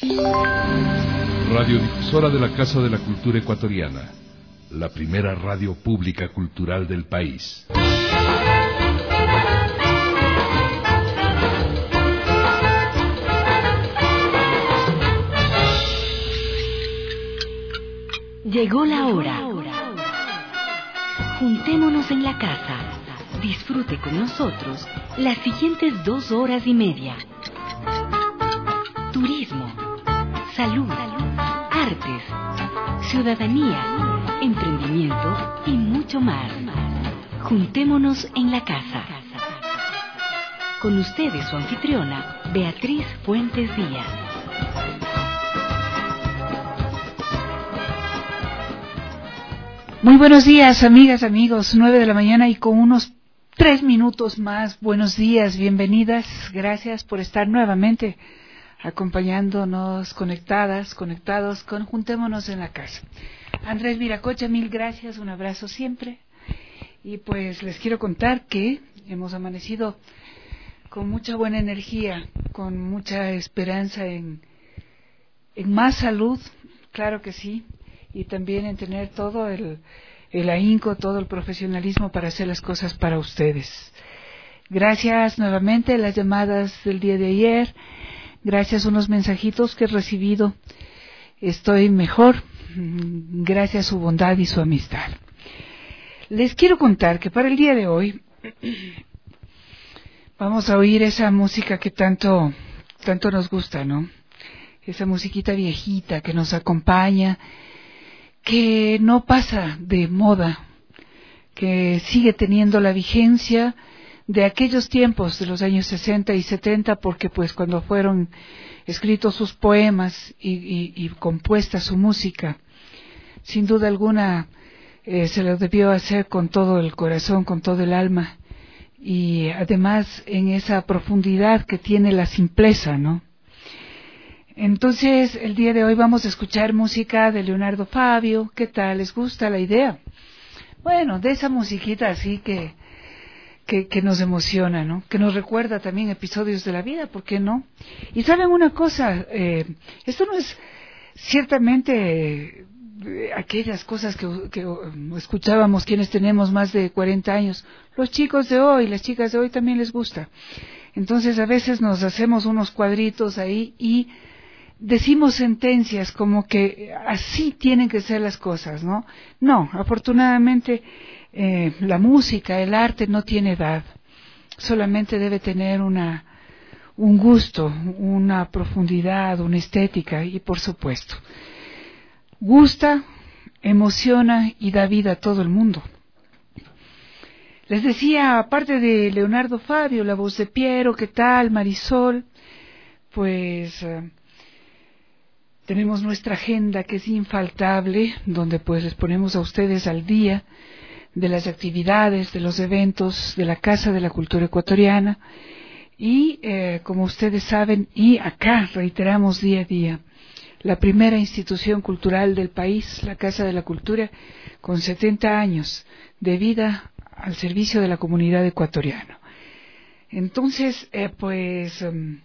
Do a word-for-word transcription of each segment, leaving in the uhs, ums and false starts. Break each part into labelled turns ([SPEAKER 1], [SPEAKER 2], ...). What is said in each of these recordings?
[SPEAKER 1] Radiodifusora de la Casa de la Cultura Ecuatoriana, la primera radio pública cultural del país.
[SPEAKER 2] Llegó la hora. Juntémonos en la casa. Disfrute con nosotros las siguientes dos horas y media. Turismo, salud, artes, ciudadanía, emprendimiento y mucho más. Juntémonos en la casa. Con ustedes su anfitriona, Beatriz Fuentes Díaz.
[SPEAKER 3] Muy buenos días, amigas, amigos, nueve de la mañana y con unos tres minutos más. Buenos días, bienvenidas, gracias por estar nuevamente acompañándonos, conectadas, conectados con Juntémonos en la Casa. Andrés Viracocha, mil gracias, un abrazo siempre. Y pues les quiero contar que hemos amanecido con mucha buena energía, con mucha esperanza en, en más salud, claro que sí, y también en tener todo el, el ahínco, todo el profesionalismo para hacer las cosas para ustedes. Gracias nuevamente a las llamadas del día de ayer, gracias a unos mensajitos que he recibido, estoy mejor, gracias a su bondad y su amistad. Les quiero contar que para el día de hoy vamos a oír esa música que tanto, tanto nos gusta, ¿no? Esa musiquita viejita que nos acompaña, que no pasa de moda, que sigue teniendo la vigencia de aquellos tiempos de los años sesenta y setenta, porque pues cuando fueron escritos sus poemas y, y, y compuesta su música, sin duda alguna eh, se lo debió hacer con todo el corazón, con todo el alma, y además en esa profundidad que tiene la simpleza, ¿no? Entonces, el día de hoy vamos a escuchar música de Leonardo Fabio. ¿Qué tal? ¿Les gusta la idea? Bueno, de esa musiquita así que, que, que nos emociona, ¿no? Que nos recuerda también episodios de la vida, ¿por qué no? Y saben una cosa, eh, esto no es ciertamente eh, aquellas cosas que, que escuchábamos quienes tenemos más de cuarenta años. Los chicos de hoy, las chicas de hoy también les gusta. Entonces, a veces nos hacemos unos cuadritos ahí y decimos sentencias como que así tienen que ser las cosas, ¿no? No, afortunadamente eh, la música, el arte no tiene edad, solamente debe tener una un gusto, una profundidad, una estética y por supuesto gusta, emociona y da vida a todo el mundo. Les decía, aparte de Leonardo Fabio, la voz de Piero, ¿qué tal? Marisol, pues eh, tenemos nuestra agenda que es infaltable, donde pues les ponemos a ustedes al día de las actividades, de los eventos de la Casa de la Cultura Ecuatoriana y eh, como ustedes saben, y acá reiteramos día a día, la primera institución cultural del país, la Casa de la Cultura, con setenta años de vida al servicio de la comunidad ecuatoriana. Entonces, eh, pues um,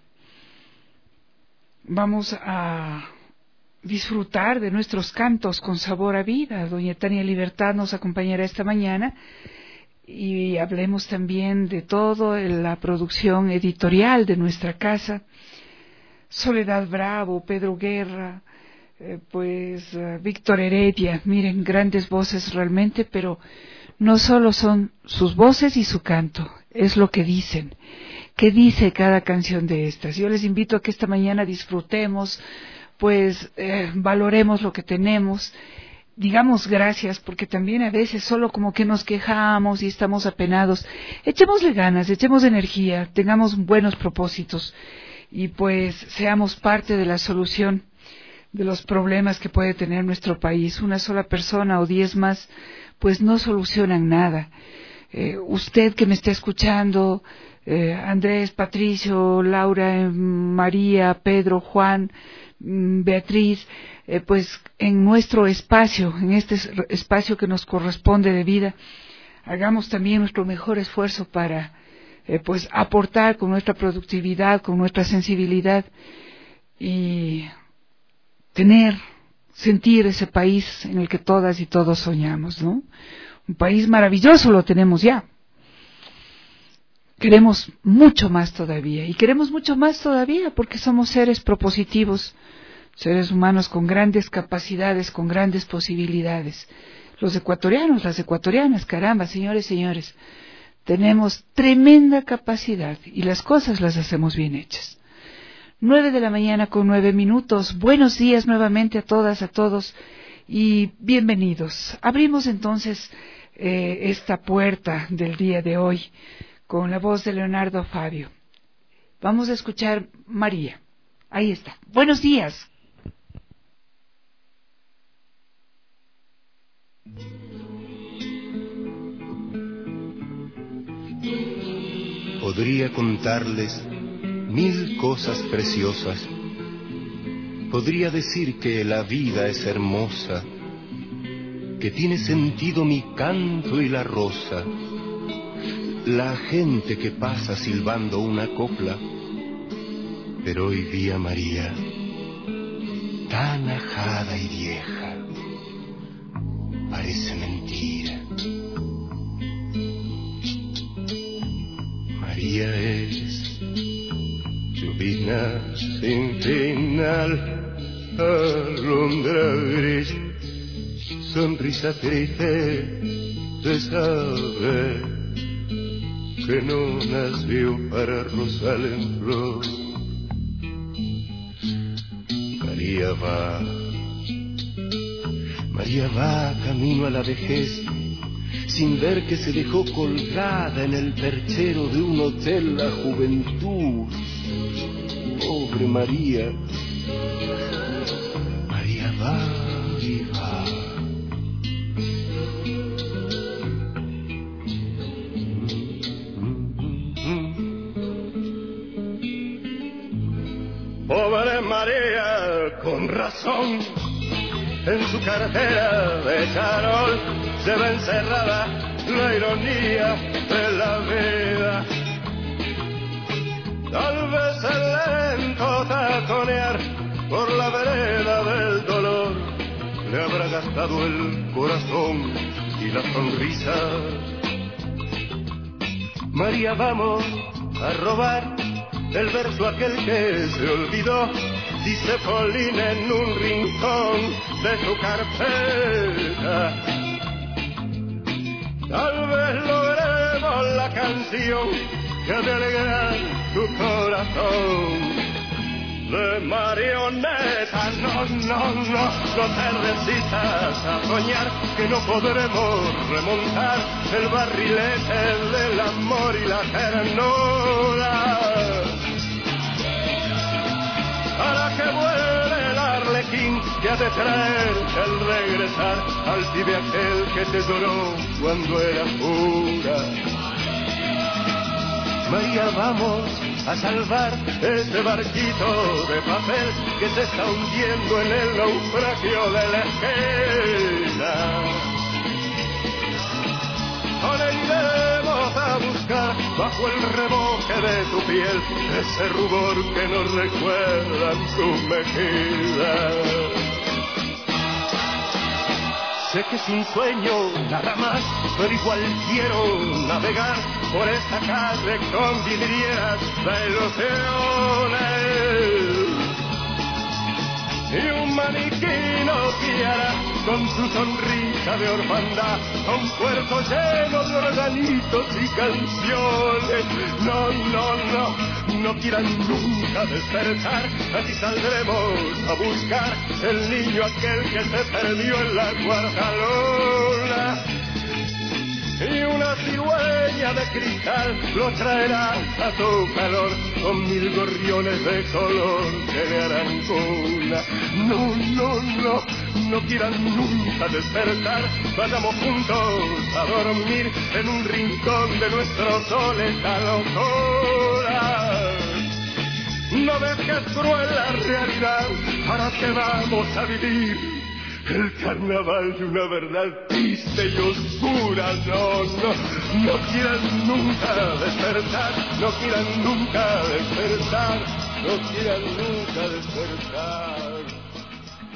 [SPEAKER 3] vamos a disfrutar de nuestros cantos con sabor a vida. Doña Tania Libertad nos acompañará esta mañana y hablemos también de todo la producción editorial de nuestra casa. Soledad Bravo, Pedro Guerra, eh, pues uh, Víctor Heredia, miren, grandes voces realmente, pero no solo son sus voces y su canto, es lo que dicen. ¿Qué dice cada canción de estas? Yo les invito a que esta mañana disfrutemos, pues eh, valoremos lo que tenemos, digamos gracias, porque también a veces solo como que nos quejamos y estamos apenados. Echémosle ganas, echemos energía, tengamos buenos propósitos y pues seamos parte de la solución de los problemas que puede tener nuestro país. Una sola persona o diez más pues no solucionan nada. Eh, usted que me está escuchando, eh, Andrés, Patricio, Laura, eh, María, Pedro, Juan, mm, Beatriz, eh, pues en nuestro espacio, en este espacio que nos corresponde de vida, hagamos también nuestro mejor esfuerzo para eh, pues aportar con nuestra productividad, con nuestra sensibilidad y tener, sentir ese país en el que todas y todos soñamos, ¿no? Un país maravilloso lo tenemos ya. Queremos mucho más todavía, y queremos mucho más todavía porque somos seres propositivos, seres humanos con grandes capacidades, con grandes posibilidades. Los ecuatorianos, las ecuatorianas, caramba, señores, señores, tenemos tremenda capacidad y las cosas las hacemos bien hechas. Nueve de la mañana con nueve minutos. Buenos días nuevamente a todas, a todos y bienvenidos. Abrimos entonces eh, esta puerta del día de hoy con la voz de Leonardo Fabio. Vamos a escuchar María. Ahí está. Buenos días.
[SPEAKER 4] Podría contarles mil cosas preciosas. Podría decir que la vida es hermosa, que tiene sentido mi canto y la rosa, la gente que pasa silbando una copla. Pero hoy vi a María, tan ajada y vieja, parece mentira. María es lluvia sin final, alondra gris, sonrisa triste de saber que no nació para rosal en flor. María va, María va camino a la vejez, sin ver que se dejó colgada en el perchero de un hotel la juventud. Pobre María, María va y va. Pobre María, con razón, en su cartera de charol se ve encerrada la ironía de la vida. Tal vez el lento taconear por la vereda del dolor le habrá gastado el corazón y la sonrisa. María, vamos a robar el verso aquel que se olvidó, dice Paulina en un rincón de su carpeta. Tal vez logremos la canción que ha de alegrar tu corazón. De marioneta, no, no, no, no te resistas a soñar que no podremos remontar el barrilete del amor y la ternura. Para que vuele el arlequín que ha de traer el regresar al pibe aquel que te lloró cuando era pura. María, vamos a salvar ese barquito de papel que se está hundiendo en el naufragio de la esquina. Iremos a buscar bajo el remoje de tu piel ese rubor que nos recuerda tu mejilla. Sé que es un sueño nada más, pero igual quiero navegar por esta calle con vidrieras de ilusiones. Y un maniquí nos guiará con su sonrisa de orfandad, con puertos llenos de organitos y canciones. No, no, no, no quieran nunca despertar, así saldremos a buscar el niño aquel que se perdió en la cuarta luna. Y una cigüeña de cristal lo traerá a su calor, con mil gorriones de color que le harán cuna. No, no, no, no quieran nunca despertar, vayamos juntos a dormir en un rincón de nuestro sol esta locura. No ves que es cruel la realidad, ¿para qué vamos a vivir el carnaval de una verdad triste y oscura? No, no, no quieran nunca despertar, no quieran nunca despertar, no quieran nunca despertar.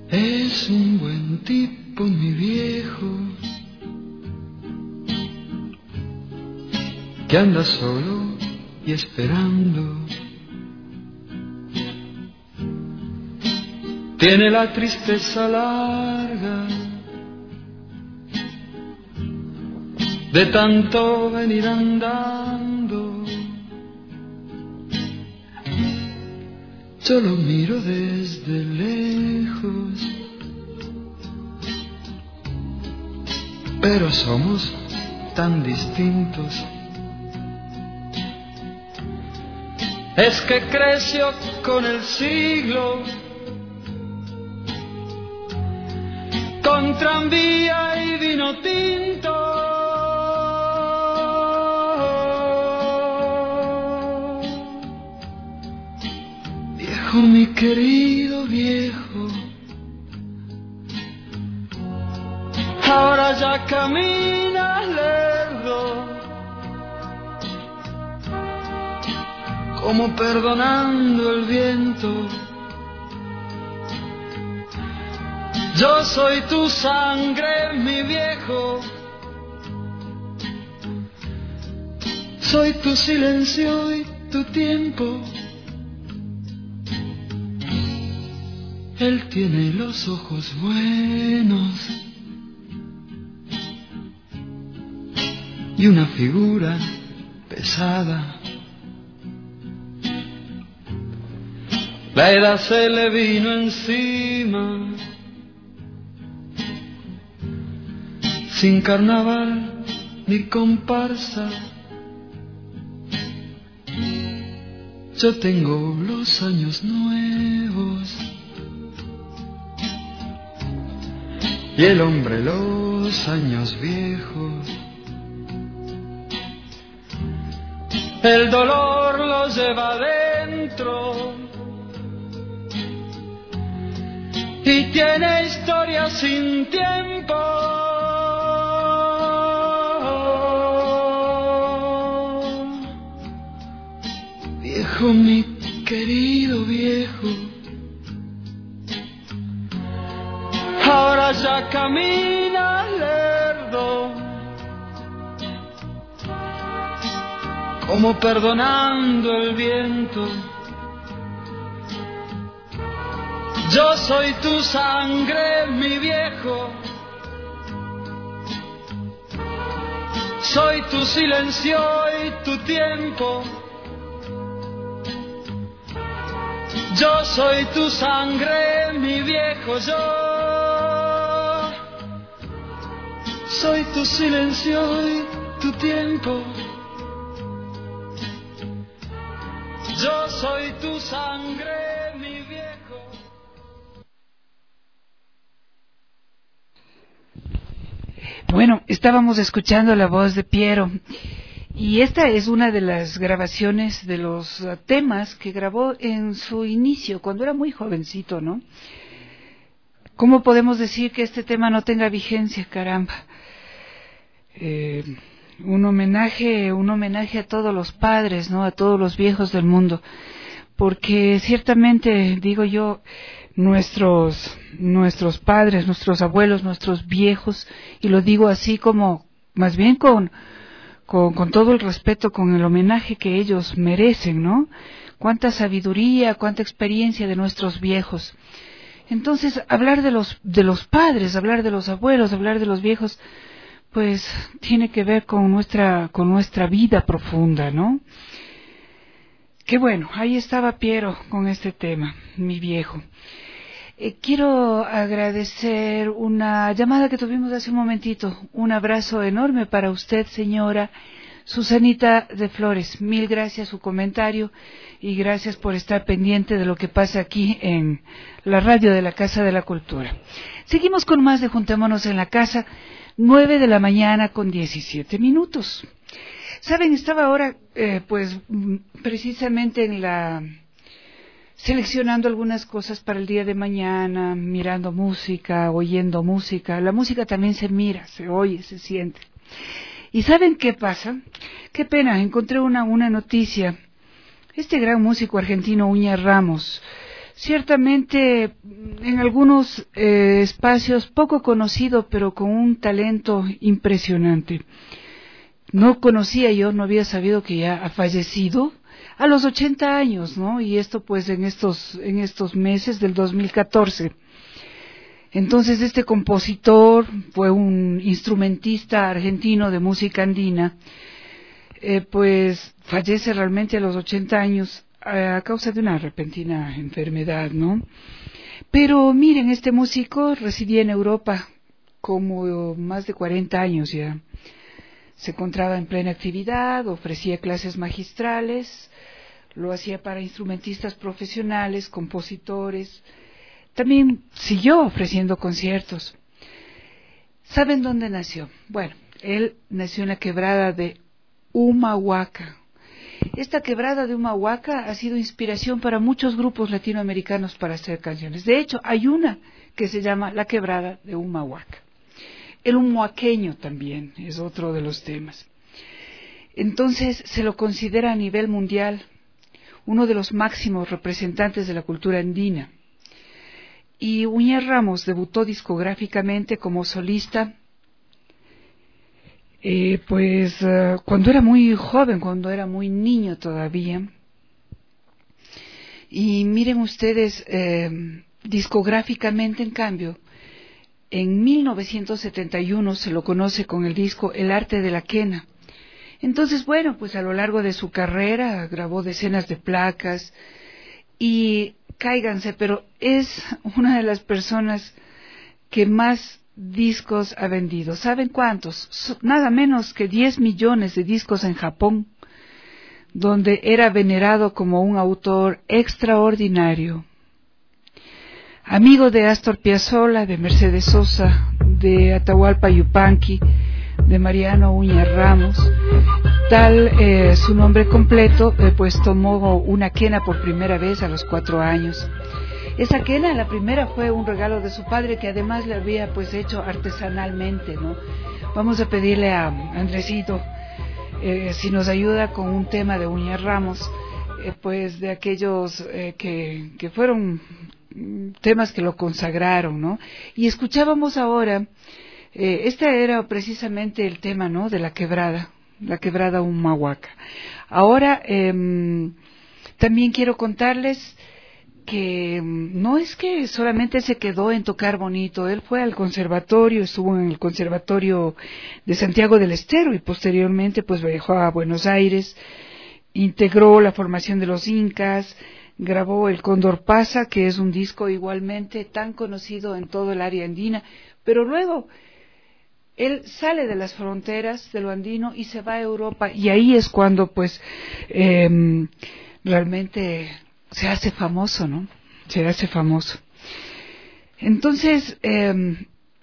[SPEAKER 5] Es un buen tipo, mi viejo, que anda solo y esperando. Tiene la tristeza larga de tanto venir andando. Yo lo miro desde lejos, pero somos tan distintos. Es que creció con el siglo, con tranvía y vino tinto. Viejo, mi querido viejo, ahora ya camina lerdo, como perdonando el viento. Yo soy tu sangre, mi viejo, soy tu silencio y tu tiempo. Él tiene los ojos buenos y una figura pesada. La edad se le vino encima, sin carnaval ni comparsa. Yo tengo los años nuevos y el hombre los años viejos. El dolor lo lleva adentro y tiene historia sin tiempo. Viejo, mi querido viejo, ahora ya camina lerdo, como perdonando el viento. Yo soy tu sangre, mi viejo, soy tu silencio y tu tiempo. Yo soy tu sangre, mi viejo, yo soy tu silencio y tu tiempo. Yo soy tu sangre, mi viejo.
[SPEAKER 3] Bueno, estábamos escuchando la voz de Piero y esta es una de las grabaciones de los uh, temas que grabó en su inicio, cuando era muy jovencito, ¿no? ¿Cómo podemos decir que este tema no tenga vigencia, caramba? Eh, un homenaje, un homenaje a todos los padres, ¿no? A todos los viejos del mundo, porque ciertamente, digo yo, nuestros nuestros padres, nuestros abuelos, nuestros viejos, y lo digo así como, más bien con Con, con todo el respeto, con el homenaje que ellos merecen, ¿no? Cuánta sabiduría, cuánta experiencia de nuestros viejos. Entonces, hablar de los de los padres, hablar de los abuelos, hablar de los viejos, pues tiene que ver con nuestra con nuestra vida profunda, ¿no? Qué bueno, ahí estaba Piero con este tema, mi viejo. Eh, quiero agradecer una llamada que tuvimos hace un momentito. Un abrazo enorme para usted, señora Susanita de Flores. Mil gracias su comentario y gracias por estar pendiente de lo que pasa aquí en la radio de la Casa de la Cultura. Seguimos con más de Juntémonos en la Casa, nueve de la mañana con diecisiete minutos. Saben, estaba ahora eh, pues precisamente en la... seleccionando algunas cosas para el día de mañana, mirando música, oyendo música. La música también se mira, se oye, se siente. ¿Y saben qué pasa? Qué pena, encontré una, una noticia. Este gran músico argentino, Uña Ramos, ciertamente en algunos eh, espacios poco conocido, pero con un talento impresionante. No conocía yo, no había sabido que ya ha fallecido a los ochenta años, ¿no? Y esto pues en estos, en estos meses del dos mil catorce. Entonces este compositor fue un instrumentista argentino de música andina, eh, pues fallece realmente a los ochenta años a causa de una repentina enfermedad, ¿no? Pero miren, este músico residía en Europa como más de cuarenta años ya. Se encontraba en plena actividad, ofrecía clases magistrales, lo hacía para instrumentistas profesionales, compositores. También siguió ofreciendo conciertos. ¿Saben dónde nació? Bueno, él nació en la quebrada de Humahuaca. Esta quebrada de Humahuaca ha sido inspiración para muchos grupos latinoamericanos para hacer canciones. De hecho, hay una que se llama La Quebrada de Humahuaca. El humahuaqueño también es otro de los temas. Entonces, se lo considera a nivel mundial uno de los máximos representantes de la cultura andina. Y Uña Ramos debutó discográficamente como solista Eh, pues uh, cuando era muy joven, cuando era muy niño todavía. Y miren ustedes, eh, discográficamente, en cambio, en mil novecientos setenta y uno se lo conoce con el disco El arte de la quena. Entonces, bueno, pues a lo largo de su carrera grabó decenas de placas y cáiganse, pero es una de las personas que más discos ha vendido. ¿Saben cuántos? Nada menos que diez millones de discos en Japón, donde era venerado como un autor extraordinario. Amigo de Astor Piazzolla, de Mercedes Sosa, de Atahualpa Yupanqui, de Mariano Uña Ramos, tal eh, su nombre completo, eh, pues tomó una quena por primera vez a los cuatro años. Esa quena, la primera, fue un regalo de su padre que además le había pues hecho artesanalmente, ¿no? Vamos a pedirle a Andresito eh, si nos ayuda con un tema de Uña Ramos, eh, pues de aquellos eh, que, que fueron temas que lo consagraron, ¿no? Y escuchábamos ahora, eh, este era precisamente el tema, ¿no? De la quebrada, la quebrada Humahuaca. Ahora eh, también quiero contarles que no es que solamente se quedó en tocar bonito, él fue al conservatorio, estuvo en el conservatorio de Santiago del Estero y posteriormente pues viajó a Buenos Aires, integró la formación de los Incas, grabó El Cóndor Pasa, que es un disco igualmente tan conocido en todo el área andina, pero luego él sale de las fronteras de lo andino y se va a Europa, y ahí es cuando pues eh, realmente se hace famoso, ¿no? Se hace famoso. Entonces, eh,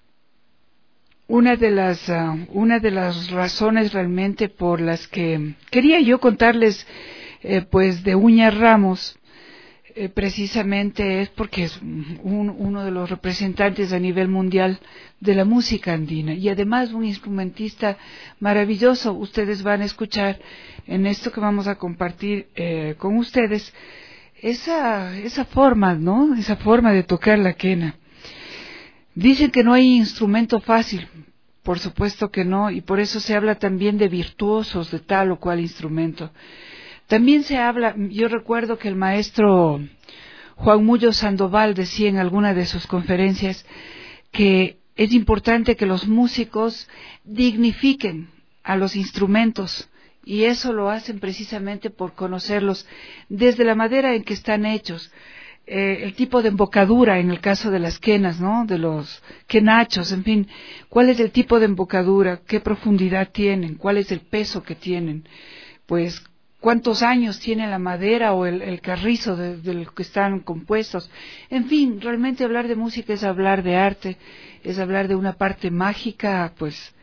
[SPEAKER 3] una de las uh, una de las razones realmente por las que quería yo contarles, eh, pues, de Uña Ramos, eh, precisamente es porque es un, uno de los representantes a nivel mundial de la música andina y además un instrumentista maravilloso. Ustedes van a escuchar en esto que vamos a compartir eh, con ustedes esa esa forma, ¿no? Esa forma de tocar la quena. Dicen que no hay instrumento fácil, por supuesto que no, y por eso se habla también de virtuosos de tal o cual instrumento. También se habla, yo recuerdo que el maestro Juan Mullo Sandoval decía en alguna de sus conferencias que es importante que los músicos dignifiquen a los instrumentos, y eso lo hacen precisamente por conocerlos desde la madera en que están hechos, eh, el tipo de embocadura en el caso de las quenas, ¿no? De los quenachos, en fin, cuál es el tipo de embocadura, qué profundidad tienen, cuál es el peso que tienen, pues cuántos años tiene la madera o el, el carrizo de, de lo que están compuestos. En fin, realmente hablar de música es hablar de arte, es hablar de una parte mágica, pues,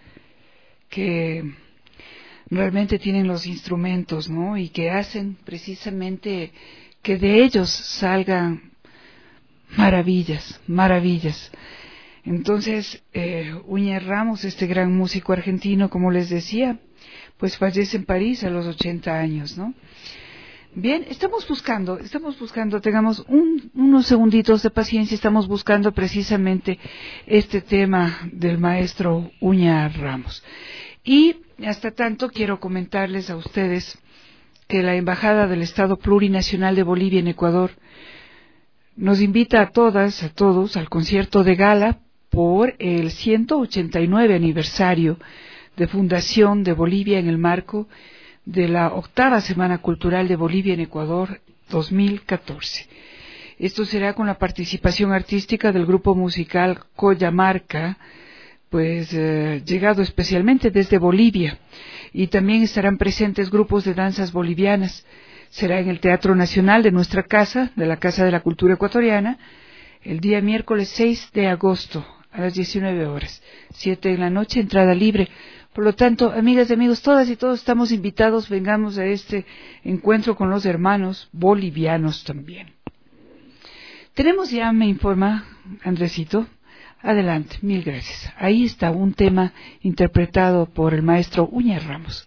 [SPEAKER 3] que realmente tienen los instrumentos, ¿no? Y que hacen precisamente que de ellos salgan maravillas, maravillas. Entonces, eh, Uña Ramos, este gran músico argentino, como les decía, pues fallece en París a los ochenta años, ¿no? Bien, estamos buscando, estamos buscando, tengamos un, unos segunditos de paciencia, estamos buscando precisamente este tema del maestro Uña Ramos. Y hasta tanto quiero comentarles a ustedes que la Embajada del Estado Plurinacional de Bolivia en Ecuador nos invita a todas, a todos, al concierto de gala por el ciento ochenta y nueve aniversario de fundación de Bolivia en el marco de la octava Semana Cultural de Bolivia en Ecuador dos mil catorce. Esto será con la participación artística del grupo musical Coyamarca, pues eh, llegado especialmente desde Bolivia, y también estarán presentes grupos de danzas bolivianas. Será en el Teatro Nacional de nuestra casa, de la Casa de la Cultura Ecuatoriana, el día miércoles seis de agosto a las diecinueve horas, siete de la noche, entrada libre. Por lo tanto, amigas y amigos, todas y todos estamos invitados, vengamos a este encuentro con los hermanos bolivianos también. Tenemos ya, me informa Andresito, adelante, mil gracias. Ahí está un tema interpretado por el maestro Uña Ramos.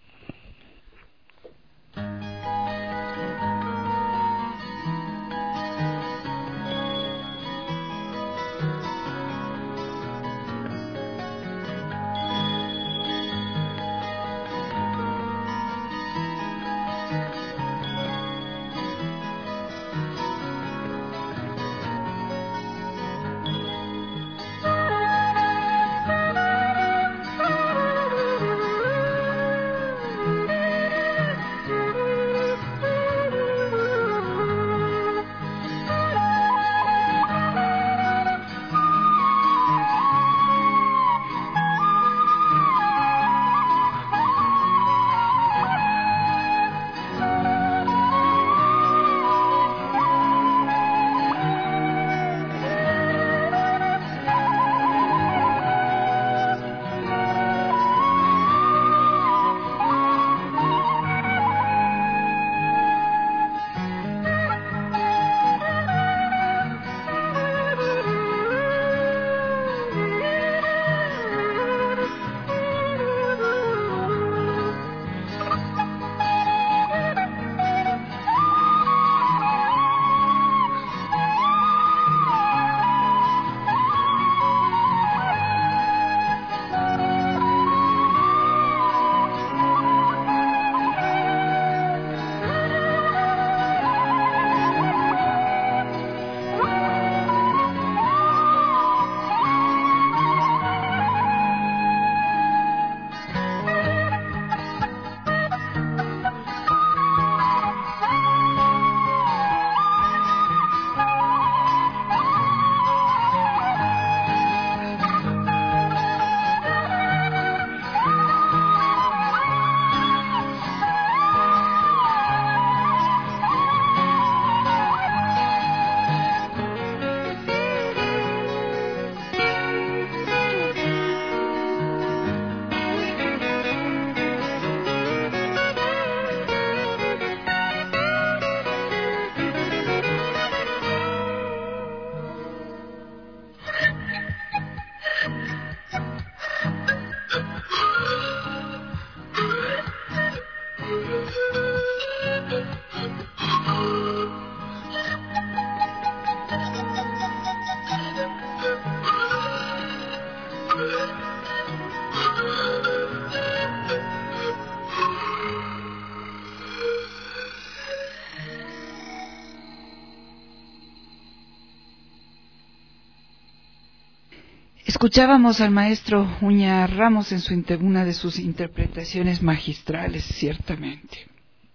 [SPEAKER 3] Escuchábamos al maestro Uña Ramos en su inter, una de sus interpretaciones magistrales, ciertamente.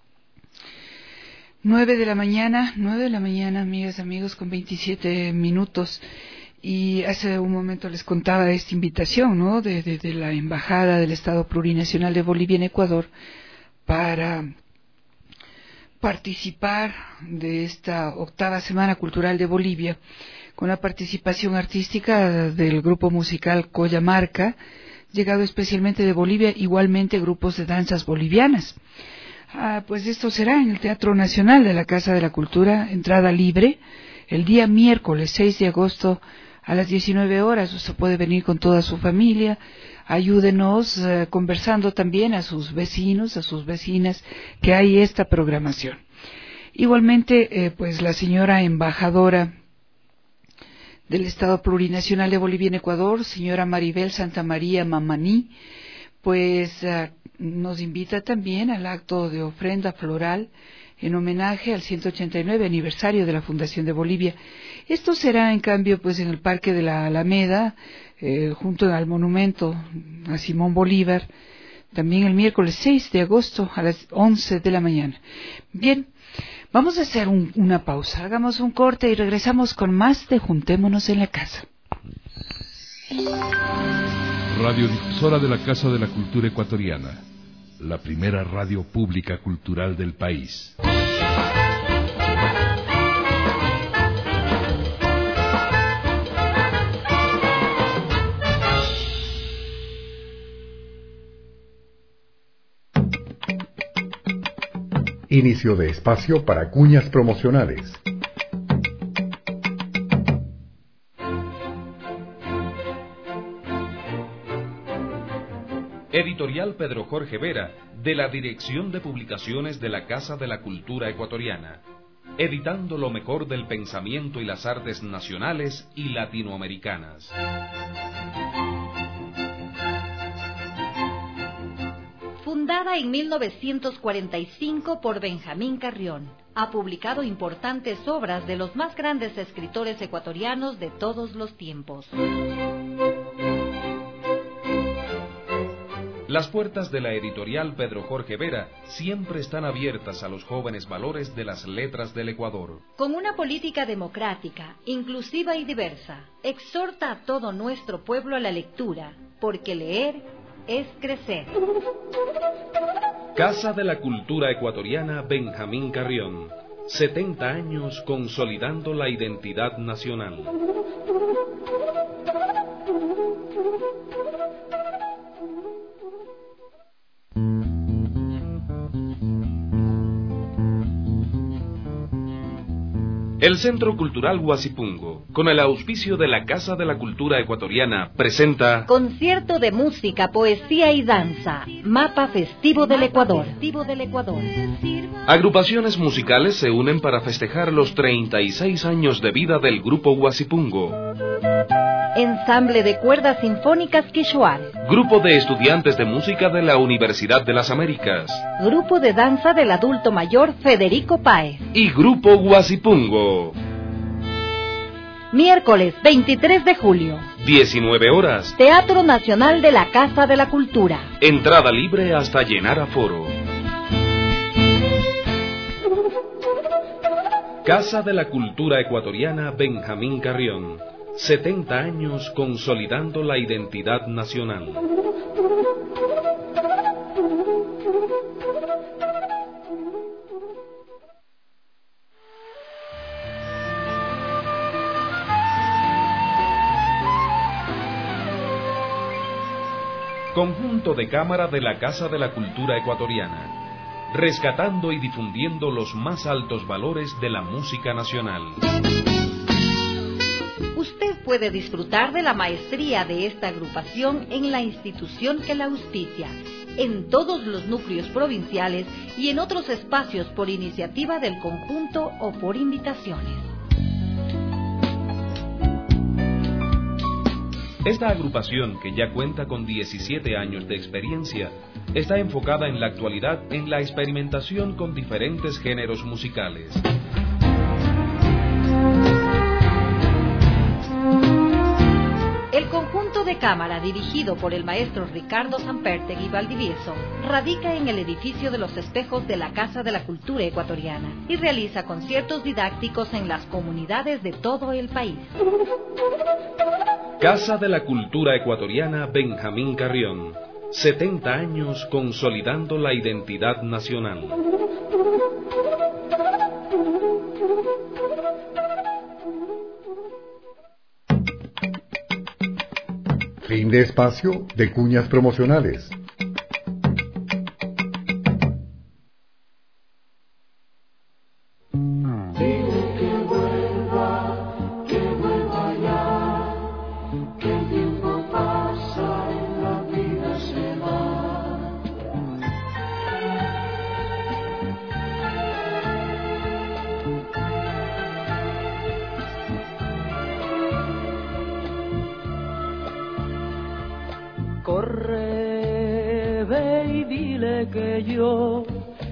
[SPEAKER 3] Nueve de la mañana, nueve de la mañana, amigas, amigos, con veintisiete minutos. Y hace un momento les contaba esta invitación, ¿no?, de, de, de la Embajada del Estado Plurinacional de Bolivia en Ecuador para participar de esta octava Semana Cultural de Bolivia, con la participación artística del grupo musical Coyamarca, llegado especialmente de Bolivia, igualmente grupos de danzas bolivianas. Ah, pues esto será en el Teatro Nacional de la Casa de la Cultura, entrada libre, el día miércoles seis de agosto a las diecinueve horas. Usted puede venir con toda su familia. Ayúdenos eh, conversando también a sus vecinos, a sus vecinas, que hay esta programación. Igualmente, eh, pues la señora embajadora del Estado Plurinacional de Bolivia en Ecuador, señora Maribel Santamaría Mamaní, pues uh, nos invita también al acto de ofrenda floral en homenaje al ciento ochenta y nueve aniversario de la Fundación de Bolivia. Esto será, en cambio, pues en el Parque de la Alameda, eh, junto al monumento a Simón Bolívar, también el miércoles seis de agosto a las once de la mañana. Bien, vamos a hacer un, una pausa, hagamos un corte y regresamos con más de Juntémonos en la Casa.
[SPEAKER 1] Radiodifusora de la Casa de la Cultura Ecuatoriana, la primera radio pública cultural del país.
[SPEAKER 6] Inicio de espacio para cuñas promocionales.
[SPEAKER 7] Editorial Pedro Jorge Vera, de la Dirección de Publicaciones de la Casa de la Cultura Ecuatoriana, editando lo mejor del pensamiento y las artes nacionales y latinoamericanas.
[SPEAKER 2] Fundada en mil novecientos cuarenta y cinco por Benjamín Carrión, ha publicado importantes obras de los más grandes escritores ecuatorianos de todos los tiempos.
[SPEAKER 7] Las puertas de la editorial Pedro Jorge Vera siempre están abiertas a los jóvenes valores de las letras del Ecuador.
[SPEAKER 2] Con una política democrática, inclusiva y diversa, exhorta a todo nuestro pueblo a la lectura, porque leer es crecer.
[SPEAKER 7] Casa de la Cultura Ecuatoriana Benjamín Carrión. setenta años consolidando la identidad nacional. El Centro Cultural Huasipungo, con el auspicio de la Casa de la Cultura Ecuatoriana, presenta
[SPEAKER 2] Concierto de música, poesía y danza, Mapa Festivo del Ecuador.
[SPEAKER 7] Agrupaciones musicales se unen para festejar los treinta y seis años de vida del Grupo Huasipungo.
[SPEAKER 2] Ensamble de cuerdas sinfónicas Quixoar.
[SPEAKER 7] Grupo de estudiantes de música de la Universidad de las Américas.
[SPEAKER 2] Grupo de danza del adulto mayor Federico Páez.
[SPEAKER 7] Y Grupo Huasipungo.
[SPEAKER 2] Miércoles veintitrés de julio.
[SPEAKER 7] diecinueve horas.
[SPEAKER 2] Teatro Nacional de la Casa de la Cultura.
[SPEAKER 7] Entrada libre hasta llenar aforo. Casa de la Cultura Ecuatoriana Benjamín Carrión. setenta años consolidando la identidad nacional. Conjunto de cámara de la Casa de la Cultura Ecuatoriana, rescatando y difundiendo los más altos valores de la música nacional.
[SPEAKER 2] Usted puede disfrutar de la maestría de esta agrupación en la institución que la auspicia, en todos los núcleos provinciales y en otros espacios por iniciativa del conjunto o por invitaciones.
[SPEAKER 7] Esta agrupación, que ya cuenta con diecisiete años de experiencia, está enfocada en la actualidad en la experimentación con diferentes géneros musicales.
[SPEAKER 2] El conjunto de cámara, dirigido por el maestro Ricardo Sampertegui Valdivieso, radica en el edificio de los espejos de la Casa de la Cultura Ecuatoriana y realiza conciertos didácticos en las comunidades de todo el país.
[SPEAKER 7] Casa de la Cultura Ecuatoriana Benjamín Carrión. setenta años consolidando la identidad nacional.
[SPEAKER 6] Fin de espacio de cuñas promocionales.
[SPEAKER 8] ve y dile que yo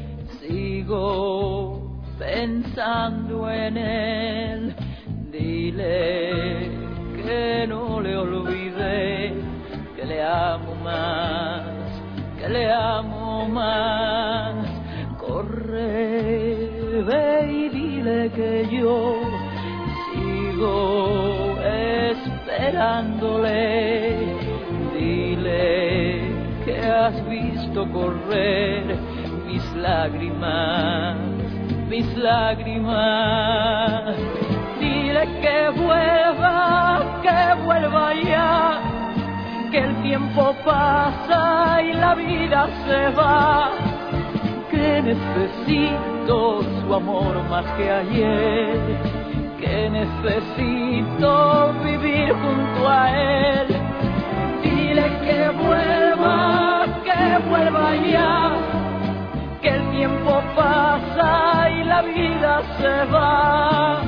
[SPEAKER 8] sigo pensando en él. Dile que no le olvidé, que le amo más, que le amo más. Corre, ve y dile que yo sigo esperándole. Dile que has visto correr mis lágrimas, mis lágrimas. Dile que vuelva, que vuelva ya, que el tiempo pasa y la vida se va, que necesito su amor más que ayer, que necesito vivir junto a él. Dile que vuelva, que vuelva ya, que el tiempo pasa y la vida se va.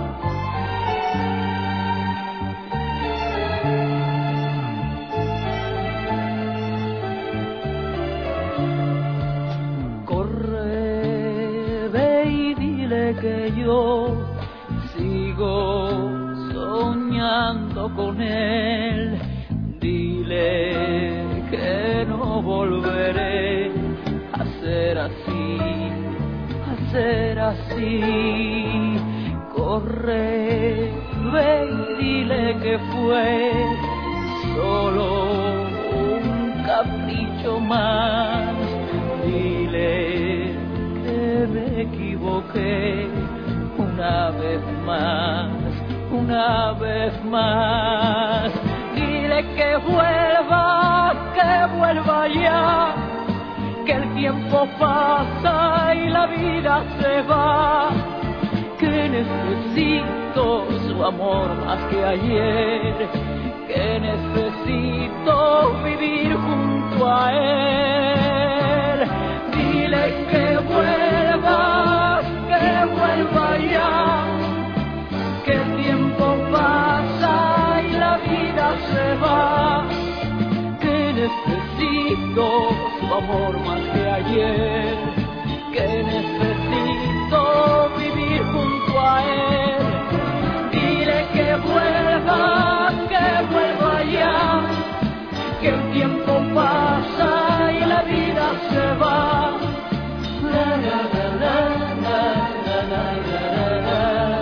[SPEAKER 8] Que yo sigo soñando con él. Dile que no volveré a ser así, a ser así. Corre, ve y dile que fue solo un capricho más. Dile que me equivoqué una vez más, una vez más. Dile que vuelva, que vuelva ya, que el tiempo pasa y la vida se va, que necesito su amor más que ayer, que necesito vivir junto a él. Dile que vuelva, que vuelva ya, que el tiempo pasa y la vida se va, que necesito su amor más que ayer, que necesito vivir junto a él. Dile que vuelva, que vuelva ya, que el tiempo pasa y la vida se va. La, la, la, la, la, la, la, la, la.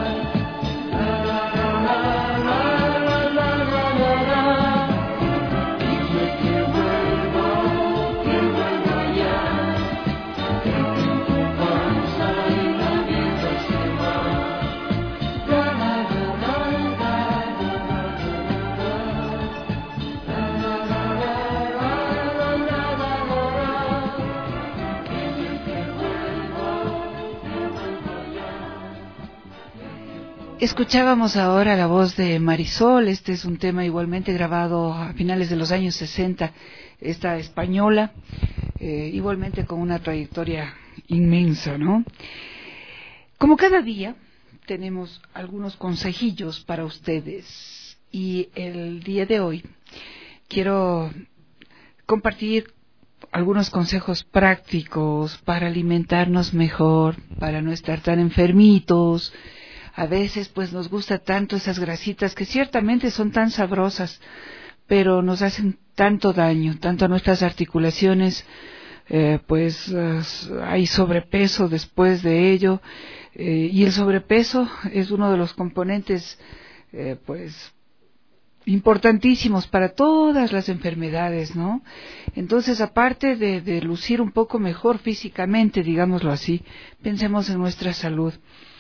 [SPEAKER 3] Escuchábamos ahora la voz de Marisol. Este es un tema igualmente grabado a finales de los años sesenta, esta española, eh, igualmente con una trayectoria inmensa, ¿no? Como cada día, tenemos algunos consejillos para ustedes y el día de hoy quiero compartir algunos consejos prácticos para alimentarnos mejor, para no estar tan enfermitos. A veces pues nos gusta tanto esas grasitas que ciertamente son tan sabrosas, pero nos hacen tanto daño, tanto a nuestras articulaciones, eh, pues uh, hay sobrepeso después de ello, eh, y el sobrepeso es uno de los componentes eh, pues importantísimos para todas las enfermedades, ¿no? Entonces, aparte de, de lucir un poco mejor físicamente, digámoslo así, pensemos en nuestra salud.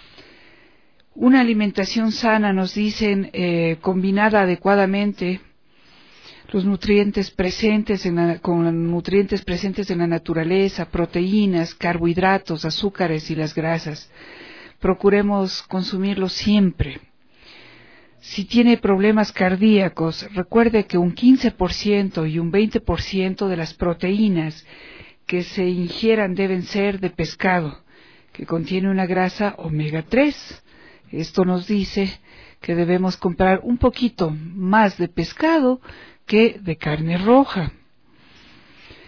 [SPEAKER 3] Una alimentación sana, nos dicen, eh, combinada adecuadamente, los nutrientes presentes en la, con los nutrientes presentes en la naturaleza, proteínas, carbohidratos, azúcares y las grasas. Procuremos consumirlos siempre. Si tiene problemas cardíacos, recuerde que un quince por ciento y un veinte por ciento de las proteínas que se ingieran deben ser de pescado, que contiene una grasa omega tres. Esto nos dice que debemos comprar un poquito más de pescado que de carne roja.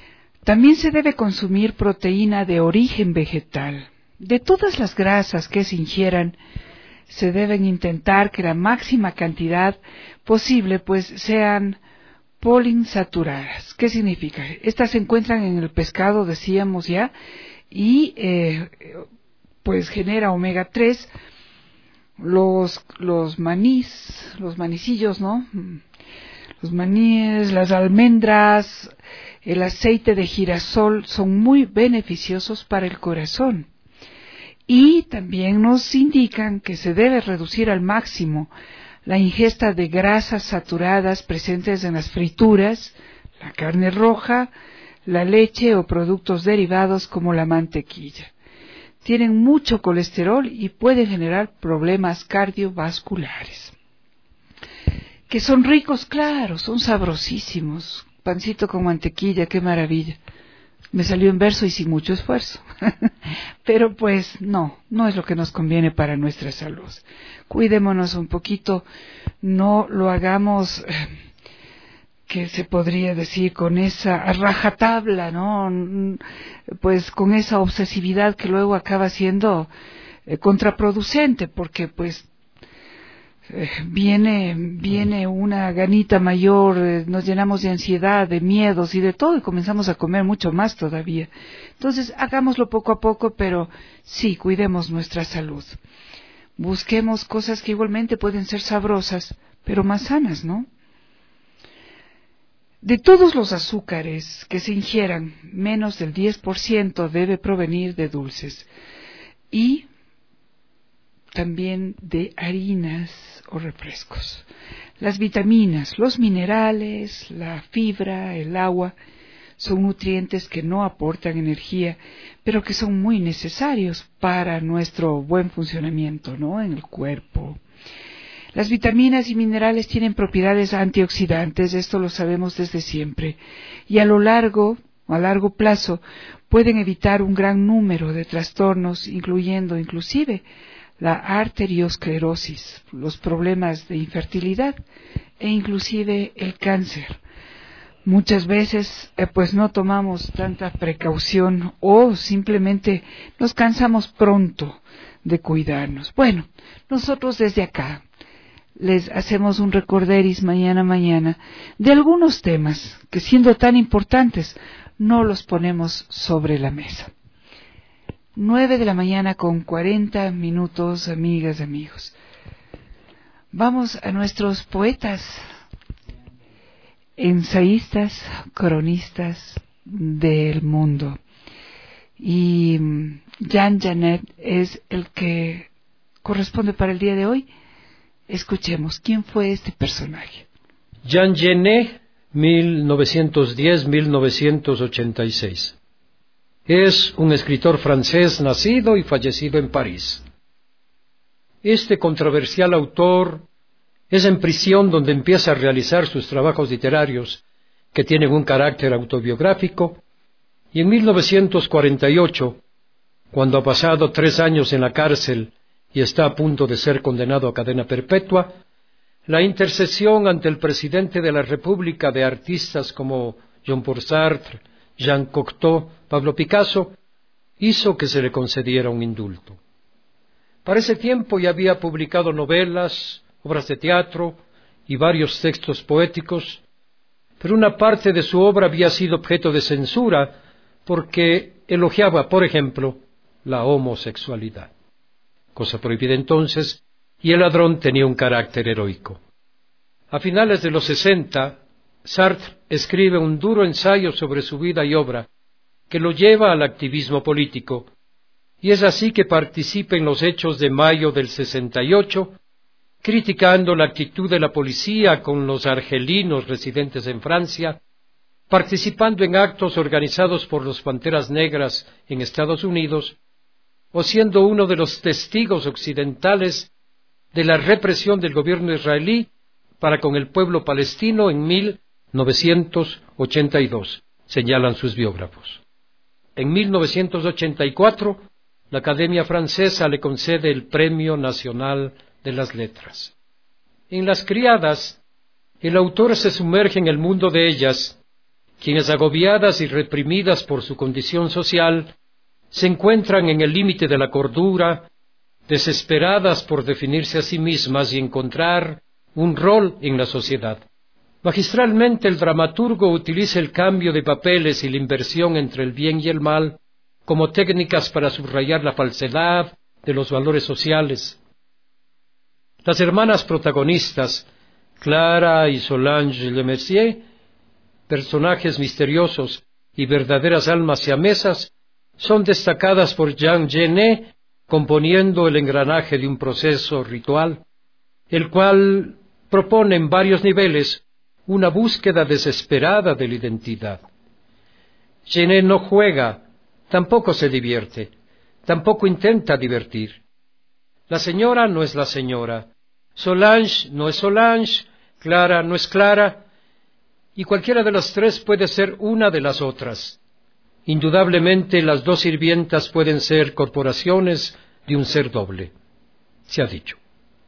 [SPEAKER 3] También se debe consumir proteína de origen vegetal. De todas las grasas que se ingieran, se deben intentar que la máxima cantidad posible pues sean poliinsaturadas. ¿Qué significa? Estas se encuentran en el pescado, decíamos ya, y eh, pues genera omega tres, los, los manís, los manicillos, ¿no? Los maníes, las almendras, el aceite de girasol son muy beneficiosos para el corazón. Y también nos indican que se debe reducir al máximo la ingesta de grasas saturadas presentes en las frituras, la carne roja, la leche o productos derivados como la mantequilla. Tienen mucho colesterol y pueden generar problemas cardiovasculares. Que son ricos, claro, son sabrosísimos. Pancito con mantequilla, qué maravilla. Me salió en verso y sin mucho esfuerzo. Pero pues no, no es lo que nos conviene para nuestra salud. Cuidémonos un poquito, no lo hagamos, eh, que se podría decir, con esa rajatabla, ¿no? Pues con esa obsesividad que luego acaba siendo eh, contraproducente, porque pues Eh, viene viene una ganita mayor, eh, nos llenamos de ansiedad, de miedos y de todo y comenzamos a comer mucho más todavía. Entonces hagámoslo poco a poco, pero sí, cuidemos nuestra salud. Busquemos cosas que igualmente pueden ser sabrosas, pero más sanas, ¿no? De todos los azúcares que se ingieran, menos del diez por ciento debe provenir de dulces y también de harinas o refrescos. Las vitaminas, los minerales, la fibra, el agua, son nutrientes que no aportan energía, pero que son muy necesarios para nuestro buen funcionamiento, ¿no?, en el cuerpo. Las vitaminas y minerales tienen propiedades antioxidantes, esto lo sabemos desde siempre, y a lo largo, a largo plazo, pueden evitar un gran número de trastornos, incluyendo inclusive la arteriosclerosis, los problemas de infertilidad e inclusive el cáncer. Muchas veces eh, pues no tomamos tanta precaución o simplemente nos cansamos pronto de cuidarnos. Bueno, nosotros desde acá les hacemos un recorderis mañana mañana de algunos temas que, siendo tan importantes, no los ponemos sobre la mesa. Nueve de la mañana con cuarenta minutos, amigas, amigos. Vamos a nuestros poetas, ensayistas, cronistas del mundo. Y Jean Genet es el que corresponde para el día de hoy. Escuchemos, ¿quién fue este personaje?
[SPEAKER 9] Jean Genet, mil novecientos diez a mil novecientos ochenta y seis. Es un escritor francés nacido y fallecido en París. Este controversial autor es en prisión donde empieza a realizar sus trabajos literarios, que tienen un carácter autobiográfico, y en mil novecientos cuarenta y ocho, cuando ha pasado tres años en la cárcel y está a punto de ser condenado a cadena perpetua, la intercesión ante el presidente de la República de artistas como Jean-Paul Sartre, Jean Cocteau, Pablo Picasso, hizo que se le concediera un indulto. Para ese tiempo ya había publicado novelas, obras de teatro y varios textos poéticos, pero una parte de su obra había sido objeto de censura porque elogiaba, por ejemplo, la homosexualidad, cosa prohibida entonces, y El ladrón tenía un carácter heroico. A finales de los sesenta, Sartre escribe un duro ensayo sobre su vida y obra que lo lleva al activismo político, y es así que participa en los hechos de mayo del sesenta y ocho, criticando la actitud de la policía con los argelinos residentes en Francia, participando en actos organizados por los Panteras Negras en Estados Unidos, o siendo uno de los testigos occidentales de la represión del gobierno israelí para con el pueblo palestino en mil novecientos ochenta y dos, señalan sus biógrafos. En mil novecientos ochenta y cuatro, la Academia Francesa le concede el Premio Nacional de las Letras. En Las Criadas, el autor se sumerge en el mundo de ellas quienes, agobiadas y reprimidas por su condición social, se encuentran en el límite de la cordura, desesperadas por definirse a sí mismas y encontrar un rol en la sociedad. Magistralmente el dramaturgo utiliza el cambio de papeles y la inversión entre el bien y el mal como técnicas para subrayar la falsedad de los valores sociales. Las hermanas protagonistas, Clara y Solange Lemercier, personajes misteriosos y verdaderas almas siamesas, son destacadas por Jean Genet, componiendo el engranaje de un proceso ritual, el cual propone en varios niveles una búsqueda desesperada de la identidad. Genet no juega, tampoco se divierte, tampoco intenta divertir. La señora no es la señora, Solange no es Solange, Clara no es Clara, y cualquiera de las tres puede ser una de las otras. Indudablemente las dos sirvientas pueden ser corporaciones de un ser doble. Se ha dicho.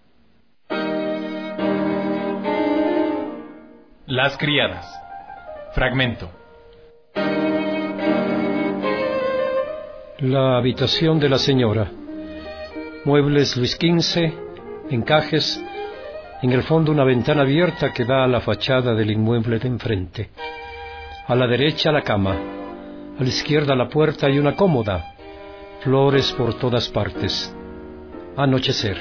[SPEAKER 10] Las criadas. Fragmento.
[SPEAKER 9] La habitación de la señora. Muebles Luis quince, encajes, en el fondo una ventana abierta que da a la fachada del inmueble de enfrente. A la derecha la cama, a la izquierda la puerta y una cómoda, flores por todas partes. Anochecer.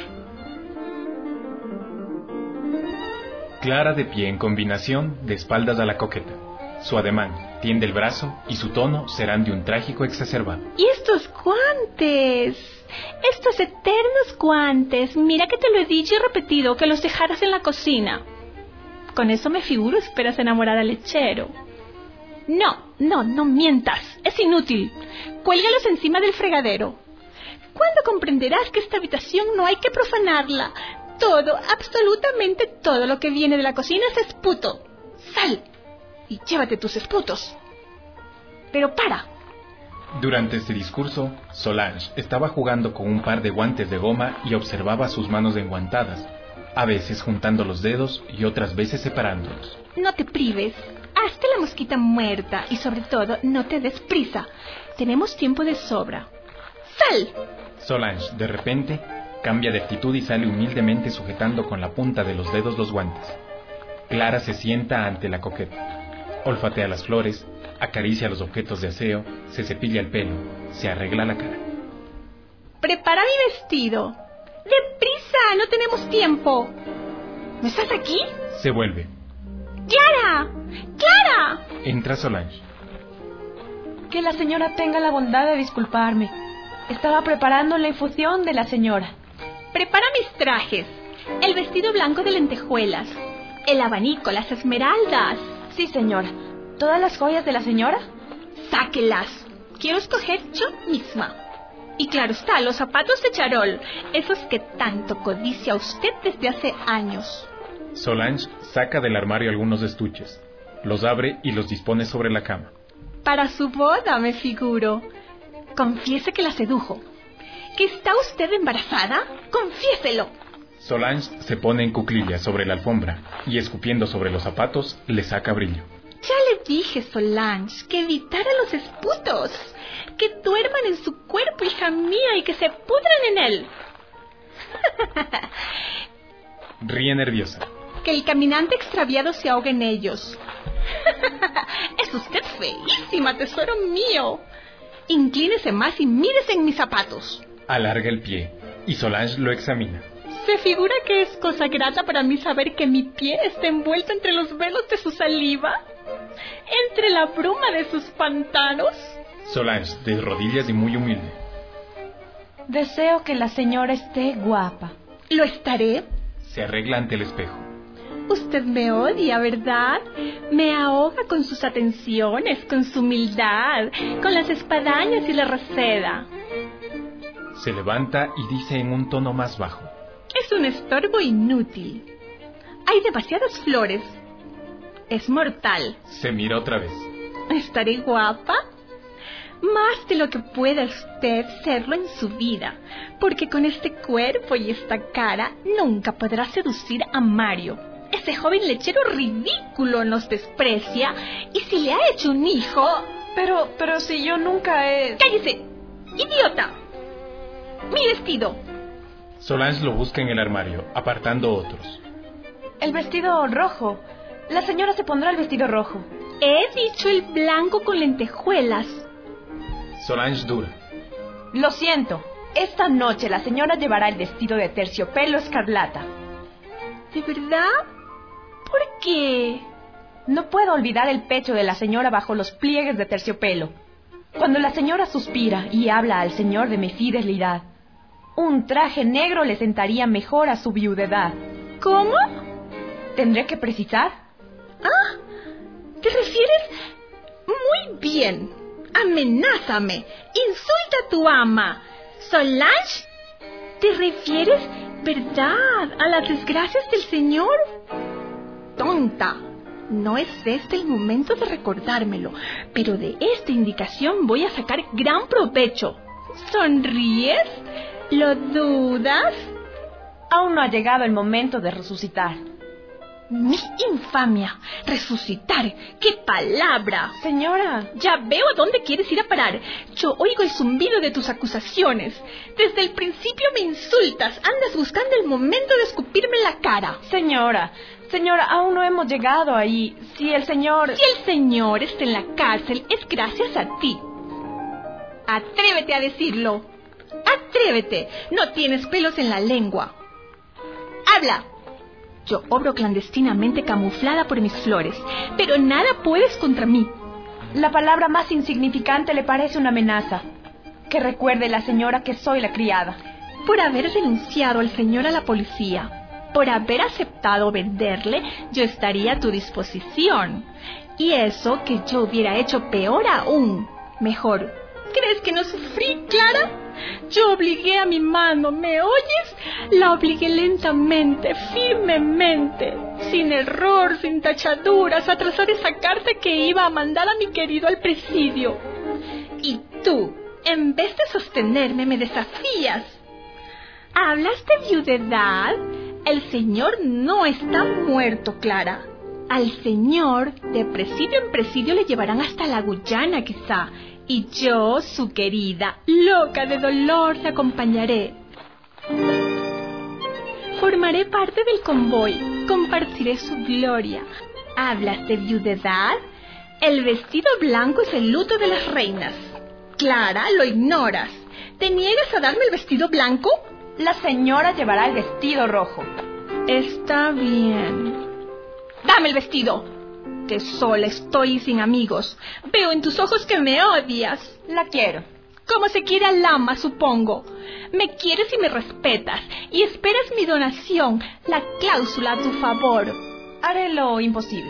[SPEAKER 10] Clara de pie en combinación, de espaldas a la coqueta. Su ademán tiende el brazo y su tono serán de un trágico exacerbado.
[SPEAKER 11] ¿Y estos guantes? Estos eternos guantes, mira que te lo he dicho y repetido, que los dejaras en la cocina. Con eso me figuro esperas enamorar al lechero. No, no, no mientas, es inútil. Cuélgalos encima del fregadero. ¿Cuándo comprenderás que esta habitación no hay que profanarla? Todo, absolutamente todo lo que viene de la cocina es esputo. Sal y llévate tus esputos. Pero para.
[SPEAKER 10] Durante este discurso, Solange estaba jugando con un par de guantes de goma y observaba sus manos enguantadas, a veces juntando los dedos y otras veces separándolos.
[SPEAKER 11] No te prives, hazte la mosquita muerta y sobre todo no te des prisa. Tenemos tiempo de sobra. ¡Sal!
[SPEAKER 10] Solange, de repente, cambia de actitud y sale humildemente sujetando con la punta de los dedos los guantes. Clara se sienta ante la coqueta, olfatea las flores, acaricia los objetos de aseo, se cepilla el pelo, se arregla la cara.
[SPEAKER 11] Prepara mi vestido. ¡Deprisa! ¡No tenemos tiempo! ¿No estás aquí?
[SPEAKER 10] Se vuelve.
[SPEAKER 11] ¡Clara! ¡Clara!
[SPEAKER 10] Entra Solange.
[SPEAKER 12] Que la señora tenga la bondad de disculparme. Estaba preparando la infusión de la señora.
[SPEAKER 11] Prepara mis trajes. El vestido blanco de lentejuelas. El abanico, las esmeraldas.
[SPEAKER 12] Sí, señora. ¿Todas las joyas de la señora?
[SPEAKER 11] Sáquelas. Quiero escoger yo misma. Y claro está, los zapatos de charol, esos que tanto codicia usted desde hace años.
[SPEAKER 10] Solange saca del armario algunos estuches, los abre y los dispone sobre la cama.
[SPEAKER 11] Para su boda, me figuro. Confiese que la sedujo. ¿Que está usted embarazada? Confiéselo.
[SPEAKER 10] Solange se pone en cuclillas sobre la alfombra y escupiendo sobre los zapatos le saca brillo.
[SPEAKER 11] Ya le dije, Solange, que evitara los esputos, que duerman en su cuerpo, hija mía, y que se pudran en él.
[SPEAKER 10] Ríe nerviosa.
[SPEAKER 11] Que el caminante extraviado se ahogue en ellos. Es usted feísima, tesoro mío. Inclínese más y mírese en mis zapatos.
[SPEAKER 10] Alarga el pie y Solange lo examina.
[SPEAKER 11] ¿Se figura que es cosa grata para mí saber que mi pie está envuelto entre los velos de su saliva? ¿Entre la bruma de sus pantanos?
[SPEAKER 10] Solange, de rodillas y muy humilde.
[SPEAKER 12] Deseo que la señora esté guapa.
[SPEAKER 11] ¿Lo estaré?
[SPEAKER 10] Se arregla ante el espejo.
[SPEAKER 11] Usted me odia, ¿verdad? Me ahoga con sus atenciones, con su humildad, con las espadañas y la reseda.
[SPEAKER 10] Se levanta y dice en un tono más bajo.
[SPEAKER 11] Es un estorbo inútil. Hay demasiadas flores. Es mortal.
[SPEAKER 10] Se mira otra vez.
[SPEAKER 11] ¿Estaré guapa? Más de lo que pueda usted serlo en su vida, porque con este cuerpo y esta cara nunca podrá seducir a Mario. Ese joven lechero ridículo nos desprecia y si le ha hecho un hijo...
[SPEAKER 12] Pero, pero si yo nunca he...
[SPEAKER 11] ¡Cállese! ¡Idiota! ¡Mi vestido!
[SPEAKER 10] Solange lo busca en el armario, apartando otros.
[SPEAKER 12] El vestido rojo. La señora se pondrá el vestido rojo.
[SPEAKER 11] He dicho el blanco con lentejuelas.
[SPEAKER 10] Solange dura.
[SPEAKER 12] Lo siento. Esta noche la señora llevará el vestido de terciopelo escarlata.
[SPEAKER 11] ¿De verdad? ¿Por qué?
[SPEAKER 12] No puedo olvidar el pecho de la señora bajo los pliegues de terciopelo. Cuando la señora suspira y habla al señor de mi fidelidad, un traje negro le sentaría mejor a su viudedad.
[SPEAKER 11] ¿Cómo?
[SPEAKER 12] ¿Tendré que precisar?
[SPEAKER 11] Ah, ¿te refieres? Muy bien. Amenázame. Insulta a tu ama. Solange, ¿te refieres, verdad, a las desgracias del señor? Tonta. No es este el momento de recordármelo, pero de esta indicación voy a sacar gran provecho. ¿Sonríes? ¿Lo dudas?
[SPEAKER 12] Aún no ha llegado el momento de resucitar.
[SPEAKER 11] ¡Mi infamia! ¡Resucitar! ¡Qué palabra!
[SPEAKER 12] Señora...
[SPEAKER 11] Ya veo a dónde quieres ir a parar. Yo oigo el zumbido de tus acusaciones. Desde el principio me insultas. Andas buscando el momento de escupirme en la cara.
[SPEAKER 12] Señora... Señora, aún no hemos llegado ahí. Si el señor...
[SPEAKER 11] Si el señor está en la cárcel, es gracias a ti. Atrévete a decirlo. Atrévete. No tienes pelos en la lengua. Habla. Yo obro clandestinamente camuflada por mis flores, pero nada puedes contra mí.
[SPEAKER 12] La palabra más insignificante le parece una amenaza. Que recuerde la señora que soy la criada.
[SPEAKER 11] Por haber denunciado al señor a la policía, por haber aceptado venderle, yo estaría a tu disposición. Y eso que yo hubiera hecho peor aún. Mejor. ¿Crees que no sufrí, Clara? Yo obligué a mi mano, ¿me oyes? La obligué lentamente, firmemente, sin error, sin tachaduras, a trazar esa carta que iba a mandar a mi querido al presidio. Y tú, en vez de sostenerme, me desafías. ¿Hablas de viudedad? El señor no está muerto, Clara. Al señor, de presidio en presidio, le llevarán hasta la Guyana, quizá. Y yo, su querida, loca de dolor, te acompañaré. Formaré parte del convoy, compartiré su gloria. ¿Hablas de viudedad? El vestido blanco es el luto de las reinas. Clara, lo ignoras. ¿Te niegas a darme el vestido blanco?
[SPEAKER 12] La señora llevará el vestido rojo.
[SPEAKER 11] Está bien. ¡Dame el vestido! Que sola estoy y sin amigos. Veo en tus ojos que me odias.
[SPEAKER 12] La quiero.
[SPEAKER 11] Como se quiere al ama, supongo. Me quieres y me respetas. Y esperas mi donación, la cláusula a tu favor.
[SPEAKER 12] Haré lo imposible.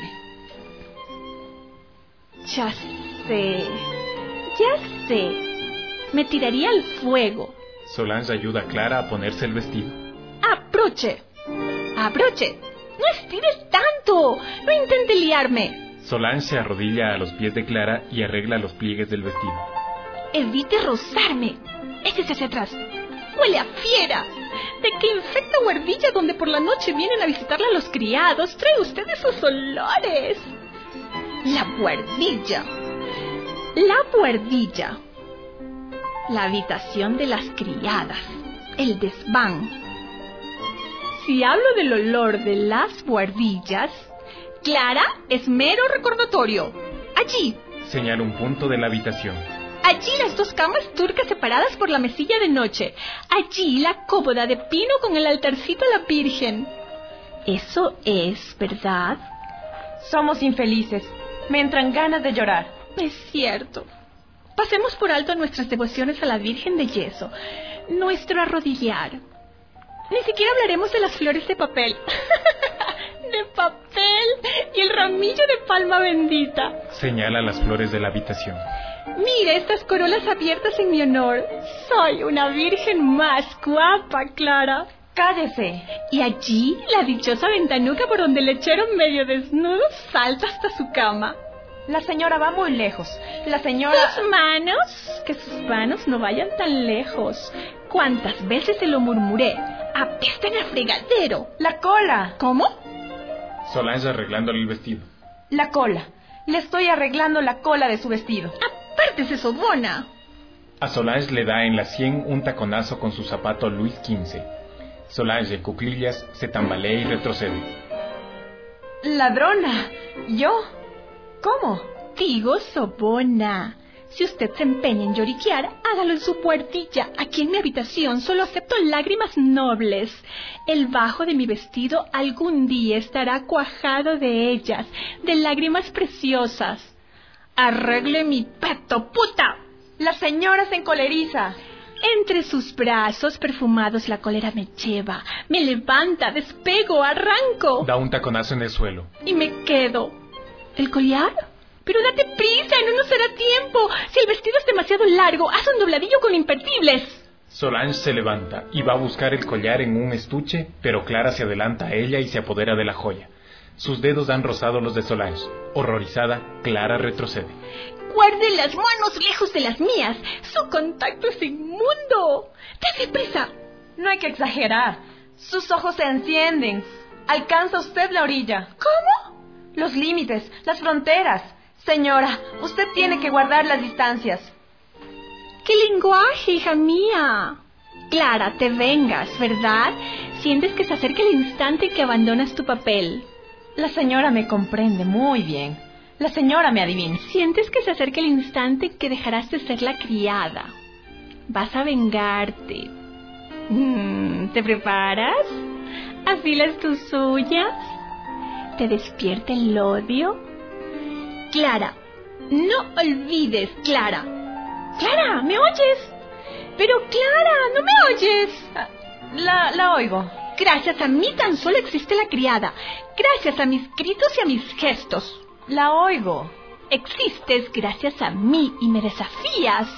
[SPEAKER 11] Ya sé. Ya sé. Me tiraría al fuego.
[SPEAKER 10] Solange ayuda a Clara a ponerse el vestido.
[SPEAKER 11] ¡Abroche! ¡Abroche! ¡No estires tanto! ¡No intente liarme!
[SPEAKER 10] Solange se arrodilla a los pies de Clara y arregla los pliegues del vestido.
[SPEAKER 11] Evite rozarme. Échese hacia atrás. ¡Huele a fiera! ¿De qué infecta guardilla donde por la noche vienen a visitarla los criados? ¡Trae usted esos olores! La guardilla. La guardilla. La habitación de las criadas. El desván. Si hablo del olor de las buhardillas, Clara, es mero recordatorio. Allí.
[SPEAKER 10] Señala un punto de la habitación.
[SPEAKER 11] Allí las dos camas turcas separadas por la mesilla de noche. Allí la cómoda de pino con el altarcito a la Virgen. Eso es, ¿verdad?
[SPEAKER 12] Somos infelices. Me entran ganas de llorar.
[SPEAKER 11] Es cierto. Pasemos por alto nuestras devociones a la Virgen de Yeso. Nuestro arrodillar. Ni siquiera hablaremos de las flores de papel. De papel y el ramillo de palma bendita.
[SPEAKER 10] Señala las flores de la habitación.
[SPEAKER 11] Mira estas corolas abiertas en mi honor. Soy una virgen más guapa, Clara.
[SPEAKER 12] Cállese.
[SPEAKER 11] Y allí la dichosa ventanuca por donde el lechero medio desnudo salta hasta su cama.
[SPEAKER 12] La señora va muy lejos. La señora...
[SPEAKER 11] Sus manos, que sus manos no vayan tan lejos. ¿Cuántas veces se lo murmuré? Apestan a fregadero.
[SPEAKER 12] La cola.
[SPEAKER 11] ¿Cómo?
[SPEAKER 10] Solange arreglándole el vestido.
[SPEAKER 12] La cola. Le estoy arreglando la cola de su vestido.
[SPEAKER 11] Apártese, sobona.
[SPEAKER 10] A Solange le da en la sien un taconazo con su zapato Luis quince. Solange, en cuclillas, se tambalea y retrocede.
[SPEAKER 12] ¡Ladrona! ¿Yo? ¿Cómo?
[SPEAKER 11] Digo, sobona. Si usted se empeña en lloriquear, hágalo en su puertilla. Aquí en mi habitación solo acepto lágrimas nobles. El bajo de mi vestido algún día estará cuajado de ellas, de lágrimas preciosas. Arregle mi peto, puta.
[SPEAKER 12] La señora se encoleriza.
[SPEAKER 11] Entre sus brazos perfumados la cólera me lleva, me levanta, despego, arranco.
[SPEAKER 10] Da un taconazo en el suelo.
[SPEAKER 11] Y me quedo. ¿El collar? Pero date prisa, no nos hará tiempo. Si el vestido es demasiado largo, haz un dobladillo con imperdibles.
[SPEAKER 10] Solange se levanta y va a buscar el collar en un estuche, pero Clara se adelanta a ella y se apodera de la joya. Sus dedos han rozado los de Solange. Horrorizada, Clara retrocede.
[SPEAKER 11] Guarde las manos lejos de las mías. Su contacto es inmundo. ¡Date prisa!
[SPEAKER 12] No hay que exagerar. Sus ojos se encienden. ¿Alcanza usted la orilla?
[SPEAKER 11] ¿Cómo?
[SPEAKER 12] Los límites, las fronteras. Señora, usted tiene que guardar las distancias.
[SPEAKER 11] ¡Qué lenguaje, hija mía! Clara, te vengas, ¿verdad? Sientes que se acerca el instante en que abandonas tu papel.
[SPEAKER 12] La señora me comprende muy bien. La señora me adivina.
[SPEAKER 11] Sientes que se acerca el instante en que dejarás de ser la criada. Vas a vengarte. ¿Te preparas? ¿Afilas tus uñas? ¿Te despierta el odio? Clara, no olvides, Clara. Clara, ¿me oyes? Pero Clara, ¿no me oyes?
[SPEAKER 12] La, la oigo.
[SPEAKER 11] Gracias a mí tan solo existe la criada. Gracias a mis gritos y a mis gestos.
[SPEAKER 12] La oigo.
[SPEAKER 11] Existes gracias a mí y me desafías.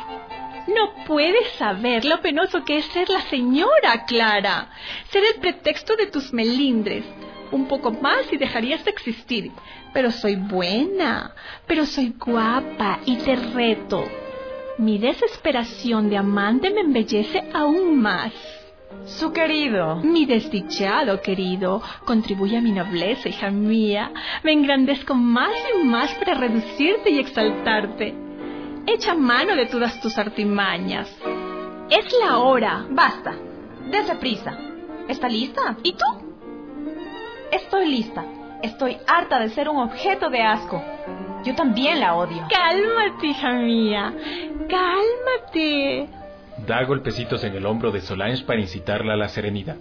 [SPEAKER 11] No puedes saber lo penoso que es ser la señora, Clara. Ser el pretexto de tus melindres. Un poco más y dejarías de existir. Pero soy buena, pero soy guapa y te reto. Mi desesperación de amante me embellece aún más.
[SPEAKER 12] Su querido.
[SPEAKER 11] Mi desdichado querido contribuye a mi nobleza, hija mía. Me engrandezco más y más para reducirte y exaltarte. Echa mano de todas tus artimañas. Es la hora.
[SPEAKER 12] Basta. Dese prisa. ¿Está lista?
[SPEAKER 11] ¿Y tú?
[SPEAKER 12] Estoy lista. Estoy harta de ser un objeto de asco. Yo también la odio.
[SPEAKER 11] Cálmate, hija mía. Cálmate.
[SPEAKER 10] Da golpecitos en el hombro de Solange para incitarla a la serenidad.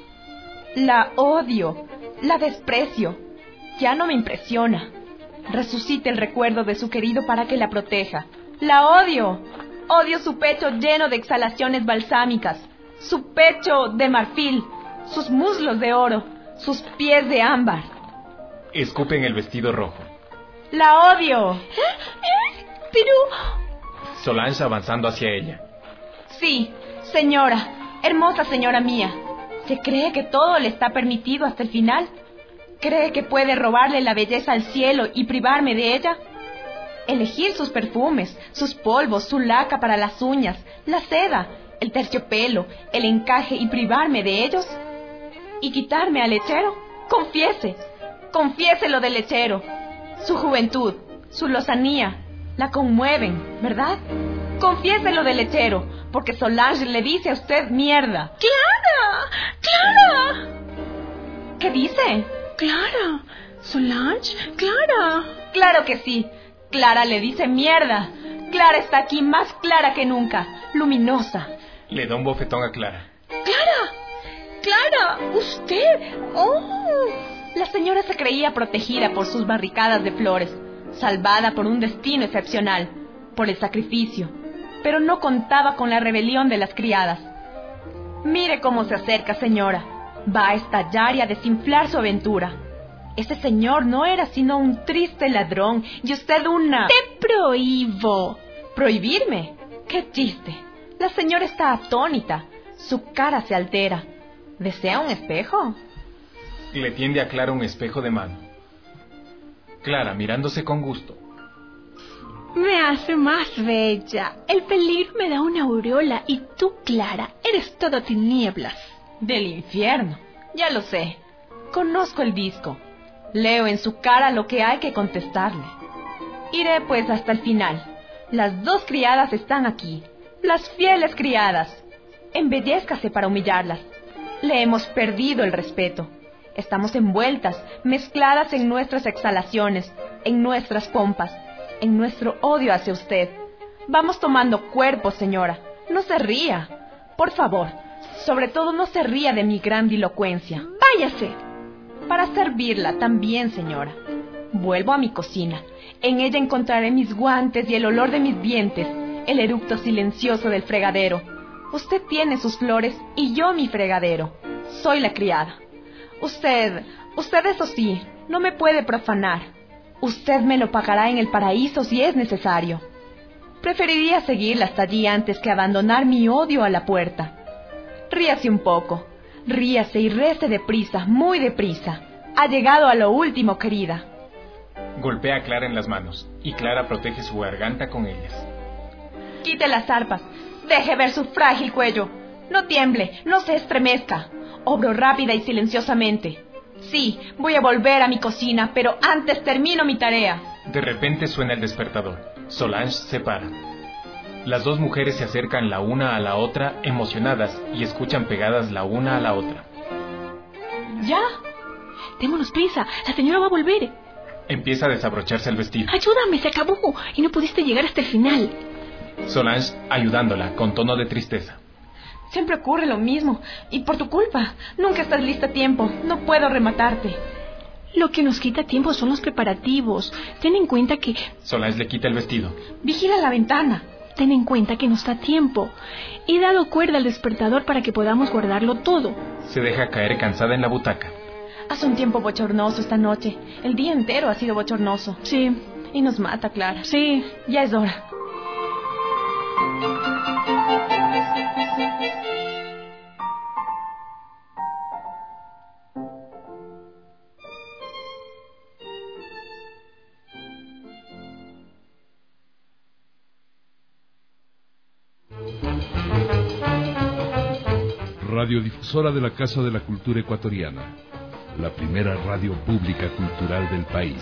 [SPEAKER 12] La odio. La desprecio. Ya no me impresiona. Resucite el recuerdo de su querido para que la proteja. La odio. Odio su pecho lleno de exhalaciones balsámicas. Su pecho de marfil. Sus muslos de oro. Sus pies de ámbar.
[SPEAKER 10] Escupe en el vestido rojo.
[SPEAKER 12] ¡La odio!
[SPEAKER 11] ¿Eh? Pero...
[SPEAKER 10] Solange avanzando hacia ella.
[SPEAKER 12] Sí, señora, hermosa señora mía. ¿Se cree que todo le está permitido hasta el final? ¿Cree que puede robarle la belleza al cielo y privarme de ella? Elegir sus perfumes, sus polvos, su laca para las uñas, la seda, el terciopelo, el encaje y privarme de ellos. ¿Y quitarme al lechero? Confiese, confiese lo del lechero. Su juventud, su lozanía, la conmueven, ¿verdad? Confiese lo del lechero, porque Solange le dice a usted mierda.
[SPEAKER 11] ¡Clara! ¡Clara!
[SPEAKER 12] ¿Qué dice?
[SPEAKER 11] Clara. Solange, Clara.
[SPEAKER 12] Claro que sí. Clara le dice mierda. Clara está aquí más clara que nunca, luminosa.
[SPEAKER 10] Le da un bofetón a Clara.
[SPEAKER 11] ¡Clara! ¡Clara! ¡Usted! ¡Oh!
[SPEAKER 12] La señora se creía protegida por sus barricadas de flores, salvada por un destino excepcional, por el sacrificio, pero no contaba con la rebelión de las criadas. Mire cómo se acerca, señora. Va a estallar y a desinflar su aventura. Ese señor no era sino un triste ladrón y usted una...
[SPEAKER 11] ¡Te prohíbo!
[SPEAKER 12] ¿Prohibirme? ¡Qué chiste! La señora está atónita. Su cara se altera. ¿Desea un espejo?
[SPEAKER 10] Le tiende a Clara un espejo de mano. Clara, mirándose con gusto.
[SPEAKER 11] Me hace más bella. El peligro me da una aureola y tú, Clara, eres todo tinieblas.
[SPEAKER 12] Del infierno. Ya lo sé. Conozco el disco. Leo en su cara lo que hay que contestarle. Iré pues hasta el final. Las dos criadas están aquí, las fieles criadas. Embellezcase para humillarlas. Le hemos perdido el respeto. Estamos envueltas, mezcladas en nuestras exhalaciones, en nuestras pompas, en nuestro odio hacia usted. Vamos tomando cuerpo, señora. No se ría. Por favor, sobre todo no se ría de mi grandilocuencia.
[SPEAKER 11] Váyase.
[SPEAKER 12] Para servirla también, señora. Vuelvo a mi cocina. En ella encontraré mis guantes y el olor de mis dientes, el eructo silencioso del fregadero. Usted tiene sus flores y yo mi fregadero. Soy la criada. Usted, usted eso sí, no me puede profanar. Usted me lo pagará en el paraíso si es necesario. Preferiría seguirla hasta allí antes que abandonar mi odio a la puerta. Ríase un poco, ríase y rece deprisa, muy deprisa. Ha llegado a lo último, querida.
[SPEAKER 10] Golpea a Clara en las manos, y Clara protege su garganta con ellas.
[SPEAKER 12] Quite las arpas, deje ver su frágil cuello. No tiemble, no se estremezca. Obro rápida y silenciosamente. Sí, voy a volver a mi cocina, pero antes termino mi tarea.
[SPEAKER 10] De repente suena el despertador. Solange se para. Las dos mujeres se acercan la una a la otra, emocionadas, y escuchan pegadas la una a la otra.
[SPEAKER 11] ¿Ya? Démonos prisa, la señora va a volver.
[SPEAKER 10] Empieza a desabrocharse el vestido.
[SPEAKER 11] Ayúdame, se acabó, y no pudiste llegar hasta el final.
[SPEAKER 10] Solange ayudándola, con tono de tristeza.
[SPEAKER 12] Siempre ocurre lo mismo, y por tu culpa. Nunca estás lista a tiempo, no puedo rematarte.
[SPEAKER 11] Lo que nos quita tiempo son los preparativos. Ten en cuenta que...
[SPEAKER 10] Solange le quita el vestido.
[SPEAKER 12] Vigila la ventana.
[SPEAKER 11] Ten en cuenta que nos da tiempo. He dado cuerda al despertador para que podamos guardarlo todo.
[SPEAKER 10] Se deja caer cansada en la butaca.
[SPEAKER 12] Hace un tiempo bochornoso esta noche. El día entero ha sido bochornoso.
[SPEAKER 11] Sí.
[SPEAKER 12] Y nos mata, Clara.
[SPEAKER 11] Sí.
[SPEAKER 12] Ya es hora.
[SPEAKER 1] Radiodifusora de la Casa de la Cultura Ecuatoriana, la primera radio pública cultural del país.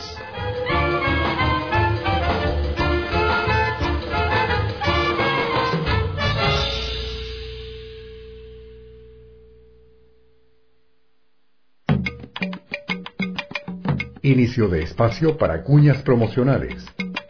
[SPEAKER 6] Inicio de espacio para cuñas promocionales.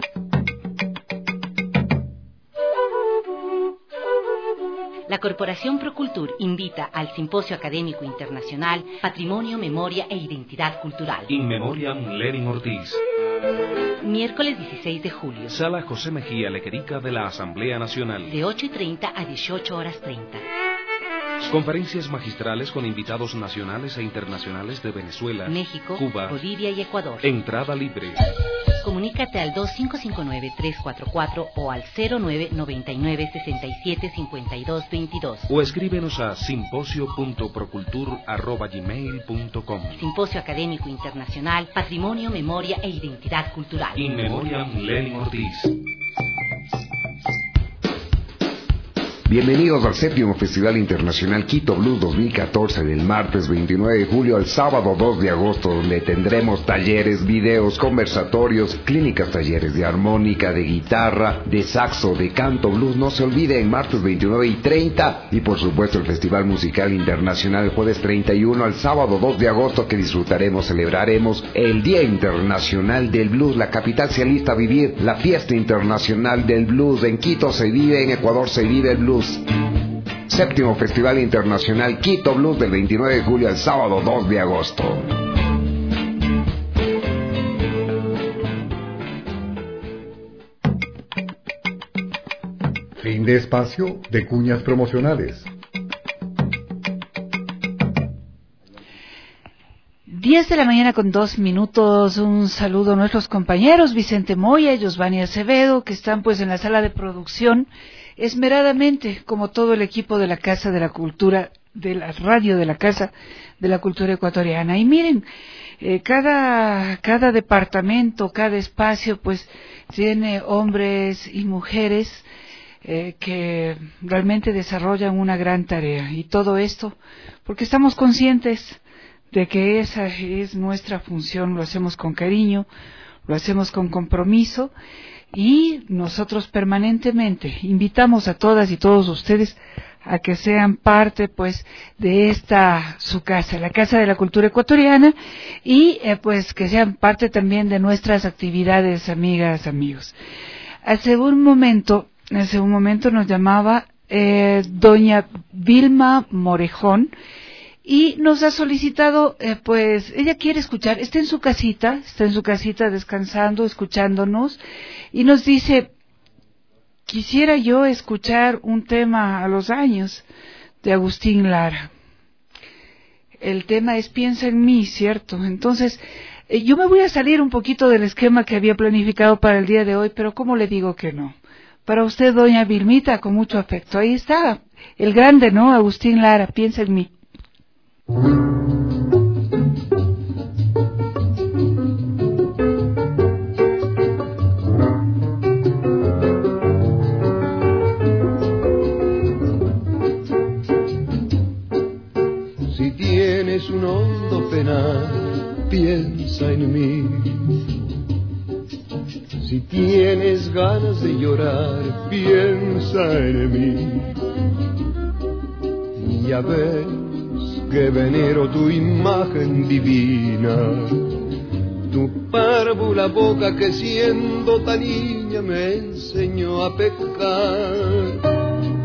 [SPEAKER 2] La Corporación Procultur invita al Simposio Académico Internacional Patrimonio, Memoria e Identidad Cultural.
[SPEAKER 7] In Memoriam Lenin Ortiz.
[SPEAKER 2] Miércoles dieciséis de julio.
[SPEAKER 7] Sala José Mejía Lequerica de la Asamblea Nacional.
[SPEAKER 2] De ocho y treinta a dieciocho horas treinta.
[SPEAKER 7] Conferencias magistrales con invitados nacionales e internacionales de Venezuela,
[SPEAKER 2] México,
[SPEAKER 7] Cuba,
[SPEAKER 2] Bolivia y Ecuador.
[SPEAKER 7] Entrada libre.
[SPEAKER 2] Comunícate al dos cinco cinco nueve, tres cuatro cuatro o al cero nueve noventa y nueve, sesenta y siete, cincuenta y dos, veintidós.
[SPEAKER 7] O escríbenos a simposio punto procultur arroba gmail punto com.
[SPEAKER 2] Simposio Académico Internacional Patrimonio, Memoria e Identidad Cultural.
[SPEAKER 7] In Memoriam Lenin Ortiz.
[SPEAKER 13] Bienvenidos al séptimo Festival Internacional Quito Blues dos mil catorce, del martes veintinueve de julio al sábado dos de agosto, donde tendremos talleres, videos, conversatorios, clínicas, talleres de armónica, de guitarra, de saxo, de canto blues. No se olviden, martes veintinueve y treinta, y por supuesto el Festival Musical Internacional jueves treinta y uno al sábado dos de agosto, que disfrutaremos, celebraremos el Día Internacional del Blues. La capital se alista a vivir la fiesta internacional del blues. En Quito se vive, en Ecuador se vive el blues. Séptimo Festival Internacional Quito Blues, del veintinueve de julio al sábado dos de agosto.
[SPEAKER 6] Fin de espacio de cuñas promocionales.
[SPEAKER 3] diez de la mañana con dos minutos. Un saludo a nuestros compañeros Vicente Moya y Giovanni Acevedo, que están pues en la sala de producción esmeradamente, como todo el equipo de la Casa de la Cultura, de la radio de la Casa de la Cultura Ecuatoriana. Y miren, eh, cada, cada departamento, cada espacio, pues tiene hombres y mujeres eh, que realmente desarrollan una gran tarea. Y todo esto porque estamos conscientes de que esa es nuestra función, lo hacemos con cariño, lo hacemos con compromiso y nosotros permanentemente invitamos a todas y todos ustedes a que sean parte pues de esta su casa, la Casa de la Cultura Ecuatoriana, y eh, pues que sean parte también de nuestras actividades, amigas, amigos. Hace un momento, hace un momento nos llamaba eh, doña Vilma Morejón y nos ha solicitado, eh, pues ella quiere escuchar, está en su casita, está en su casita descansando, escuchándonos, y nos dice: quisiera yo escuchar un tema a los años de Agustín Lara. El tema es Piensa en mí, ¿cierto? Entonces, eh, yo me voy a salir un poquito del esquema que había planificado para el día de hoy, pero ¿cómo le digo que no? Para usted, doña Vilmita, con mucho afecto. Ahí está, el grande, ¿no? Agustín Lara, Piensa en mí.
[SPEAKER 5] Si tienes un hondo penal, piensa en mí. Si tienes ganas de llorar, piensa en mí. Y ya ves que venero tu imagen divina, tu párvula boca que siendo tan niña me enseñó a pecar.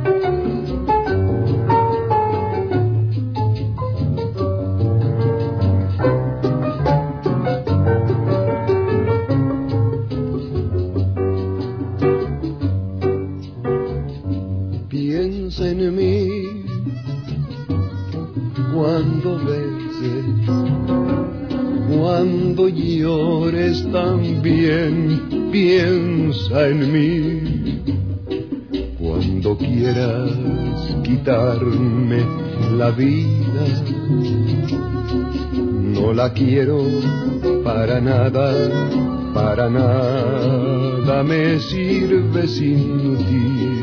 [SPEAKER 5] Piensa en mí cuando beses, cuando llores también, piensa en mí. Cuando quieras quitarme la vida, no la quiero para nada, para nada me sirve sin ti.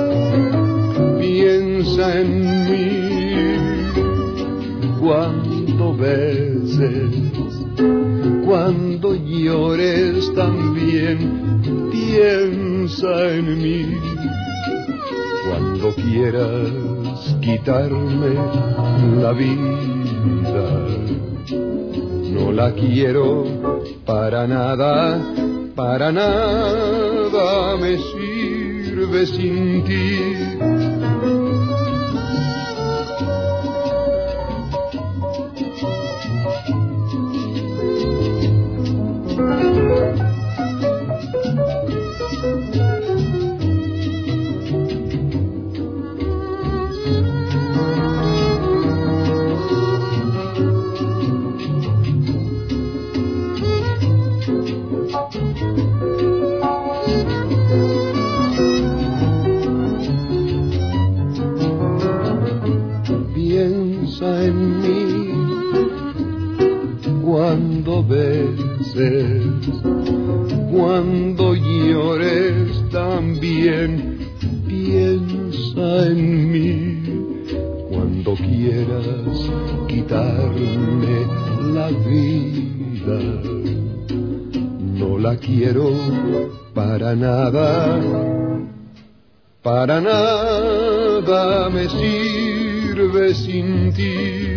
[SPEAKER 5] Piensa en mí cuando beses, cuando llores también, piensa en mí. Cuando quieras quitarme la vida, no la quiero para nada, para nada me sirve sin ti. Piensa en mí cuando beses, cuando llores también, piensa en mí. Cuando quieras quitarme la vida, no la quiero para nada, para nada me sirve sin ti.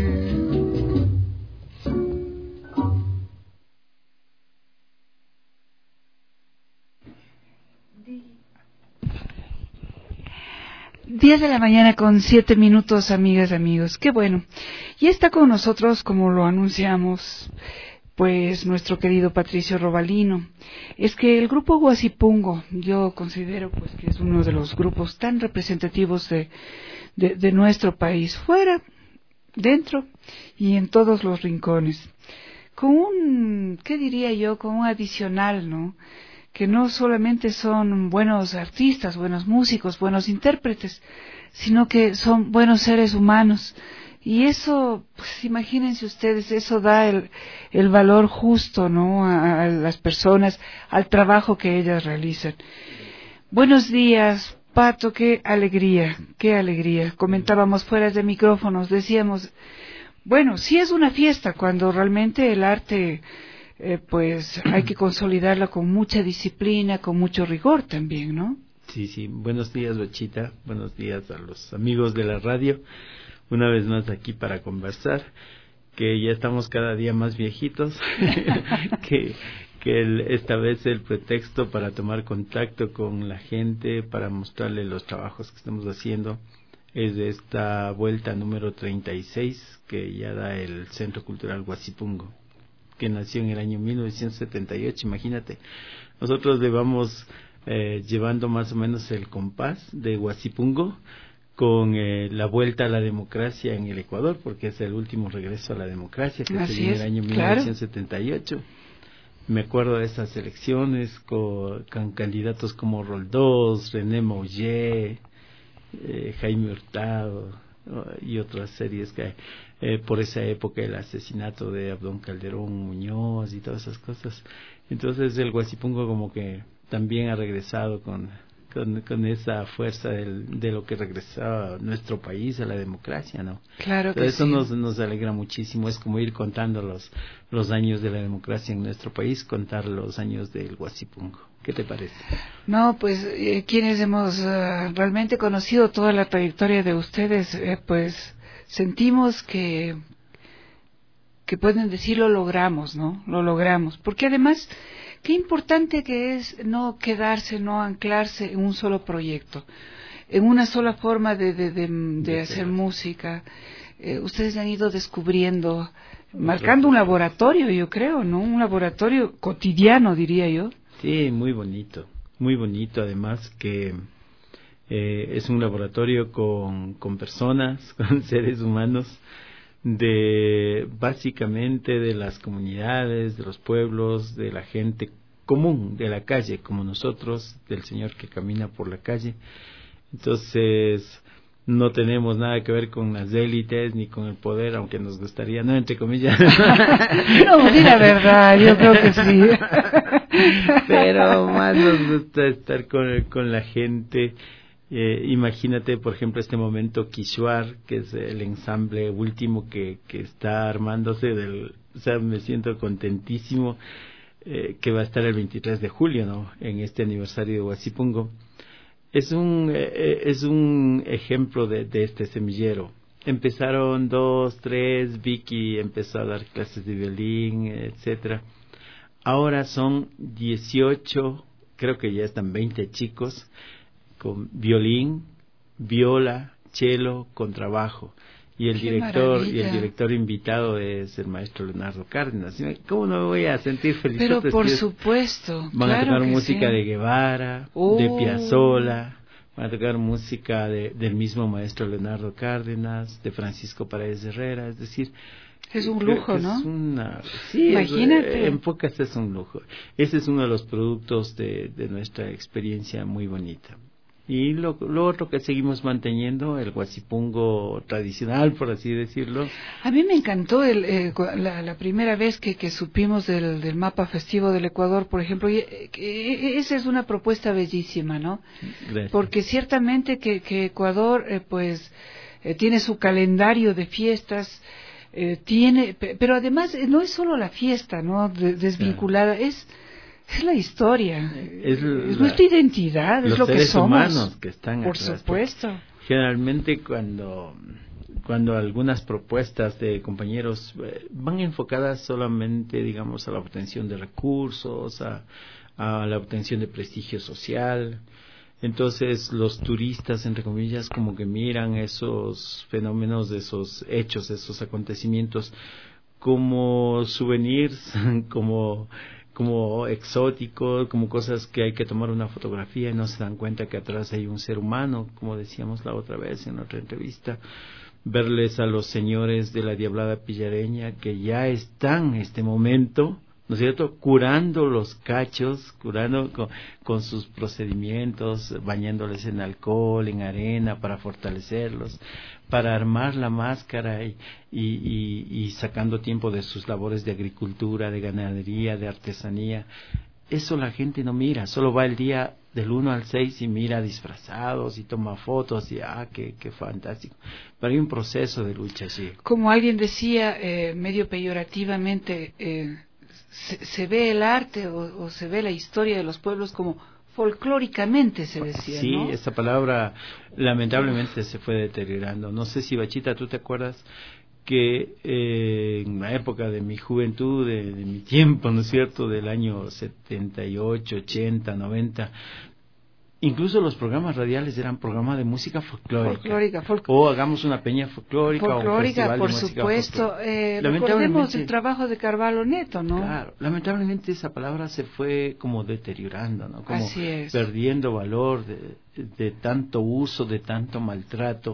[SPEAKER 3] Diez de la mañana con siete minutos, amigas, amigos. Qué bueno. Y está con nosotros, como lo anunciamos, pues nuestro querido Patricio Robalino. Es que el grupo Guasipungo, yo considero pues que es uno de los grupos tan representativos de, de, de nuestro país, fuera, dentro y en todos los rincones. Con un, ¿qué diría yo? Con un adicional, ¿no? Que no solamente son buenos artistas, buenos músicos, buenos intérpretes, sino que son buenos seres humanos. Y eso, pues imagínense ustedes, eso da el, el valor justo, ¿no? A, a las personas, al trabajo que ellas realizan. Buenos días, Pato, qué alegría, qué alegría. Comentábamos fuera de micrófonos, decíamos, bueno, sí es una fiesta cuando realmente el arte, eh, pues hay que consolidarla con mucha disciplina, con mucho rigor también, ¿no?
[SPEAKER 14] Sí, sí. Buenos días, Bechita. Buenos días a los amigos de la radio. Una vez más aquí para conversar, que ya estamos cada día más viejitos, que, que el, esta vez el pretexto para tomar contacto con la gente, para mostrarle los trabajos que estamos haciendo, es de esta vuelta número treinta y seis que ya da el Centro Cultural Huasipungo, que nació en el año mil novecientos setenta y ocho, imagínate. Nosotros le vamos eh, llevando más o menos el compás de Huasipungo con eh, la vuelta a la democracia en el Ecuador, porque es el último regreso a la democracia que se dio en el año mil novecientos setenta y ocho. Claro. Me acuerdo de esas elecciones con, con candidatos como Roldós, René Mouget, eh, Jaime Hurtado, ¿no? Y otras series que hay. Eh, por esa época el asesinato de Abdón Calderón Muñoz y todas esas cosas. Entonces el Huasipungo como que también ha regresado con... Con, con esa fuerza del, de lo que regresaba a nuestro país, a la democracia, ¿no?
[SPEAKER 3] Claro que
[SPEAKER 14] Pero eso
[SPEAKER 3] sí.
[SPEAKER 14] nos, nos alegra muchísimo, es como ir contando los, los años de la democracia en nuestro país, contar los años del Huasipungo. ¿Qué te parece?
[SPEAKER 3] No, pues eh, quienes hemos uh, realmente conocido toda la trayectoria de ustedes, eh, pues sentimos que, que pueden decir lo logramos, ¿no? Lo logramos, porque además... Qué importante que es no quedarse, no anclarse en un solo proyecto, en una sola forma de, de, de, de hacer música. Eh, ustedes han ido descubriendo, marcando un laboratorio, yo creo, ¿no? Un laboratorio cotidiano, diría yo.
[SPEAKER 14] Sí, muy bonito, muy bonito, además que eh, es un laboratorio con, con personas, con seres humanos, de básicamente de las comunidades, de los pueblos, de la gente común, de la calle, como nosotros, del señor que camina por la calle. Entonces no tenemos nada que ver con las élites ni con el poder, aunque nos gustaría, no, entre comillas.
[SPEAKER 3] No, di la verdad, yo creo que sí.
[SPEAKER 14] Pero más nos gusta estar con, con la gente. Eh, imagínate, por ejemplo, este momento Quishuar, que es el ensamble último que, que está armándose del, o sea, me siento contentísimo, eh, que va a estar el veintitrés de julio, ¿no? En este aniversario de Huasipungo. Es un, eh, es un ejemplo de, de este semillero. Empezaron dos, tres, Vicky empezó a dar clases de violín, etcétera. Ahora son dieciocho, creo que ya están veinte chicos, con violín, viola, cello, contrabajo, y el
[SPEAKER 3] ¡Qué
[SPEAKER 14] director
[SPEAKER 3] maravilla!
[SPEAKER 14] y el director invitado es el maestro Leonardo Cárdenas. ¿Cómo no me voy a sentir feliz?
[SPEAKER 3] Pero por supuesto,
[SPEAKER 14] van
[SPEAKER 3] claro
[SPEAKER 14] a tocar
[SPEAKER 3] que
[SPEAKER 14] música
[SPEAKER 3] sí.
[SPEAKER 14] de Guevara,
[SPEAKER 3] Oh.
[SPEAKER 14] de Piazzolla, van a tocar música de, del mismo maestro Leonardo Cárdenas, de Francisco Paredes Herrera, es decir,
[SPEAKER 3] es un lujo,
[SPEAKER 14] es
[SPEAKER 3] ¿no?
[SPEAKER 14] Una, sí,
[SPEAKER 3] imagínate.
[SPEAKER 14] Es, en pocas es un lujo. Ese es uno de los productos de, de nuestra experiencia muy bonita. Y lo, lo otro que seguimos manteniendo, el Huasipungo tradicional, por así decirlo.
[SPEAKER 3] A mí me encantó el, eh, la, la primera vez que, que supimos del, del mapa festivo del Ecuador, por ejemplo, y, eh, que esa es una propuesta bellísima, ¿no?
[SPEAKER 14] Gracias.
[SPEAKER 3] Porque ciertamente que, que Ecuador, eh, pues, eh, tiene su calendario de fiestas, eh, tiene, pero además eh, no es solo la fiesta, ¿no? De, desvinculada, claro. es... Es la historia, es, es la, nuestra identidad, es lo que somos.
[SPEAKER 14] Los seres humanos que están
[SPEAKER 3] por
[SPEAKER 14] atrás,
[SPEAKER 3] supuesto.
[SPEAKER 14] Generalmente cuando cuando algunas propuestas de compañeros eh, van enfocadas solamente, digamos, a la obtención de recursos, a, a la obtención de prestigio social, entonces los turistas, entre comillas, como que miran esos fenómenos, esos hechos, esos acontecimientos como souvenirs, como como exóticos, como cosas que hay que tomar una fotografía y no se dan cuenta que atrás hay un ser humano, como decíamos la otra vez en otra entrevista. Verles a los señores de la Diablada Pillareña que ya están en este momento, ¿no es cierto?, curando los cachos, curando con, con sus procedimientos, bañándoles en alcohol, en arena para fortalecerlos, para armar la máscara y, y, y, y sacando tiempo de sus labores de agricultura, de ganadería, de artesanía. eso la gente no mira, solo va el día del uno al seis y mira disfrazados y toma fotos y ah, qué, qué fantástico. Pero hay un proceso de lucha así.
[SPEAKER 3] Como alguien decía, eh, medio peyorativamente, eh, se, se ve el arte o, o se ve la historia de los pueblos como folclóricamente, se decía,
[SPEAKER 14] sí,
[SPEAKER 3] ¿no?
[SPEAKER 14] Sí, esa palabra lamentablemente se fue deteriorando. No sé si, Bachita, tú te acuerdas que eh, en la época de mi juventud, de, de mi tiempo, ¿no es cierto?, del año setenta y ocho, ochenta, noventa, incluso los programas radiales eran programas de música folclórica.
[SPEAKER 3] Folclórica, folk...
[SPEAKER 14] O hagamos una peña folclórica,
[SPEAKER 3] folclórica,
[SPEAKER 14] o un festival
[SPEAKER 3] por
[SPEAKER 14] de música
[SPEAKER 3] supuesto. Eh, recordemos el trabajo de Carvalho Neto, ¿no?
[SPEAKER 14] Claro, lamentablemente esa palabra se fue como deteriorando, ¿no? Como
[SPEAKER 3] Así es.
[SPEAKER 14] perdiendo valor de, de tanto uso, de tanto maltrato.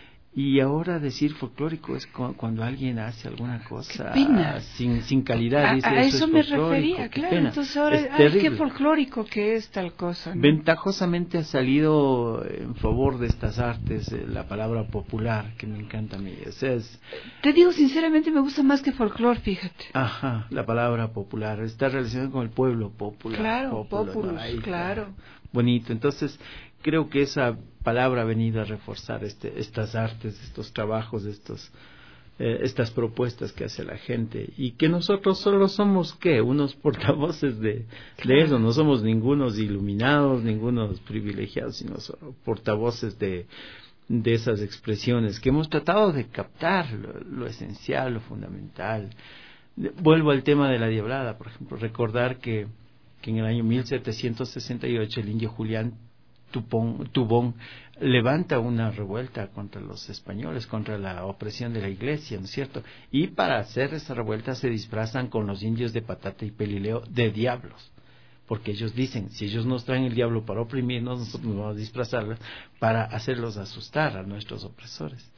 [SPEAKER 14] Y ahora decir folclórico es cuando alguien hace alguna cosa sin, sin calidad. Dice,
[SPEAKER 3] a, a eso,
[SPEAKER 14] eso es
[SPEAKER 3] me
[SPEAKER 14] folclórico,
[SPEAKER 3] refería, claro.
[SPEAKER 14] Pena.
[SPEAKER 3] Entonces ahora,
[SPEAKER 14] es
[SPEAKER 3] ay, qué folclórico que es tal cosa, ¿no?
[SPEAKER 14] Ventajosamente ha salido en favor de estas artes eh, la palabra popular, que me encanta a mí. O sea, es...
[SPEAKER 3] Te digo sinceramente, me gusta más que folclor, fíjate.
[SPEAKER 14] Ajá, la palabra popular está relacionada con el pueblo popular.
[SPEAKER 3] Claro,
[SPEAKER 14] popular,
[SPEAKER 3] populus,
[SPEAKER 14] ¿no? Ahí,
[SPEAKER 3] claro.
[SPEAKER 14] Bonito. Entonces, creo que esa palabra ha venido a reforzar este, estas artes, estos trabajos, estos, eh, estas propuestas que hace la gente, y que nosotros solo somos, ¿qué? Unos portavoces de, claro. de eso, no somos ningunos iluminados, ningunos privilegiados, sino solo portavoces de, de esas expresiones que hemos tratado de captar, lo, lo esencial, lo fundamental. Vuelvo al tema de la diablada, por ejemplo, recordar que, que en el año mil setecientos sesenta y ocho el indio Julián Tupón, Tubón levanta una revuelta contra los españoles, contra la opresión de la iglesia, ¿no es cierto? Y para hacer esa revuelta se disfrazan con los indios de Patata y Pelileo de diablos, porque ellos dicen, si ellos nos traen el diablo para oprimirnos, nosotros nos vamos a disfrazarlos para hacerlos asustar a nuestros opresores.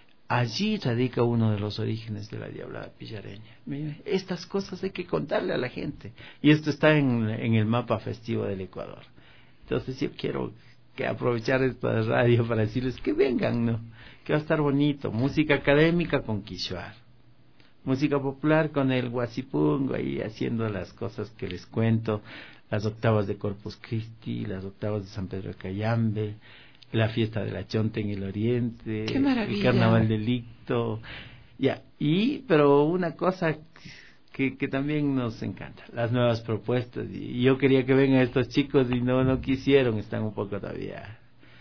[SPEAKER 14] Allí radica uno de los orígenes de la diablada pillareña. Mire, estas cosas hay que contarle a la gente, y esto está en, en el mapa festivo del Ecuador. Entonces yo quiero que aprovechar esta radio para decirles que vengan, ¿no? Que va a estar bonito. Música académica con Quichuar. Música popular con el Guasipungo, ahí haciendo las cosas que les cuento. Las octavas de Corpus Christi, las octavas de San Pedro de Cayambe, la fiesta de la Chonta en el Oriente,
[SPEAKER 3] ¡qué maravilla!
[SPEAKER 14] El Carnaval del Licto. Ya, y, pero una cosa... Que, que también nos encanta, las nuevas propuestas, y yo quería que vengan estos chicos y no no quisieron, están un poco todavía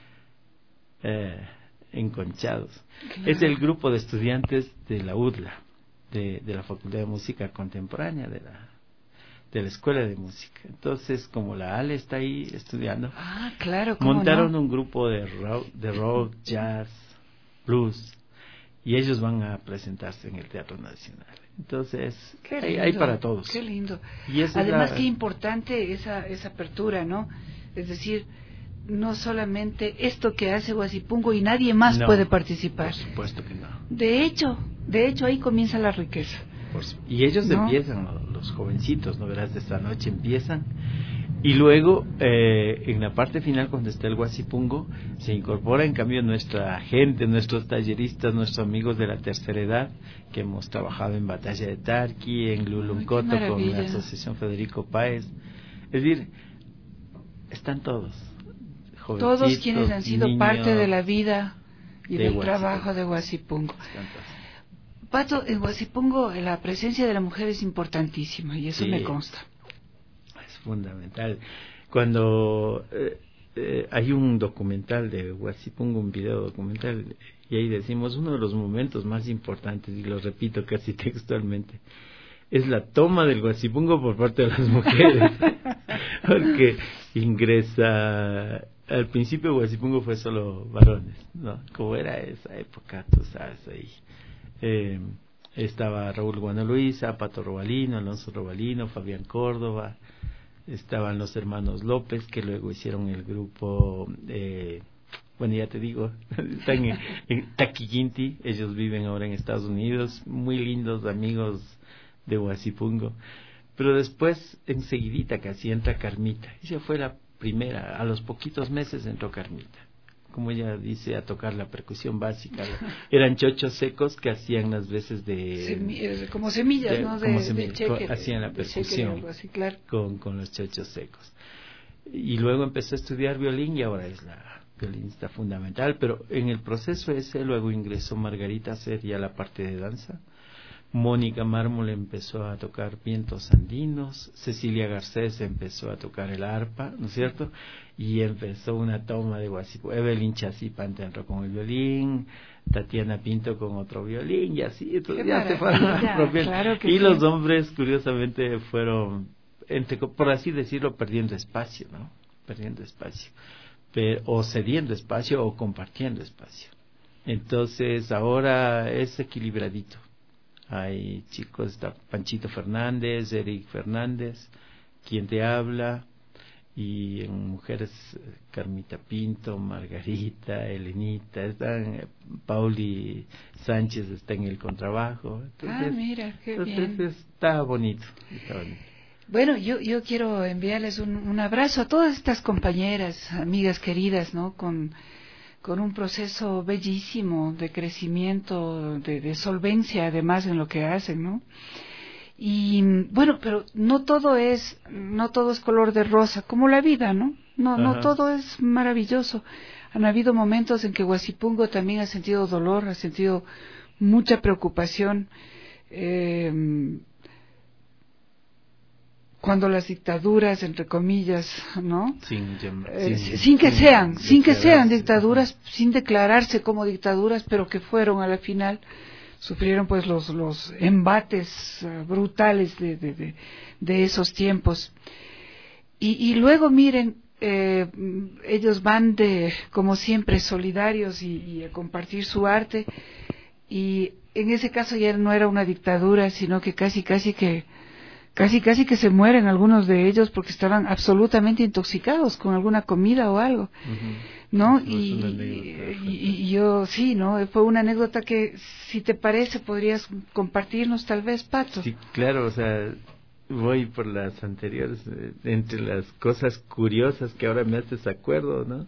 [SPEAKER 14] eh, enconchados. Claro. Es el grupo de estudiantes de la U D L A, de, de la Facultad de Música Contemporánea, de la de la Escuela de Música. Entonces, como la Ale está ahí estudiando,
[SPEAKER 3] ah, claro, ¿cómo
[SPEAKER 14] montaron
[SPEAKER 3] no?
[SPEAKER 14] un grupo de rock, de rock, jazz, blues, y ellos van a presentarse en el Teatro Nacional. Entonces, hay, hay para todos.
[SPEAKER 3] Qué lindo.
[SPEAKER 14] Y
[SPEAKER 3] además,
[SPEAKER 14] la...
[SPEAKER 3] qué importante esa, esa apertura, ¿no? Es decir, no solamente esto que hace Guasipungo y nadie más
[SPEAKER 14] no,
[SPEAKER 3] puede participar.
[SPEAKER 14] Por supuesto que no.
[SPEAKER 3] De hecho, de hecho ahí comienza la riqueza.
[SPEAKER 14] Por su... Y ellos ¿no? empiezan, los jovencitos, ¿no verás? De esta noche empiezan. Y luego, eh, en la parte final, cuando está el Guasipungo, se incorpora en cambio nuestra gente, nuestros talleristas, nuestros amigos de la tercera edad, que hemos trabajado en Batalla de Tarqui, en Luluncoto, con la Asociación Federico Páez. Es decir, están todos,
[SPEAKER 3] todos quienes han sido
[SPEAKER 14] niños,
[SPEAKER 3] parte de la vida y
[SPEAKER 14] de
[SPEAKER 3] del
[SPEAKER 14] Guasipungo.
[SPEAKER 3] trabajo de Guasipungo. Pato, en Guasipungo la presencia de la mujer es importantísima, y eso
[SPEAKER 14] sí.
[SPEAKER 3] me consta.
[SPEAKER 14] Fundamental. Cuando eh, eh, hay un documental de Guasipungo, un video documental, y ahí decimos uno de los momentos más importantes, y lo repito casi textualmente, es la toma del Guasipungo por parte de las mujeres. Porque ingresa, al principio Guasipungo fue solo varones, ¿no? Como era esa época, tú sabes, ahí eh, estaba Raúl Guano Luisa, Pato Robalino, Alonso Robalino, Fabián Córdoba, estaban los hermanos López, que luego hicieron el grupo, eh, bueno, ya te digo, están en, en Taquiquinti, ellos viven ahora en Estados Unidos, muy lindos amigos de Guasipungo. Pero después, enseguidita casi entra Carmita, esa fue la primera, a los poquitos meses entró Carmita, como ella dice, a tocar la percusión básica. Eran chochos secos que hacían las veces de...
[SPEAKER 3] Semi, como semillas,
[SPEAKER 14] de,
[SPEAKER 3] ¿no? De,
[SPEAKER 14] como
[SPEAKER 3] de
[SPEAKER 14] semillas,
[SPEAKER 3] cheque,
[SPEAKER 14] con, hacían la percusión
[SPEAKER 3] así, claro.
[SPEAKER 14] con, con los chochos secos. Y luego empezó a estudiar violín y ahora es la violinista fundamental, pero en el proceso ese luego ingresó Margarita a hacer ya la parte de danza. Mónica Mármol empezó a tocar vientos andinos, Cecilia Garcés empezó a tocar el arpa, ¿no es cierto? Y empezó una toma de Guasipo. Evelyn Chazipante entró con el violín, Tatiana Pinto con otro violín y así, entonces ya se fueron apropiando. Claro y sí. Los hombres curiosamente fueron, entre, por así decirlo, perdiendo espacio, ¿no? Perdiendo espacio, pero, o cediendo espacio o compartiendo espacio. Entonces ahora es equilibradito. Hay chicos, está Panchito Fernández, Eric Fernández, quien te habla, y en mujeres Carmita Pinto, Margarita, Elenita, están, Pauli Sánchez está en el contrabajo. Entonces,
[SPEAKER 3] ah, mira, qué
[SPEAKER 14] entonces
[SPEAKER 3] bien.
[SPEAKER 14] Está bonito, está bonito.
[SPEAKER 3] Bueno, yo, yo quiero enviarles un, un abrazo a todas estas compañeras, amigas queridas, ¿no? Con... con un proceso bellísimo de crecimiento, de, de solvencia además en lo que hacen, ¿no? Y bueno, pero no todo es, no todo es color de rosa, como la vida, ¿no? No, Ajá. no todo es maravilloso. Han habido momentos en que Guasipungo también ha sentido dolor, ha sentido mucha preocupación, eh, cuando las dictaduras, entre comillas, ¿no?
[SPEAKER 14] Sin,
[SPEAKER 3] eh,
[SPEAKER 14] sin,
[SPEAKER 3] sin que
[SPEAKER 14] sin
[SPEAKER 3] sean, sin que sean dictaduras,
[SPEAKER 14] ajá.
[SPEAKER 3] sin declararse como dictaduras, pero que fueron a la final, sufrieron pues los los embates uh, brutales de, de, de, de esos tiempos. Y, y luego miren, eh, ellos van de, como siempre, solidarios y, y a compartir su arte, y en ese caso ya no era una dictadura, sino que casi, casi que Casi, casi que se mueren algunos de ellos porque estaban absolutamente intoxicados con alguna comida o algo, uh-huh. ¿no? Y, y, y yo, sí, ¿no? Fue una anécdota que, si te parece, podrías compartirnos tal vez, Pato.
[SPEAKER 14] Sí, claro, o sea, voy por las anteriores, eh, entre las cosas curiosas que ahora me haces acuerdo, ¿no?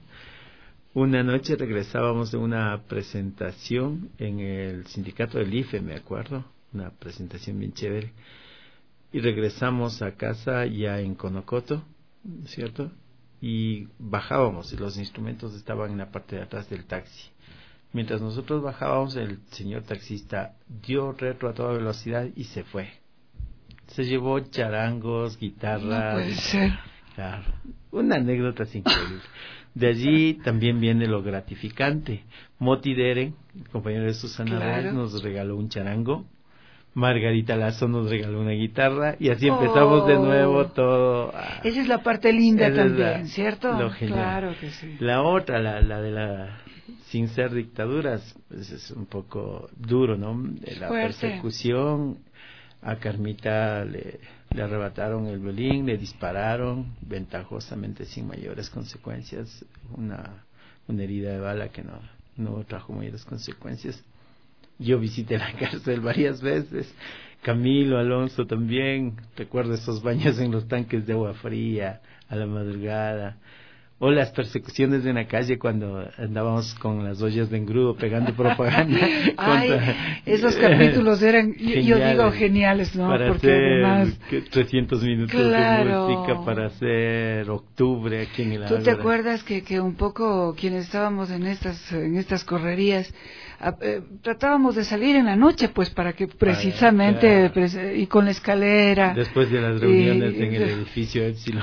[SPEAKER 14] Una noche regresábamos de una presentación en el sindicato del I F E, me acuerdo, una presentación bien chévere. Y regresamos a casa ya en Conocoto, ¿cierto? Y bajábamos, y los instrumentos estaban en la parte de atrás del taxi. Mientras nosotros bajábamos, el señor taxista dio retro a toda velocidad y se fue. Se llevó charangos, guitarras.
[SPEAKER 3] No puede ser.
[SPEAKER 14] Claro, una anécdota increíble. De allí también viene lo gratificante. Moti Deren, el compañero de Susana claro. Reyes, nos regaló un charango. Margarita Lazo nos regaló una guitarra y así empezamos oh. de nuevo todo. Ah,
[SPEAKER 3] esa es la parte linda también, la, ¿cierto?
[SPEAKER 14] Lo genial.
[SPEAKER 3] Claro que sí.
[SPEAKER 14] La otra, la, la de la sin ser dictaduras, pues es un poco duro, ¿no? La Fuerte. Persecución, a Carmita le, le arrebataron el violín, le dispararon, ventajosamente sin mayores consecuencias, una, una herida de bala que no, no trajo mayores consecuencias. Yo visité la cárcel varias veces, Camilo, Alonso también, recuerdo esos baños en los tanques de agua fría a la madrugada, o las persecuciones en la calle cuando andábamos con las ollas de engrudo pegando propaganda.
[SPEAKER 3] Ay, contra, esos capítulos eran, geniales, yo digo geniales, ¿no?
[SPEAKER 14] Para
[SPEAKER 3] porque
[SPEAKER 14] hacer
[SPEAKER 3] además
[SPEAKER 14] trescientos minutos
[SPEAKER 3] claro.
[SPEAKER 14] de música, para hacer octubre aquí en el
[SPEAKER 3] ¿Tú te acuerdas que, que un poco quienes estábamos en estas, en estas correrías, Eh, tratábamos de salir en la noche, pues, para que precisamente, ah, claro. y con la escalera.
[SPEAKER 14] Después de las reuniones y, en el edificio Epsilon.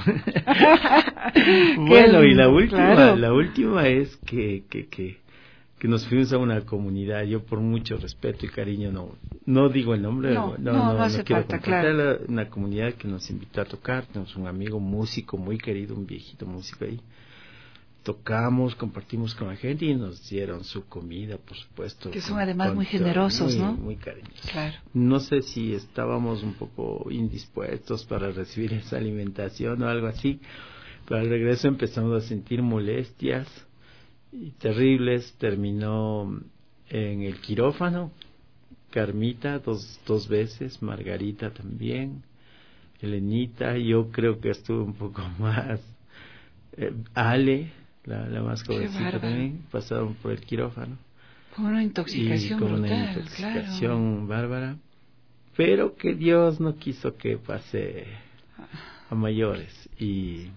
[SPEAKER 14] Bueno, y la última, claro. la última es que, que, que, que nos fuimos a una comunidad, yo por mucho respeto y cariño, no, no digo el nombre,
[SPEAKER 3] no,
[SPEAKER 14] no,
[SPEAKER 3] no,
[SPEAKER 14] no,
[SPEAKER 3] no hace
[SPEAKER 14] no quiero
[SPEAKER 3] falta, claro.
[SPEAKER 14] la, una comunidad que nos invitó a tocar, tenemos un amigo músico muy querido, un viejito músico ahí. Tocamos, compartimos con la gente y nos dieron su comida, por supuesto.
[SPEAKER 3] Que son además muy generosos,
[SPEAKER 14] muy,
[SPEAKER 3] ¿no?
[SPEAKER 14] Muy cariñosos.
[SPEAKER 3] Claro.
[SPEAKER 14] No sé si estábamos un poco indispuestos para recibir esa alimentación o algo así, pero al regreso empezamos a sentir molestias y terribles. Terminó en el quirófano, Carmita dos, dos veces, Margarita también, Elenita, yo creo que estuve un poco más, eh, Ale, la, la más jovencita también, pasaron por el quirófano.
[SPEAKER 3] Con una intoxicación
[SPEAKER 14] y con
[SPEAKER 3] brutal,
[SPEAKER 14] una intoxicación
[SPEAKER 3] claro.
[SPEAKER 14] bárbara, pero que Dios no quiso que pase a mayores y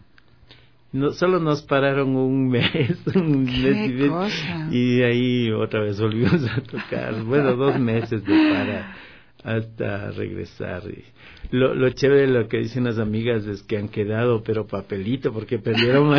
[SPEAKER 14] no solo nos pararon un mes, un mes y, mes y de ahí otra vez volvimos a tocar, bueno, dos meses de para hasta regresar. Y lo, lo chévere, lo que dicen las amigas es que han quedado pero papelito porque perdieron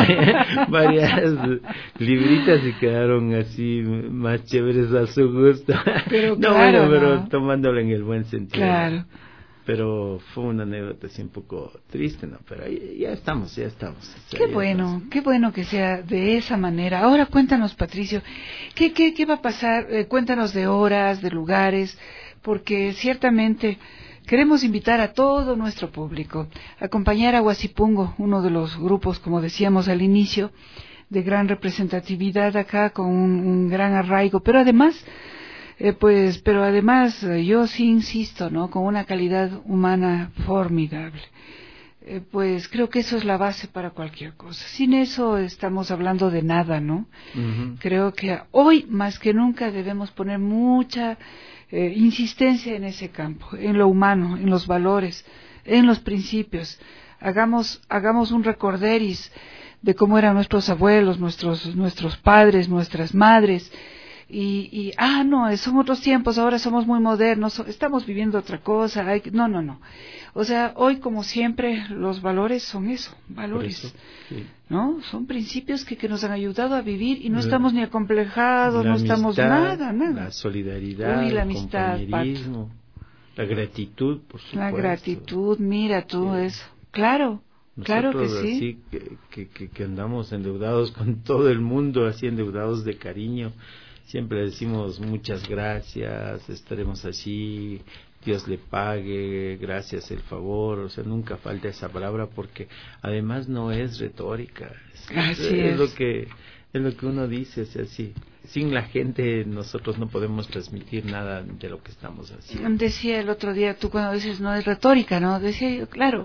[SPEAKER 14] varias libritas y quedaron así más chéveres a su gusto.
[SPEAKER 3] Pero
[SPEAKER 14] no,
[SPEAKER 3] claro,
[SPEAKER 14] bueno, pero
[SPEAKER 3] no.
[SPEAKER 14] tomándolo en el buen sentido.
[SPEAKER 3] Claro.
[SPEAKER 14] Pero fue una anécdota así un poco triste, ¿no? Pero ya, ya estamos, ya estamos. O sea,
[SPEAKER 3] qué
[SPEAKER 14] ya
[SPEAKER 3] bueno,
[SPEAKER 14] estamos.
[SPEAKER 3] qué bueno que sea de esa manera. Ahora cuéntanos, Patricio, ¿qué, qué, qué va a pasar? Eh, cuéntanos de horas, de lugares, porque ciertamente queremos invitar a todo nuestro público a acompañar a Huasipungo, uno de los grupos, como decíamos al inicio, de gran representatividad acá, con un, un gran arraigo, pero además... Eh, pues, pero además eh, yo sí insisto, ¿no? Con una calidad humana formidable. Eh, pues creo que eso es la base para cualquier cosa. Sin eso estamos hablando de nada, ¿no? Uh-huh. Creo que hoy más que nunca debemos poner mucha eh, insistencia en ese campo, en lo humano, en los valores, en los principios. Hagamos, hagamos un recorderis de cómo eran nuestros abuelos, nuestros, nuestros padres, nuestras madres. Y, y, ah, no, son otros tiempos, ahora somos muy modernos, estamos viviendo otra cosa. Hay, no, no, no. O sea, hoy, como siempre, los valores son eso, valores, eso, sí. ¿no? Son principios que, que nos han ayudado a vivir y no la, estamos ni acomplejados, no amistad, estamos nada, nada.
[SPEAKER 14] La solidaridad, Uy, la amistad, el compañerismo, Pato. La gratitud, por supuesto.
[SPEAKER 3] La gratitud, mira tú sí. eso, claro.
[SPEAKER 14] Nosotros
[SPEAKER 3] claro que sí.
[SPEAKER 14] Así que, que, que, que andamos endeudados con todo el mundo, así endeudados de cariño. Siempre decimos muchas gracias, estaremos así, Dios le pague, gracias el favor, o sea, nunca falta esa palabra porque además no es retórica, es,
[SPEAKER 3] así
[SPEAKER 14] es,
[SPEAKER 3] es.
[SPEAKER 14] es lo que es lo que uno dice, o sea, sí, sin la gente nosotros no podemos transmitir nada de lo que estamos haciendo.
[SPEAKER 3] Decía el otro día, tú cuando dices no es retórica, ¿no? Decía yo, claro,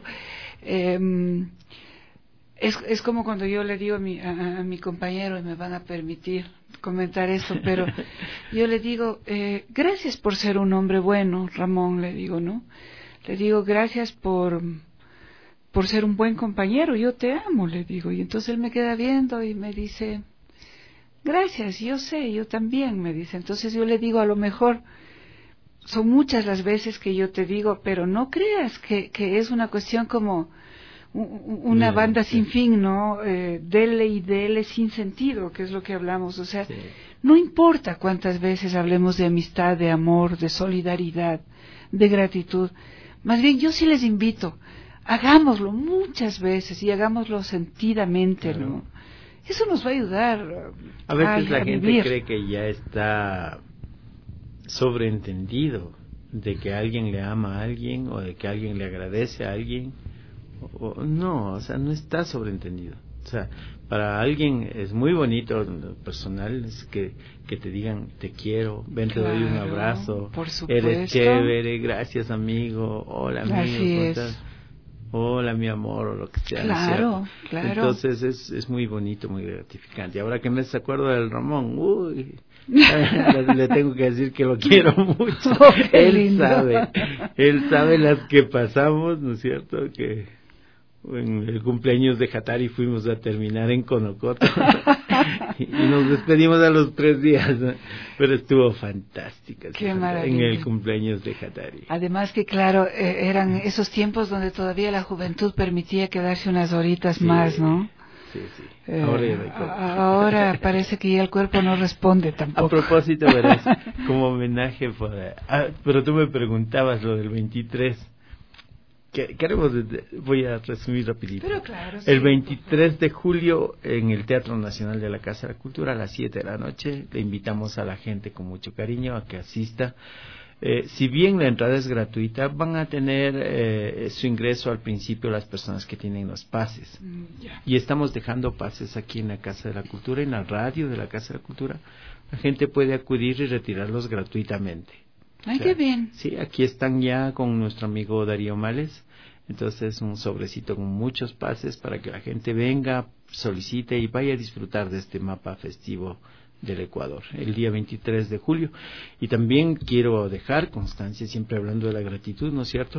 [SPEAKER 3] eh, es, es como cuando yo le digo a mi, a, a mi compañero, y me van a permitir comentar eso, pero yo le digo, eh, gracias por ser un hombre bueno, Ramón, le digo, ¿no? Le digo, gracias por por ser un buen compañero, yo te amo, le digo. Y entonces él me queda viendo y me dice, gracias, yo sé, yo también, me dice. Entonces yo le digo, a lo mejor son muchas las veces que yo te digo, pero no creas que, que es una cuestión como... una banda sin fin, ¿no? Eh, dele y dele sin sentido, que es lo que hablamos. O sea, sí. No importa cuántas veces hablemos de amistad, de amor, de solidaridad, de gratitud. Más bien, yo sí les invito, hagámoslo muchas veces y hagámoslo sentidamente, claro. ¿no? Eso nos va a ayudar
[SPEAKER 14] a veces
[SPEAKER 3] a,
[SPEAKER 14] la
[SPEAKER 3] a
[SPEAKER 14] gente
[SPEAKER 3] vivir.
[SPEAKER 14] Cree que ya está sobreentendido de que alguien le ama a alguien o de que alguien le agradece a alguien. O, no, o sea, no está sobreentendido. O sea, para alguien es muy bonito, personal, es que, que te digan, te quiero, ven, te claro, doy un abrazo,
[SPEAKER 3] por
[SPEAKER 14] eres chévere, gracias amigo, hola amigo,
[SPEAKER 3] así es.
[SPEAKER 14] ¿Estás? Hola mi amor, o lo que sea.
[SPEAKER 3] Claro, claro.
[SPEAKER 14] Entonces es, es muy bonito, muy gratificante. Ahora que me acuerdo del Ramón, uy, le, le tengo que decir que lo quiero mucho.
[SPEAKER 3] Oh,
[SPEAKER 14] él
[SPEAKER 3] lindo.
[SPEAKER 14] sabe, él sabe las que pasamos, ¿no es cierto? Que en el cumpleaños de Hatari fuimos a terminar en Conocoto y nos despedimos a los tres días, ¿no? Pero estuvo fantástica.
[SPEAKER 3] Qué maravilla.
[SPEAKER 14] En el cumpleaños de Hatari.
[SPEAKER 3] Además que claro, eh, eran esos tiempos donde todavía la juventud permitía quedarse unas horitas
[SPEAKER 14] sí,
[SPEAKER 3] más, ¿no?
[SPEAKER 14] Sí, sí.
[SPEAKER 3] Eh,
[SPEAKER 14] ahora,
[SPEAKER 3] ahora parece que ya el cuerpo no responde tampoco.
[SPEAKER 14] A propósito, verás, como homenaje, por, ah, pero tú me preguntabas lo del veintitrés. Queremos, voy a resumir rapidito.
[SPEAKER 3] Pero claro,
[SPEAKER 14] el
[SPEAKER 3] sí,
[SPEAKER 14] veintitrés de julio en el Teatro Nacional de la Casa de la Cultura a las siete de la noche le invitamos a la gente con mucho cariño a que asista. Eh, si bien la entrada es gratuita, van a tener eh, su ingreso al principio las personas que tienen los pases.
[SPEAKER 3] Mm, yeah.
[SPEAKER 14] Y estamos dejando pases aquí en la Casa de la Cultura, en la radio de la Casa de la Cultura. La gente puede acudir y retirarlos gratuitamente.
[SPEAKER 3] Ay,
[SPEAKER 14] o sea,
[SPEAKER 3] qué bien.
[SPEAKER 14] Sí, aquí están ya con nuestro amigo Darío Males. Entonces un sobrecito con muchos pases para que la gente venga, solicite y vaya a disfrutar de este mapa festivo del Ecuador, el día veintitrés de julio. Y también quiero dejar constancia, siempre hablando de la gratitud, ¿no es cierto?,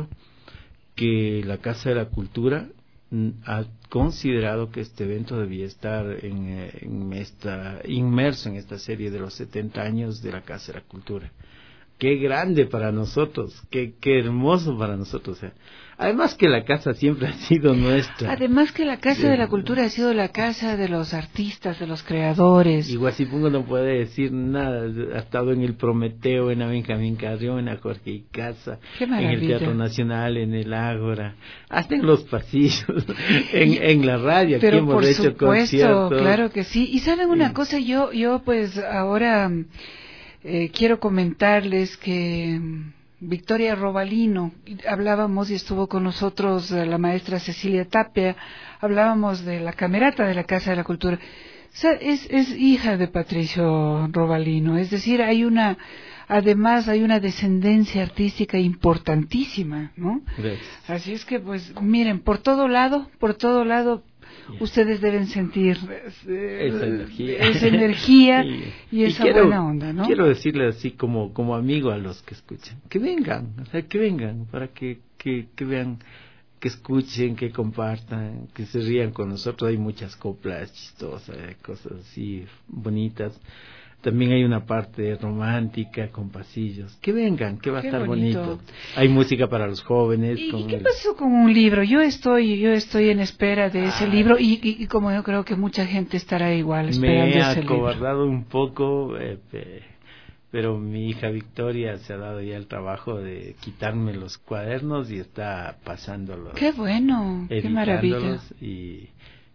[SPEAKER 14] que la Casa de la Cultura ha considerado que este evento debía estar en, en esta, inmerso en esta serie de los setenta años de la Casa de la Cultura. Qué grande para nosotros, qué, qué hermoso para nosotros. O sea, además que la casa siempre ha sido nuestra.
[SPEAKER 3] Además que la Casa de la Cultura ha sido la casa de los artistas, de los creadores.
[SPEAKER 14] Y Guasipungo no puede decir nada. Ha estado en el Prometeo, en la Benjamín Carrión, en la Jorge Icaza, en el Teatro Nacional, en el Ágora, hasta en los pasillos, en, en la radio.
[SPEAKER 3] Pero
[SPEAKER 14] aquí hemos
[SPEAKER 3] por
[SPEAKER 14] hecho
[SPEAKER 3] supuesto,
[SPEAKER 14] conciertos.
[SPEAKER 3] claro que sí. Y saben una cosa, yo, yo pues ahora eh, quiero comentarles que Victoria Robalino, hablábamos y estuvo con nosotros la maestra Cecilia Tapia, hablábamos de la camerata de la Casa de la Cultura. Es, es hija de Patricio Robalino, es decir, hay una, además hay una descendencia artística importantísima, ¿no? Gracias. Así es que, pues, miren, por todo lado, por todo lado, yeah. ustedes deben sentir eh,
[SPEAKER 14] esa energía,
[SPEAKER 3] esa energía y, y esa
[SPEAKER 14] y quiero,
[SPEAKER 3] buena onda, ¿no?
[SPEAKER 14] Quiero decirles así como, como amigo a los que escuchan, que vengan, o sea, que vengan para que, que, que vean, que escuchen, que compartan, que se rían con nosotros. Hay muchas coplas chistosas, cosas así bonitas. También hay una parte romántica con pasillos. Que vengan, que va Qué a estar bonito. bonito. Hay música para los jóvenes.
[SPEAKER 3] ¿Y,
[SPEAKER 14] con
[SPEAKER 3] ¿y qué
[SPEAKER 14] el...
[SPEAKER 3] pasó con un libro? Yo estoy yo estoy en espera de ese ah, libro y, y, y como yo creo que mucha gente estará igual esperando ese libro.
[SPEAKER 14] Me he acobardado un poco, eh, eh, pero mi hija Victoria se ha dado ya el trabajo de quitarme los cuadernos y está pasándolos.
[SPEAKER 3] ¡Qué bueno! ¡Qué maravilla!
[SPEAKER 14] Y,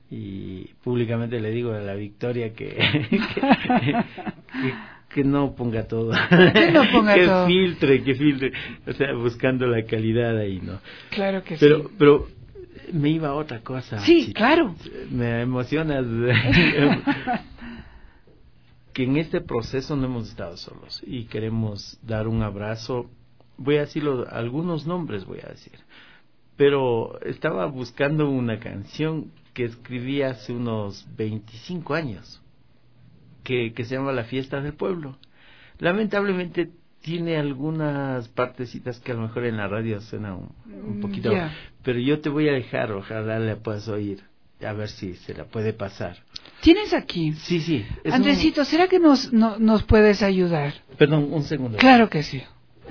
[SPEAKER 14] y públicamente le digo a la Victoria que, que, que, que no ponga todo.
[SPEAKER 3] Que no ponga
[SPEAKER 14] que
[SPEAKER 3] todo.
[SPEAKER 14] Que filtre, que filtre. O sea, buscando la calidad ahí, ¿no?
[SPEAKER 3] Claro que
[SPEAKER 14] pero,
[SPEAKER 3] sí.
[SPEAKER 14] Pero me iba a otra cosa.
[SPEAKER 3] Sí,
[SPEAKER 14] Chita.
[SPEAKER 3] Claro.
[SPEAKER 14] Me emocionas. Que en este proceso no hemos estado solos y queremos dar un abrazo. Voy a decirlo, algunos nombres voy a decir, pero estaba buscando una canción que escribí hace unos veinticinco años, que, que se llama La Fiesta del Pueblo. Lamentablemente tiene algunas partecitas que a lo mejor en la radio suenan un, un poquito, yeah. pero yo te voy a dejar, ojalá la puedas oír, a ver si se la puede pasar.
[SPEAKER 3] ¿Tienes aquí?
[SPEAKER 14] Sí, sí.
[SPEAKER 3] Andresito, un... ¿será que nos, no, nos puedes ayudar?
[SPEAKER 14] Perdón, un segundo.
[SPEAKER 3] Claro que sí.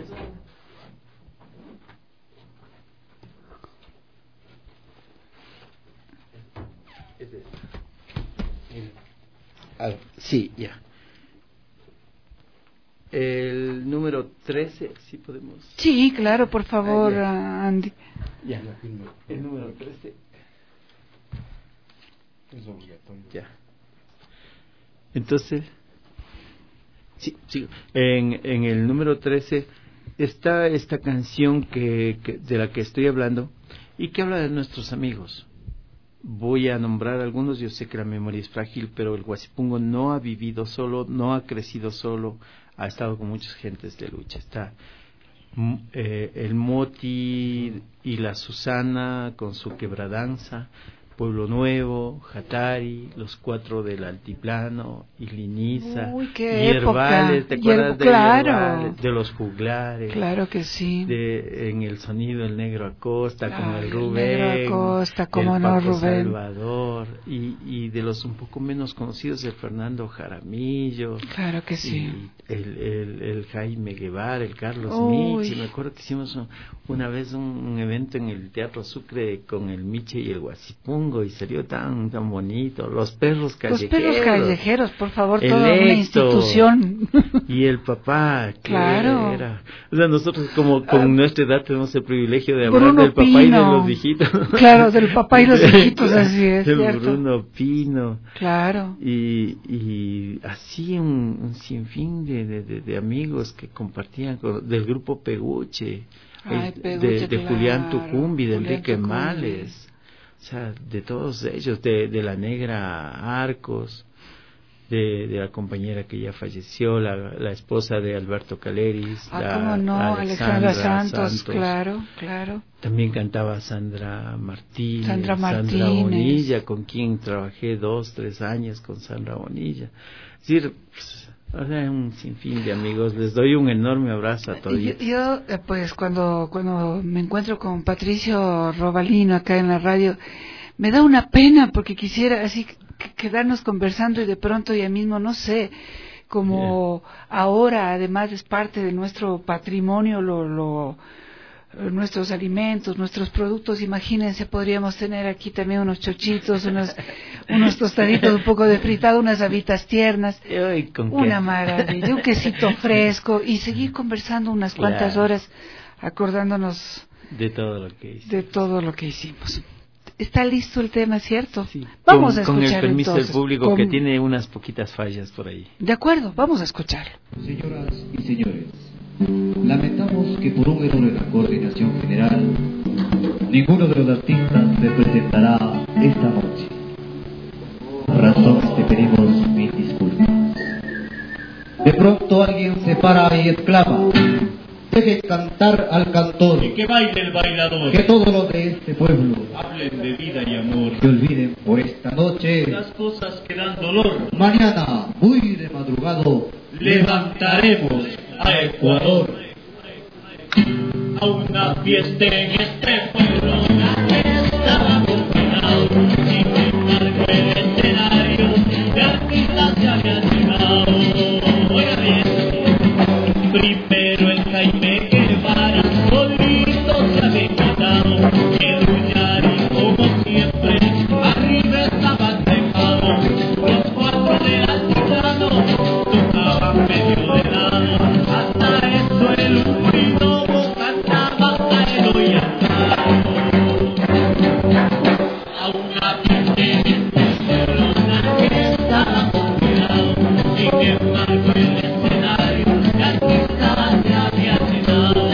[SPEAKER 14] Ah, sí, ya. El número trece, ¿sí podemos?
[SPEAKER 3] Sí, claro, por favor,
[SPEAKER 14] ah,
[SPEAKER 3] Andy.
[SPEAKER 14] Ya, el número trece. Es obligatorio. Ya. Entonces, sí, sí. En, en el número trece está esta canción que, que de la que estoy hablando y que habla de nuestros amigos. Voy a nombrar algunos, yo sé que la memoria es frágil, pero el Guasipungo no ha vivido solo, no ha crecido solo, ha estado con muchas gentes de lucha. Está eh, el Moti y la Susana con su quebradanza, Pueblo Nuevo, Jatari, los cuatro del Altiplano, Isliniza,
[SPEAKER 3] Uy, qué
[SPEAKER 14] Yerbales, ¿te acuerdas de
[SPEAKER 3] claro.
[SPEAKER 14] Yerbales, de los juglares?
[SPEAKER 3] Claro que sí.
[SPEAKER 14] De, en el sonido el Negro Acosta,
[SPEAKER 3] claro,
[SPEAKER 14] con el
[SPEAKER 3] el
[SPEAKER 14] Rubén,
[SPEAKER 3] Negro Acosta, como
[SPEAKER 14] el
[SPEAKER 3] no,
[SPEAKER 14] Paco
[SPEAKER 3] Rubén.
[SPEAKER 14] Salvador, y, y de los un poco menos conocidos, el Fernando Jaramillo.
[SPEAKER 3] Claro que sí.
[SPEAKER 14] El, el, el Jaime Guevara, el Carlos
[SPEAKER 3] Uy.
[SPEAKER 14] Michi. Me acuerdo que hicimos un, una vez un, un evento en el Teatro Sucre con el Miche y el Guasipungo y salió tan tan bonito. Los perros callejeros.
[SPEAKER 3] Los perros callejeros, por favor,
[SPEAKER 14] el
[SPEAKER 3] toda
[SPEAKER 14] Héctor,
[SPEAKER 3] una institución.
[SPEAKER 14] Y el papá, que
[SPEAKER 3] claro.
[SPEAKER 14] era. O sea, nosotros como con uh, nuestra edad tenemos el privilegio de hablar
[SPEAKER 3] Bruno
[SPEAKER 14] del papá
[SPEAKER 3] Pino.
[SPEAKER 14] y de los hijitos.
[SPEAKER 3] Claro, del papá y los hijitos, así es.
[SPEAKER 14] El
[SPEAKER 3] ¿cierto?
[SPEAKER 14] Bruno Pino.
[SPEAKER 3] Claro.
[SPEAKER 14] Y, y así un, un sinfín de, de, de, de amigos que compartían con, del grupo Peguche.
[SPEAKER 3] Ay,
[SPEAKER 14] el,
[SPEAKER 3] Peguche,
[SPEAKER 14] de, de
[SPEAKER 3] claro.
[SPEAKER 14] Julián Tucumbi, de
[SPEAKER 3] Julián
[SPEAKER 14] Enrique
[SPEAKER 3] Tucumbi.
[SPEAKER 14] Males. O sea, de todos ellos, de, de la Negra Arcos, de, de la compañera que ya falleció, la, la esposa de Alberto Caleris.
[SPEAKER 3] Ah,
[SPEAKER 14] la,
[SPEAKER 3] cómo no,
[SPEAKER 14] Alexandra,
[SPEAKER 3] Alexandra Santos,
[SPEAKER 14] Santos,
[SPEAKER 3] claro, claro.
[SPEAKER 14] También cantaba Sandra Martínez,
[SPEAKER 3] Sandra Martínez.
[SPEAKER 14] Sandra Bonilla, con quien trabajé dos, tres años con Sandra Bonilla. Es decir, pues, o sea, un sinfín de amigos. Les doy un enorme abrazo a todos.
[SPEAKER 3] Yo, yo, pues, cuando, cuando me encuentro con Patricio Robalino acá en la radio, me da una pena porque quisiera así quedarnos conversando y de pronto ya mismo, no sé, como yeah. ahora además es parte de nuestro patrimonio, lo, lo, nuestros alimentos, nuestros productos, imagínense, podríamos tener aquí también unos chochitos, unos, unos tostaditos, un poco de fritado, unas habitas tiernas, una maravilla, un quesito fresco y seguir conversando unas claro. cuantas horas acordándonos
[SPEAKER 14] de todo lo que hicimos.
[SPEAKER 3] De todo lo que hicimos. Está listo el tema, ¿cierto?
[SPEAKER 14] Sí.
[SPEAKER 3] Vamos
[SPEAKER 14] con,
[SPEAKER 3] a escuchar
[SPEAKER 14] con el permiso
[SPEAKER 3] entonces,
[SPEAKER 14] del público
[SPEAKER 3] con...
[SPEAKER 14] que tiene unas poquitas fallas por ahí.
[SPEAKER 3] De acuerdo, vamos a escucharlo.
[SPEAKER 15] Señoras y señores, lamentamos que por un error en la coordinación general, ninguno de los artistas se presentará esta noche. Razones te pedimos mil disculpas. De pronto alguien se para y exclama: deje cantar al cantor.
[SPEAKER 16] Y que baile el bailador.
[SPEAKER 15] Que todos los de este pueblo
[SPEAKER 16] hablen de vida y amor.
[SPEAKER 15] Que olviden por esta noche
[SPEAKER 16] las cosas que dan dolor.
[SPEAKER 15] Mañana, muy de madrugado,
[SPEAKER 16] levantaremos a Ecuador a una fiesta en este pueblo. Nadie estaba confinado, sin embargo el escenario de artistas se había llegado. Oiga bien, primero el Jaime Guevara, solito se había quitado, el Uñari como siempre, arriba estaban dejados, los cuatro de altiplano tocaban medio de lado, hasta eso el Urido cantaba a el Ollantaro. A una fiesta en este pueblo nadie estaba confinado, sin embargo el escenario de artistas se había llenado.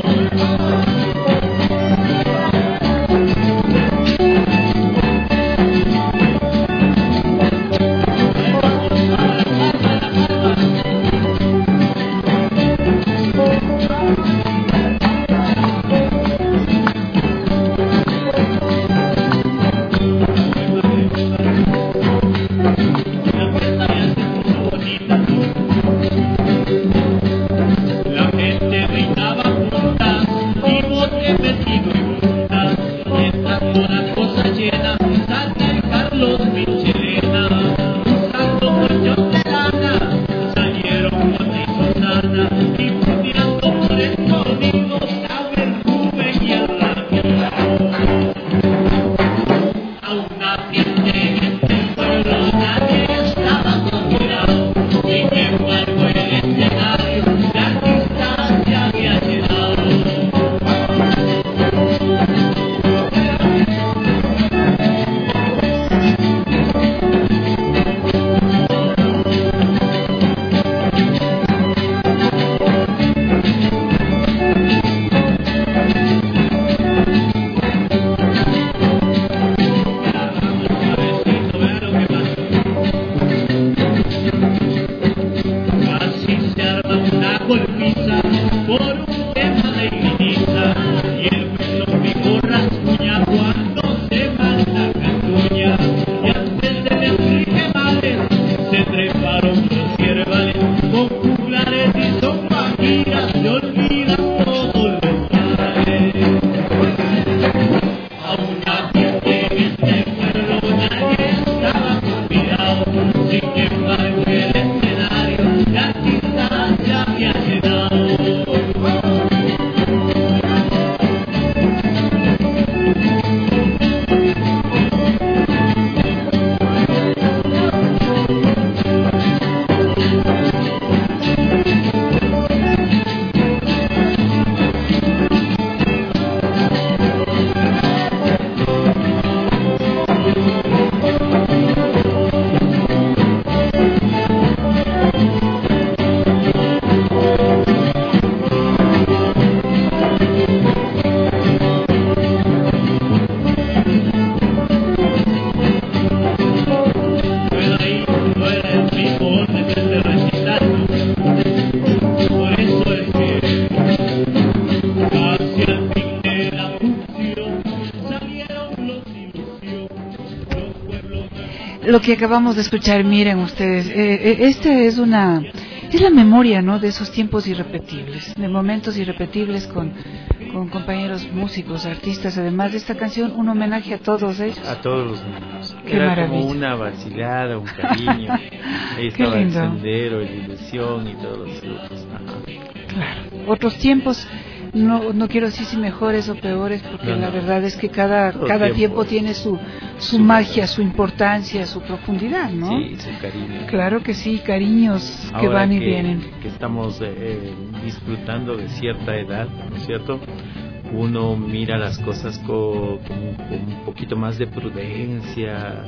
[SPEAKER 16] La gente gritaba juntas y bote metido y juntas, estando la cosa llena, salta el Carlos Michelena, usando moños de lana, salieron Mota y Susana, difundiendo por escondido, sabe el Rubén y el Ramiro. A una fiesta en este pueblo nadie estaba confinado, sin embargo el escenario de artistas se había llenado. Casi se arma una golpiza por un tema de Ibiza, y el juez dijo rasguña cuando se manda Cantuña, y antes de decir que males se treparon los yerbales, con juglares y son guajiras se olvidan todos los males. A una fiesta en este pueblo nadie estaba convidado, sin embargo el escenario de artistas se había llenado.
[SPEAKER 3] Lo que acabamos de escuchar, miren ustedes, eh, este es una, es la memoria, ¿no? De esos tiempos irrepetibles, de momentos irrepetibles con, con compañeros músicos, artistas. Además de esta canción, un homenaje a todos ellos.
[SPEAKER 14] A todos los niños.
[SPEAKER 3] Qué
[SPEAKER 14] Era
[SPEAKER 3] maravilla.
[SPEAKER 14] como una vacilada, un cariño. Ahí estaba el sendero, la ilusión y todos los grupos.
[SPEAKER 3] Claro. Otros tiempos. No, no quiero decir si mejores o peores, porque no, la no. verdad es que cada, cada tiempo, tiempo tiene su, su, su magia, verdad. Su importancia, su profundidad, ¿no?
[SPEAKER 14] Sí, su cariño.
[SPEAKER 3] Claro que sí, cariños
[SPEAKER 14] Ahora
[SPEAKER 3] que van y
[SPEAKER 14] que,
[SPEAKER 3] vienen.
[SPEAKER 14] Que estamos eh, disfrutando de cierta edad, ¿no es cierto? Uno mira las cosas con, con, con un poquito más de prudencia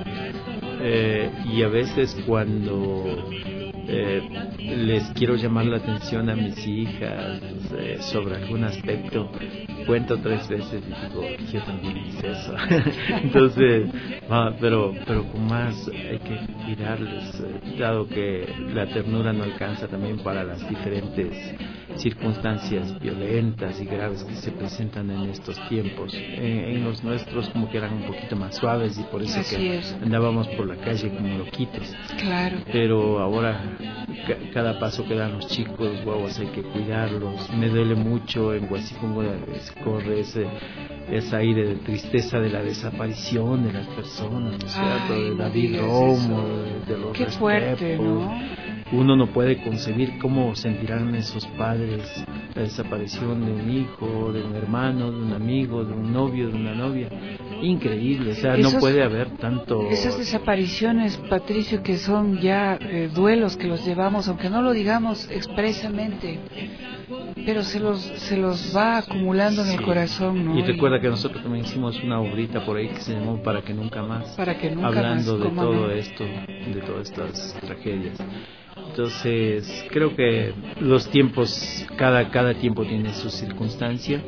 [SPEAKER 14] eh, y a veces cuando eh, les quiero llamar la atención a mis hijas eh, sobre algún aspecto, cuento tres veces y digo, yo también hice eso. Entonces, ah, pero pero con más hay que cuidarles, eh, dado que la ternura no alcanza también para las diferentes circunstancias violentas y graves que se presentan en estos tiempos. Eh, en los nuestros como que eran un poquito más suaves y por eso
[SPEAKER 3] Así
[SPEAKER 14] que
[SPEAKER 3] es.
[SPEAKER 14] andábamos por la calle como loquitos.
[SPEAKER 3] Claro.
[SPEAKER 14] Pero ahora ca- cada paso que dan los chicos, guaguas, hay que cuidarlos. Me duele mucho en Guasipungo corre ese, ese aire de tristeza de la desaparición de las personas, ¿no es cierto?
[SPEAKER 3] Ay,
[SPEAKER 14] De
[SPEAKER 3] no
[SPEAKER 14] David Romo, de, de los
[SPEAKER 3] Qué fuerte,
[SPEAKER 14] Restrepo.
[SPEAKER 3] ¿no?
[SPEAKER 14] Uno no puede concebir cómo sentirán esos padres la desaparición de un hijo, de un hermano, de un amigo, de un novio, de una novia. Increíble, o sea,
[SPEAKER 3] Esos,
[SPEAKER 14] no puede haber tanto...
[SPEAKER 3] Esas desapariciones, Patricio, que son ya eh, duelos que los llevamos, aunque no lo digamos expresamente, pero se los se los va acumulando en
[SPEAKER 14] sí.
[SPEAKER 3] el corazón, ¿no?
[SPEAKER 14] Y recuerda que nosotros también hicimos una obrita por ahí que se llamó Para que nunca más.
[SPEAKER 3] Para que nunca
[SPEAKER 14] hablando
[SPEAKER 3] más,
[SPEAKER 14] de todo
[SPEAKER 3] no?
[SPEAKER 14] esto, de todas estas tragedias. Entonces, creo que los tiempos, cada, cada tiempo tiene su circunstancia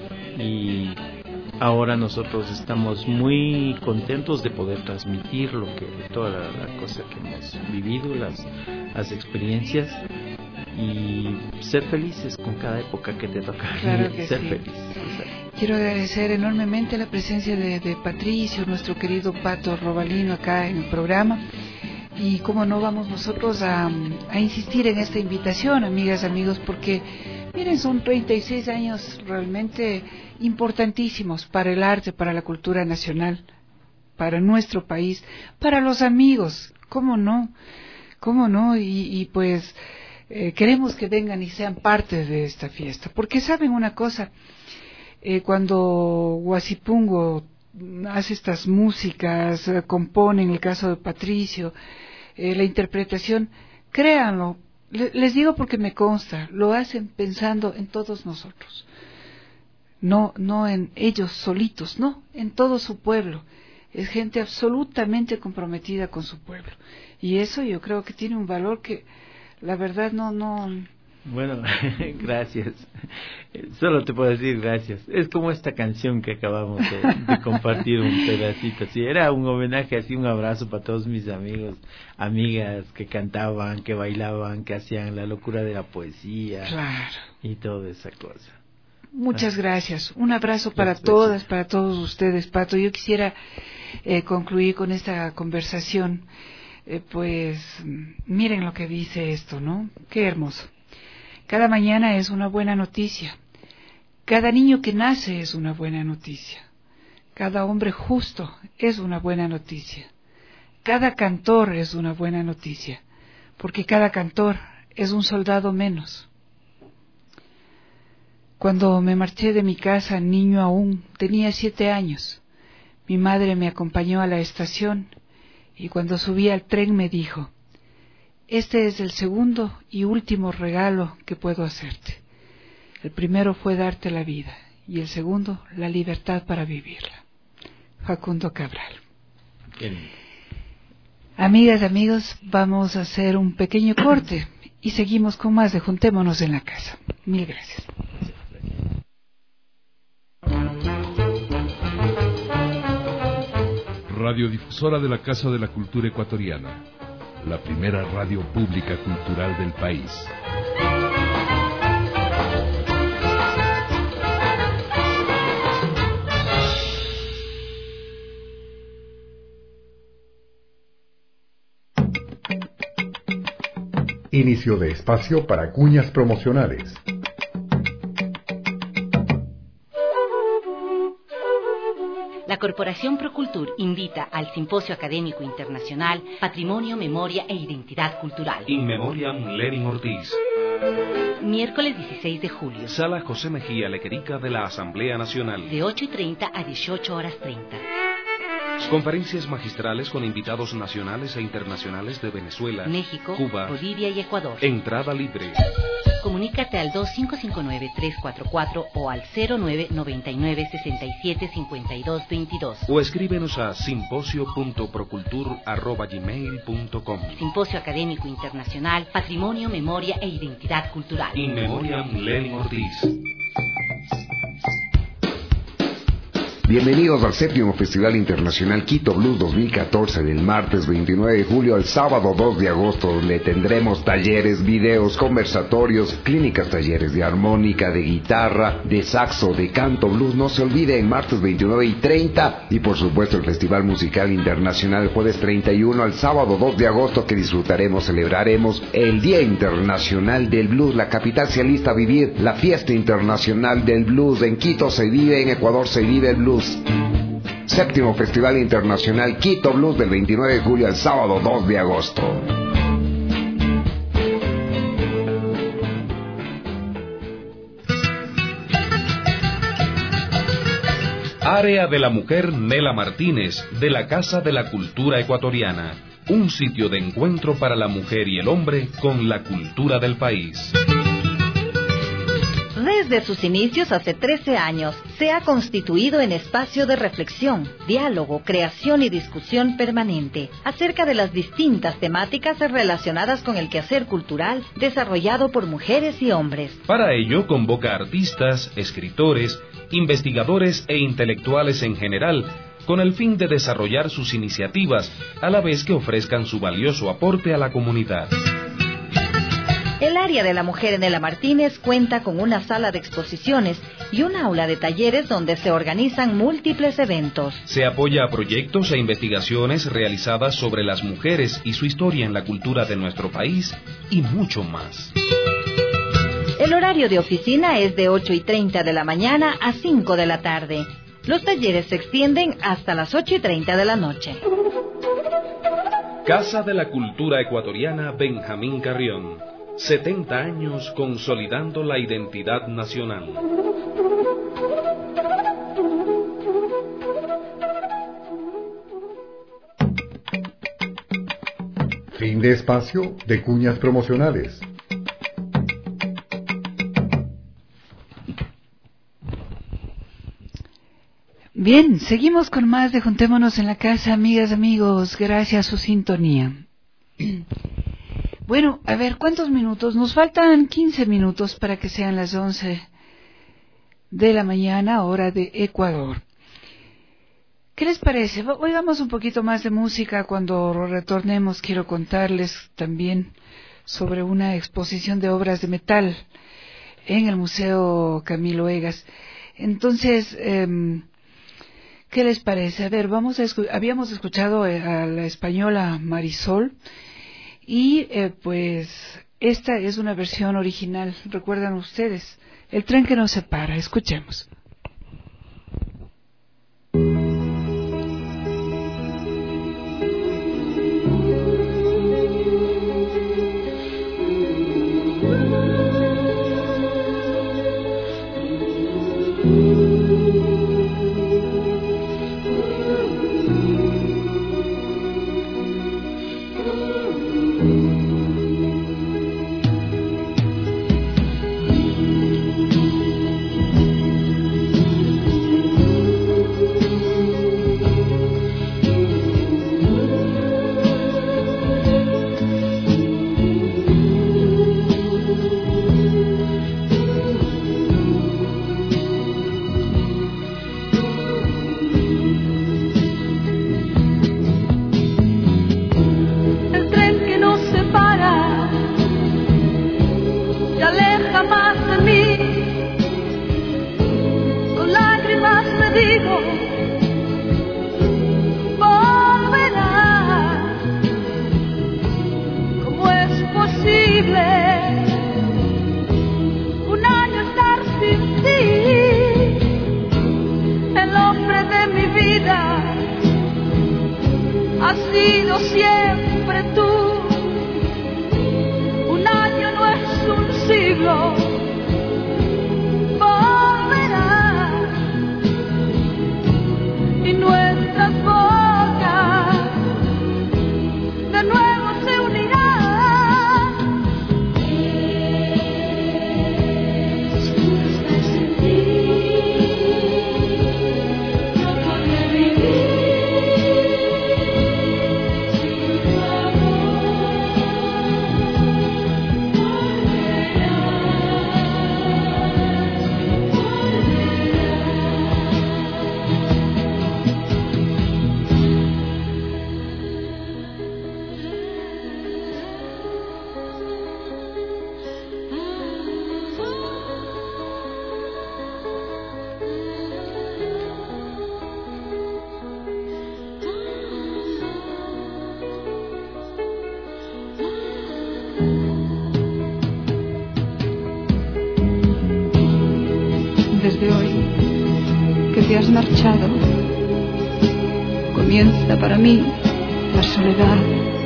[SPEAKER 14] y ahora nosotros estamos muy contentos de poder transmitir lo que toda la, la cosa que hemos vivido, las, las experiencias y ser felices con cada época que te toca.
[SPEAKER 3] Claro que
[SPEAKER 14] ser
[SPEAKER 3] sí.
[SPEAKER 14] feliz.
[SPEAKER 3] Quiero agradecer enormemente la presencia de, de Patricio, nuestro querido Pato Robalino acá en el programa. Y cómo no vamos nosotros a, a insistir en esta invitación, amigas, amigos, porque miren, son treinta y seis años realmente importantísimos para el arte, para la cultura nacional, para nuestro país, para los amigos, cómo no, cómo no, y, y pues eh, queremos que vengan y sean parte de esta fiesta, porque saben una cosa, eh, cuando Guasipungo hace estas músicas, eh, compone, en el caso de Patricio, eh, la interpretación, créanlo, le, les digo porque me consta, lo hacen pensando en todos nosotros, no, no en ellos solitos, no, en todo su pueblo, es gente absolutamente comprometida con su pueblo, y eso yo creo que tiene un valor que la verdad no, no...
[SPEAKER 14] Bueno, gracias. Solo te puedo decir gracias. Es como esta canción que acabamos de, de compartir un pedacito. Sí, era un homenaje, así un abrazo para todos mis amigos, amigas que cantaban, que bailaban, que hacían la locura de la poesía.
[SPEAKER 3] Claro.
[SPEAKER 14] Y toda esa cosa.
[SPEAKER 3] Muchas gracias. Un abrazo para todas, para todos ustedes, Pato. Yo quisiera eh, concluir con esta conversación. Eh, pues miren lo que dice esto, ¿no? Qué hermoso. Cada mañana es una buena noticia. Cada niño que nace es una buena noticia. Cada hombre justo es una buena noticia. Cada cantor es una buena noticia, porque cada cantor es un soldado menos. Cuando me marché de mi casa, niño aún, tenía siete años. Mi madre me acompañó a la estación y cuando subí al tren me dijo: este es el segundo y último regalo que puedo hacerte. El primero fue darte la vida y el segundo, la libertad para vivirla. Facundo Cabral.
[SPEAKER 14] Bien.
[SPEAKER 3] Amigas, amigos, vamos a hacer un pequeño corte y seguimos con más de Juntémonos en la Casa. Mil gracias.
[SPEAKER 1] Radiodifusora de la Casa de la Cultura Ecuatoriana, la primera radio pública cultural del país.
[SPEAKER 6] Inicio de espacio para cuñas promocionales.
[SPEAKER 17] La Corporación Procultur invita al Simposio Académico Internacional Patrimonio, Memoria e Identidad Cultural.
[SPEAKER 7] In Memoriam Lenin Ortiz.
[SPEAKER 17] Miércoles dieciséis de julio.
[SPEAKER 7] Sala José Mejía Lequerica de la Asamblea Nacional.
[SPEAKER 17] De ocho y treinta a dieciocho horas treinta.
[SPEAKER 7] Conferencias magistrales con invitados nacionales e internacionales de Venezuela,
[SPEAKER 17] México,
[SPEAKER 7] Cuba,
[SPEAKER 17] Bolivia y Ecuador.
[SPEAKER 7] Entrada libre.
[SPEAKER 17] Comunícate al dos cinco cinco nueve, tres cuatro cuatro o al cero nueve nueve nueve, seis siete cinco dos dos dos.
[SPEAKER 7] O escríbenos a simposio punto procultur arroba gmail punto com.
[SPEAKER 17] Simposio Académico Internacional Patrimonio, Memoria e Identidad Cultural.
[SPEAKER 7] In Memoriam Lenin Ortiz.
[SPEAKER 13] Bienvenidos al séptimo Festival Internacional Quito Blues dos mil catorce, del martes veintinueve de julio al sábado dos de agosto, donde tendremos talleres, videos, conversatorios, clínicas, talleres de armónica, de guitarra, de saxo, de canto blues. No se olviden, martes veintinueve y treinta, y por supuesto el Festival Musical Internacional jueves treinta y uno al sábado dos de agosto, que disfrutaremos, celebraremos el Día Internacional del Blues. La capital se alista a vivir la fiesta internacional del blues. En Quito se vive, en Ecuador se vive el blues. Séptimo Festival Internacional Quito Blues, del veintinueve de julio al sábado dos de agosto.
[SPEAKER 7] Área de la Mujer Nela Martínez, de la Casa de la Cultura Ecuatoriana. Un sitio de encuentro para la mujer y el hombre con la cultura del país.
[SPEAKER 2] Desde sus inicios hace trece años, se ha constituido en espacio de reflexión, diálogo, creación y discusión permanente acerca de las distintas temáticas relacionadas con el quehacer cultural desarrollado por mujeres y hombres.
[SPEAKER 7] Para ello convoca artistas, escritores, investigadores e intelectuales en general, con el fin de desarrollar sus iniciativas, a la vez que ofrezcan su valioso aporte a la comunidad.
[SPEAKER 2] El área de la mujer Nela Martínez cuenta con una sala de exposiciones y un aula de talleres donde se organizan múltiples eventos.
[SPEAKER 7] Se apoya a proyectos e investigaciones realizadas sobre las mujeres y su historia en la cultura de nuestro país y mucho más.
[SPEAKER 2] El horario de oficina es de ocho y treinta de la mañana a cinco de la tarde. Los talleres se extienden hasta las ocho y treinta de la noche.
[SPEAKER 7] Casa de la Cultura Ecuatoriana Benjamín Carrión. setenta años consolidando la identidad nacional.
[SPEAKER 6] Fin de espacio de cuñas promocionales.
[SPEAKER 3] Bien, seguimos con más de Juntémonos en la Casa, amigas, amigos. Gracias a su sintonía. Bueno, a ver, ¿cuántos minutos? Nos faltan quince minutos para que sean las once de la mañana, hora de Ecuador. ¿Qué les parece? Oigamos un poquito más de música. Cuando retornemos quiero contarles también sobre una exposición de obras de metal en el Museo Camilo Egas. Entonces, eh, ¿qué les parece? A ver, vamos a escu- habíamos escuchado a la española Marisol. Y eh, pues esta es una versión original, recuerdan ustedes, El tren que nos separa. Escuchemos.
[SPEAKER 18] imposible un año estar sin ti. El hombre de mi vida ha sido siempre tú. Un año no es un siglo. Volverá y nuestras bocas de nuevo se unirán. Si tú estás en ti, no podré vivir.
[SPEAKER 3] Desde hoy que te has marchado, comienza para mí la soledad.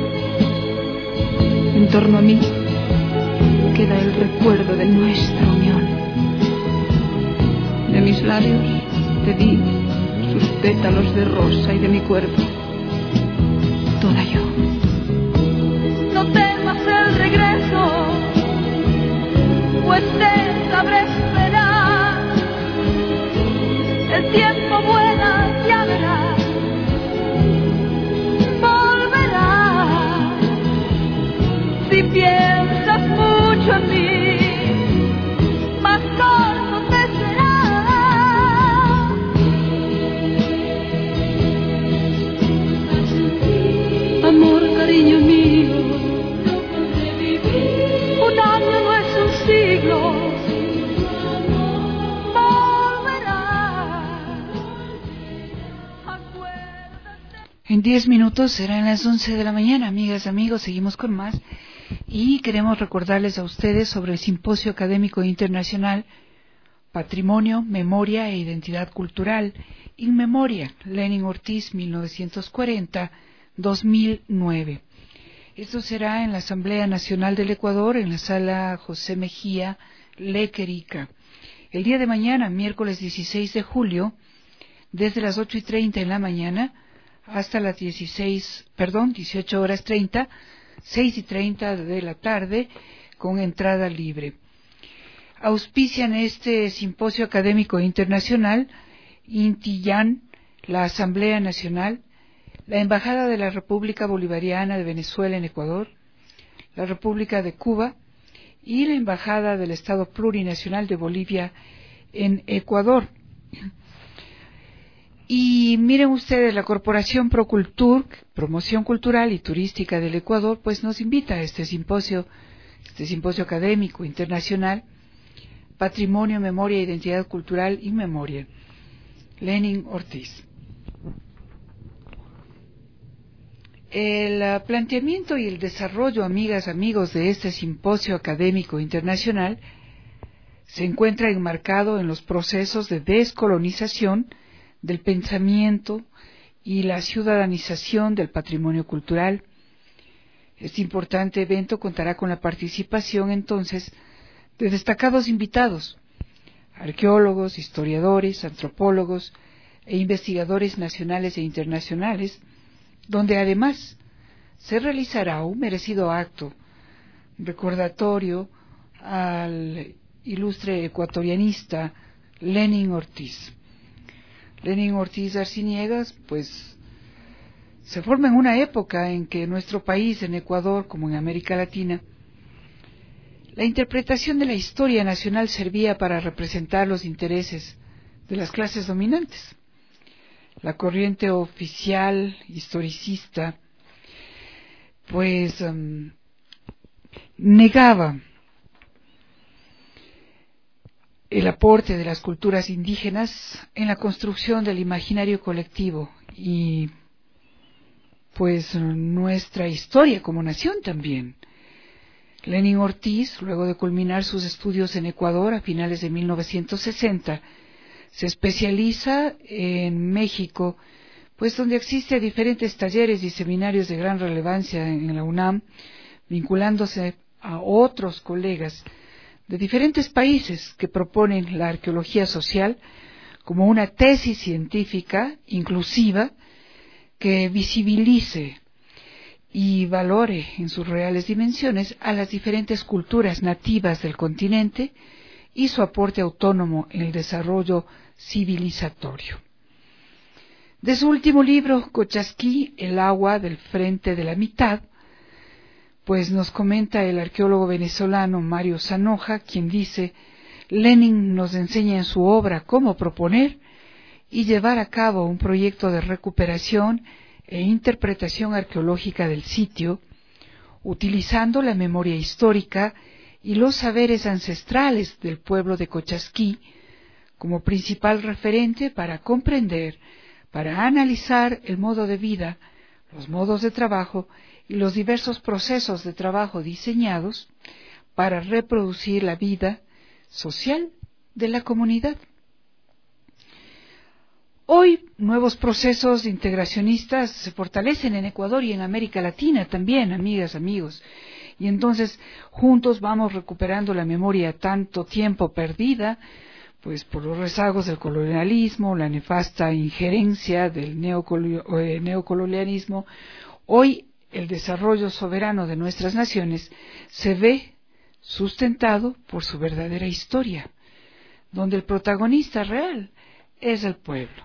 [SPEAKER 3] En torno a mí queda el recuerdo de nuestra unión. De mis labios te di sus pétalos de rosa y de mi cuerpo toda yo.
[SPEAKER 18] No temas el regreso, pues te sabré esperar. El tiempo vuela, ya verás, volverá. Si piensas mucho en mí, más corto te será. Amor, cariño mío, no podré vivir. Un año no es un siglo.
[SPEAKER 3] En diez minutos serán las once de la mañana, amigas, amigos, seguimos con más y queremos recordarles a ustedes sobre el Simposio Académico Internacional Patrimonio, Memoria e Identidad Cultural, In Memoria, Lenin Ortiz, mil novecientos cuarenta a dos mil nueve. Esto será en la Asamblea Nacional del Ecuador, en la Sala José Mejía, Lequerica. El día de mañana, miércoles dieciséis de julio, desde las ocho y treinta en la mañana, hasta las dieciséis, perdón, dieciocho horas treinta, seis y treinta de la tarde, con entrada libre. Auspician este simposio académico internacional Intillán, la Asamblea Nacional, la Embajada de la República Bolivariana de Venezuela en Ecuador, la República de Cuba y la Embajada del Estado Plurinacional de Bolivia en Ecuador. Y miren ustedes, la Corporación Procultur, Promoción Cultural y Turística del Ecuador, pues nos invita a este simposio, este simposio académico internacional, Patrimonio, Memoria e Identidad Cultural y Memoria, Lenin Ortiz. El planteamiento y el desarrollo, amigas, amigos, de este simposio académico internacional se encuentra enmarcado en los procesos de descolonización del pensamiento y la ciudadanización del patrimonio cultural. Este importante evento contará con la participación entonces de destacados invitados, arqueólogos, historiadores, antropólogos e investigadores nacionales e internacionales, donde además se realizará un merecido acto recordatorio al ilustre ecuatorianista Lenin Ortiz. Lenin Ortiz Arciniegas, pues, se forma en una época en que en nuestro país, en Ecuador, como en América Latina, la interpretación de la historia nacional servía para representar los intereses de las clases dominantes. La corriente oficial, historicista, pues, um, negaba el aporte de las culturas indígenas en la construcción del imaginario colectivo y pues nuestra historia como nación también. Lenin Ortiz, luego de culminar sus estudios en Ecuador a finales de mil novecientos sesenta, se especializa en México, pues donde existen diferentes talleres y seminarios de gran relevancia en la UNAM, vinculándose a otros colegas de diferentes países que proponen la arqueología social como una tesis científica inclusiva que visibilice y valore en sus reales dimensiones a las diferentes culturas nativas del continente y su aporte autónomo en el desarrollo civilizatorio. De su último libro, Cochasquí, el agua del frente de la mitad, pues nos comenta el arqueólogo venezolano Mario Zanoja, quien dice: Lenin nos enseña en su obra cómo proponer y llevar a cabo un proyecto de recuperación e interpretación arqueológica del sitio, utilizando la memoria histórica y los saberes ancestrales del pueblo de Cochasquí como principal referente para comprender, para analizar el modo de vida, los modos de trabajo y los diversos procesos de trabajo diseñados para reproducir la vida social de la comunidad. Hoy, nuevos procesos integracionistas se fortalecen en Ecuador y en América Latina también, amigas, amigos. Y entonces, juntos vamos recuperando la memoria tanto tiempo perdida, pues por los rezagos del colonialismo, la nefasta injerencia del neocolonialismo. Hoy, el desarrollo soberano de nuestras naciones se ve sustentado por su verdadera historia, donde el protagonista real es el pueblo.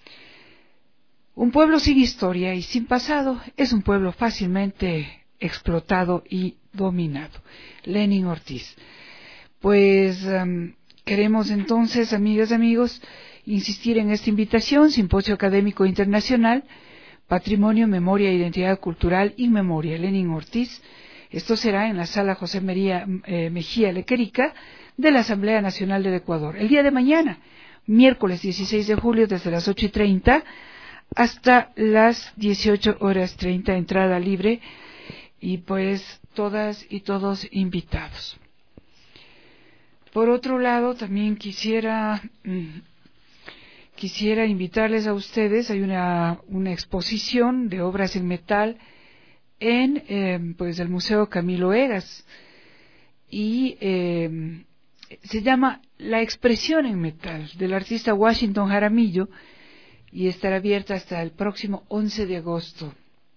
[SPEAKER 3] Un pueblo sin historia y sin pasado es un pueblo fácilmente explotado y dominado. Lenin Ortiz. Pues um, queremos entonces, amigas y amigos, insistir en esta invitación, Simposio Académico Internacional, Patrimonio, Memoria e Identidad Cultural in Memoria, Lenin Ortiz. Esto será en la Sala José María eh, Mejía Lequerica de la Asamblea Nacional del Ecuador. El día de mañana, miércoles dieciséis de julio, desde las ocho y treinta hasta las dieciocho horas treinta, entrada libre, y pues todas y todos invitados. Por otro lado, también quisiera quisiera invitarles a ustedes, hay una, una exposición de obras en metal en eh, pues el Museo Camilo Egas, y eh, se llama La expresión en metal, del artista Washington Jaramillo, y estará abierta hasta el próximo once de agosto.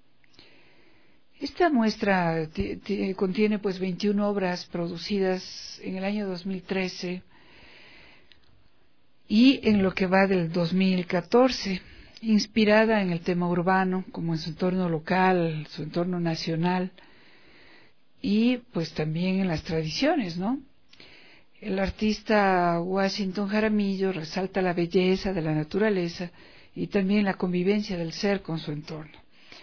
[SPEAKER 3] Esta muestra t- t- contiene pues veintiuna obras producidas en el año dos mil trece y en lo que va del dos mil catorce, inspirada en el tema urbano, como en su entorno local, su entorno nacional, y pues también en las tradiciones, ¿no? El artista Washington Jaramillo resalta la belleza de la naturaleza y también la convivencia del ser con su entorno.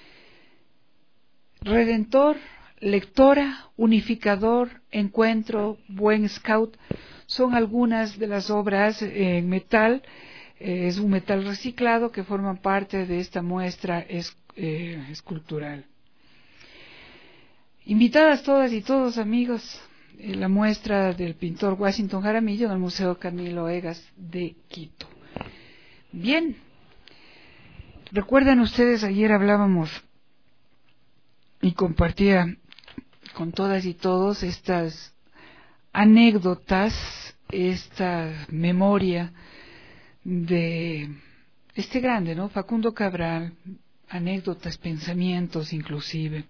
[SPEAKER 3] Redentor, lectora, unificador, encuentro, buen scout, son algunas de las obras en metal. Eh, es un metal reciclado que forman parte de esta muestra es, eh, escultural. Invitadas todas y todos, amigos, eh, la muestra del pintor Washington Jaramillo en el Museo Camilo Egas de Quito. Bien, recuerdan ustedes, ayer hablábamos y compartía con todas y todos estas anécdotas, esta memoria de este grande, ¿no? Facundo Cabral, anécdotas, pensamientos inclusive.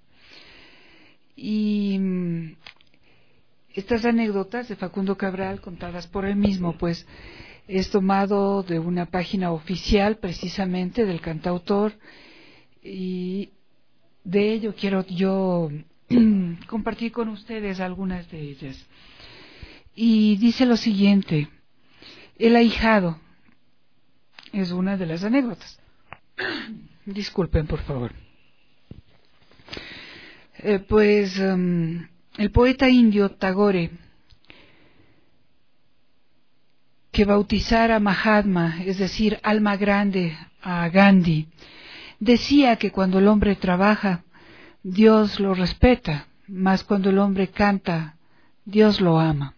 [SPEAKER 3] Y estas anécdotas de Facundo Cabral, contadas por él mismo, pues es tomado de una página oficial precisamente del cantautor, y de ello quiero yo compartir con ustedes algunas de ellas. Y dice lo siguiente: el ahijado es una de las anécdotas. Disculpen, por favor. Eh, pues um, el poeta indio Tagore, que bautizara a Mahatma, es decir, alma grande, a Gandhi, decía que cuando el hombre trabaja, Dios lo respeta, mas cuando el hombre canta, Dios lo ama.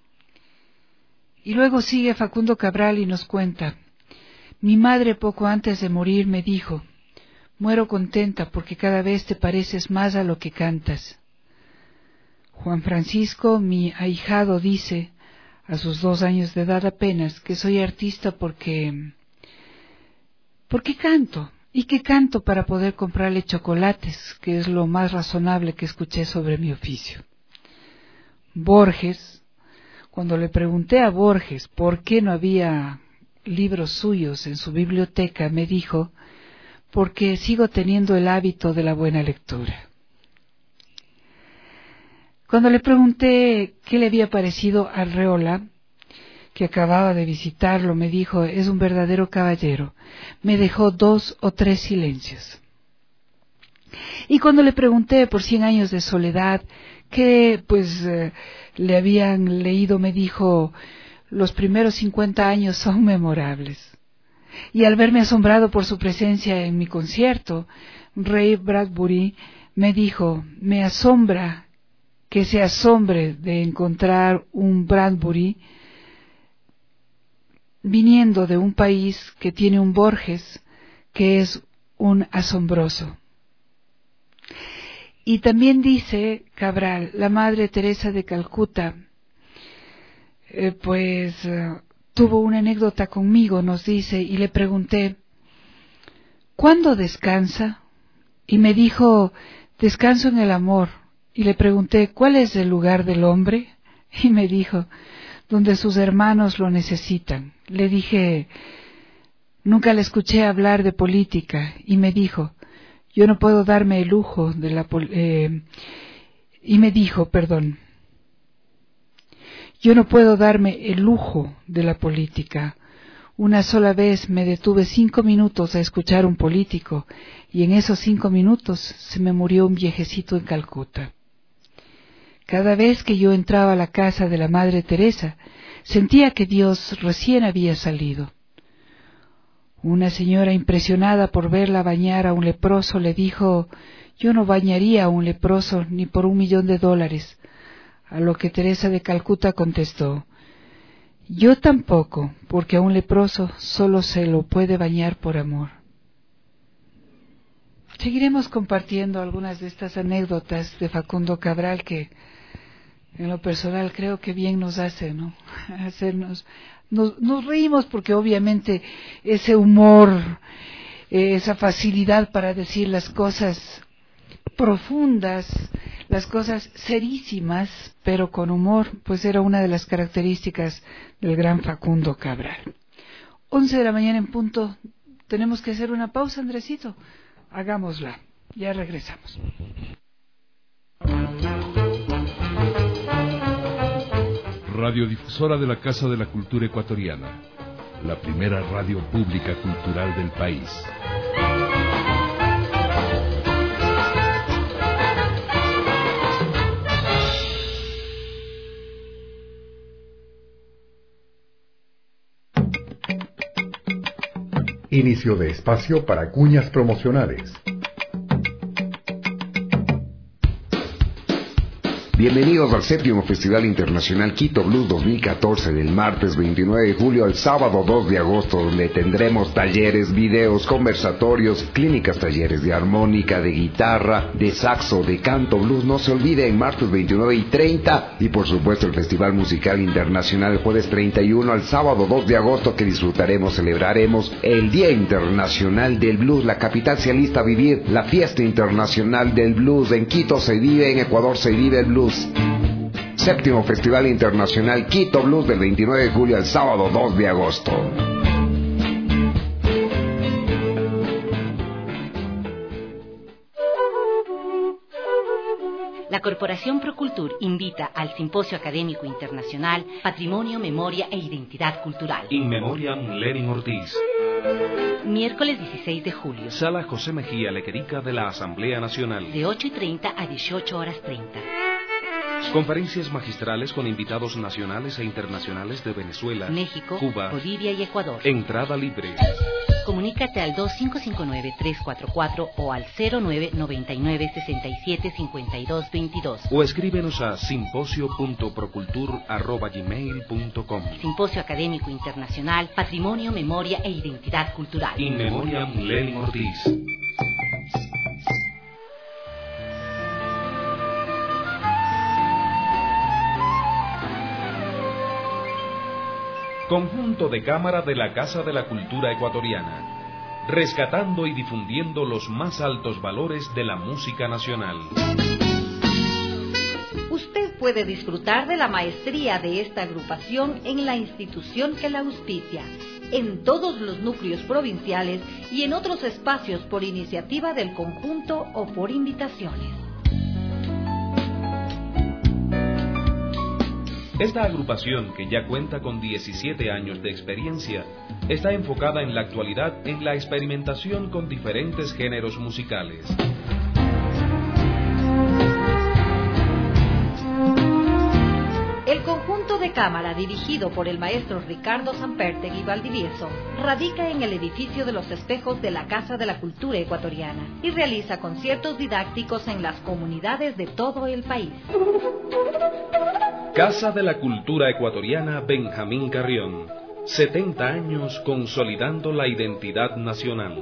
[SPEAKER 3] Y luego sigue Facundo Cabral y nos cuenta: mi madre poco antes de morir me dijo: muero contenta porque cada vez te pareces más a lo que cantas. Juan Francisco, mi ahijado, dice, a sus dos años de edad apenas, que soy artista porque... porque canto, y que canto para poder comprarle chocolates, que es lo más razonable que escuché sobre mi oficio. Borges, cuando le pregunté a Borges por qué no había libros suyos en su biblioteca, me dijo: porque sigo teniendo el hábito de la buena lectura. Cuando le pregunté qué le había parecido Arreola, que acababa de visitarlo, me dijo: es un verdadero caballero. Me dejó dos o tres silencios. Y cuando le pregunté por Cien años de soledad, que pues eh, le habían leído, me dijo: los primeros cincuenta años son memorables. Y al verme asombrado por su presencia en mi concierto, Ray Bradbury me dijo: me asombra que se asombre de encontrar un Bradbury viniendo de un país que tiene un Borges que es un asombroso. Y también dice Cabral, la Madre Teresa de Calcuta, eh, pues eh, tuvo una anécdota conmigo, nos dice, y le pregunté: ¿cuándo descansa? Y me dijo: descanso en el amor. Y le pregunté: ¿cuál es el lugar del hombre? Y me dijo: donde sus hermanos lo necesitan. Le dije: nunca le escuché hablar de política. Y me dijo: yo no puedo darme el lujo de la pol eh, y me dijo, perdón, yo no puedo darme el lujo de la política. Una sola vez me detuve cinco minutos a escuchar un político, y en esos cinco minutos se me murió un viejecito en Calcuta. Cada vez que yo entraba a la casa de la Madre Teresa, sentía que Dios recién había salido. Una señora impresionada por verla bañar a un leproso le dijo: yo no bañaría a un leproso ni por un millón de dólares. A lo que Teresa de Calcuta contestó: yo tampoco, porque a un leproso solo se lo puede bañar por amor. Seguiremos compartiendo algunas de estas anécdotas de Facundo Cabral que en lo personal creo que bien nos hace, ¿no? Hacernos, nos, nos reímos porque obviamente ese humor, eh, esa facilidad para decir las cosas profundas, las cosas serísimas, pero con humor, pues era una de las características del gran Facundo Cabral. Once de la mañana en punto, tenemos que hacer una pausa, Andresito. Hagámosla, ya regresamos.
[SPEAKER 1] Radiodifusora de la Casa de la Cultura Ecuatoriana, la primera radio pública cultural del país.
[SPEAKER 6] Inicio de espacio para cuñas promocionales.
[SPEAKER 13] Bienvenidos al séptimo Festival Internacional Quito Blues dos mil catorce, del martes veintinueve de julio al sábado dos de agosto, donde tendremos talleres, videos, conversatorios, clínicas, talleres de armónica, de guitarra, de saxo, de canto blues. No se olviden, martes veintinueve y treinta, y por supuesto el Festival Musical Internacional el jueves treinta y uno al sábado dos de agosto, que disfrutaremos, celebraremos el Día Internacional del Blues. La capital se alista a vivir la fiesta internacional del blues. En Quito se vive, en Ecuador se vive el blues. Séptimo Festival Internacional Quito Blues, del veintinueve de julio al sábado dos de agosto.
[SPEAKER 17] La Corporación Procultur invita al Simposio Académico Internacional Patrimonio, Memoria e Identidad Cultural.
[SPEAKER 7] In Memoriam Lenin Ortiz.
[SPEAKER 17] Miércoles dieciséis de julio.
[SPEAKER 7] Sala José Mejía Lequerica de la Asamblea Nacional.
[SPEAKER 17] De ocho y treinta a dieciocho horas treinta.
[SPEAKER 7] Conferencias magistrales con invitados nacionales e internacionales de Venezuela,
[SPEAKER 17] México,
[SPEAKER 7] Cuba,
[SPEAKER 17] Bolivia y Ecuador.
[SPEAKER 7] Entrada libre.
[SPEAKER 17] Comunícate al dos cinco cinco nueve, tres cuatro cuatro o al cero nueve noventa y nueve, sesenta y siete, cincuenta y dos veintidós.
[SPEAKER 7] O escríbenos a simposio punto procultur arroba gmail punto com.
[SPEAKER 17] Simposio Académico Internacional, Patrimonio, Memoria e Identidad Cultural.
[SPEAKER 7] In Memoriam Lenin Ortiz. Conjunto de cámara de la Casa de la Cultura Ecuatoriana, rescatando y difundiendo los más altos valores de la música nacional.
[SPEAKER 2] Usted puede disfrutar de la maestría de esta agrupación en la institución que la auspicia, en todos los núcleos provinciales y en otros espacios por iniciativa del conjunto o por invitaciones.
[SPEAKER 7] Esta agrupación, que ya cuenta con diecisiete años de experiencia, está enfocada en la actualidad en la experimentación con diferentes géneros musicales.
[SPEAKER 2] El conjunto de cámara, dirigido por el maestro Ricardo Sampertegui Valdivieso, radica en el edificio de los espejos de la Casa de la Cultura Ecuatoriana y realiza conciertos didácticos en las comunidades de todo el país.
[SPEAKER 7] Casa de la Cultura Ecuatoriana Benjamín Carrión, setenta años consolidando la identidad nacional.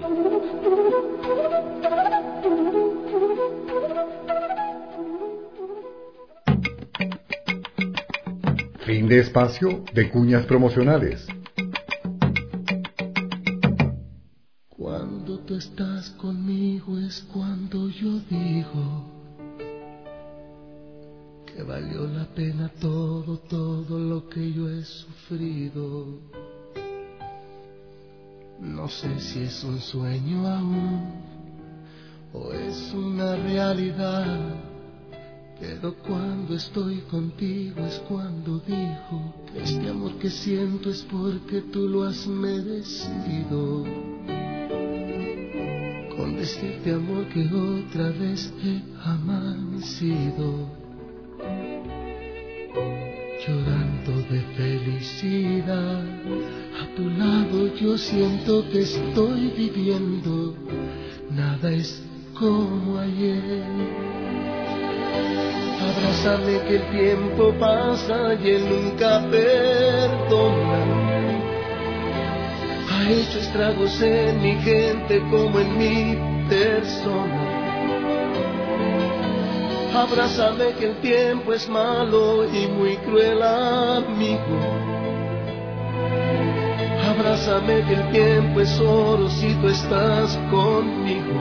[SPEAKER 6] Fin de espacio de cuñas promocionales.
[SPEAKER 19] Cuando tú estás conmigo es cuando yo digo que valió la pena todo, todo lo que yo he sufrido. No sé si es un sueño aún o es una realidad, pero cuando estoy contigo es cuando digo que este amor que siento es porque tú lo has merecido. Con decirte, amor, que otra vez he amanecido llorando de felicidad. A tu lado yo siento que estoy viviendo, nada es como ayer. Abrázame que el tiempo pasa y él nunca perdona. Ha hecho estragos en mi gente como en mi persona. Abrázame que el tiempo es malo y muy cruel amigo. Abrázame que el tiempo es oro si tú estás conmigo.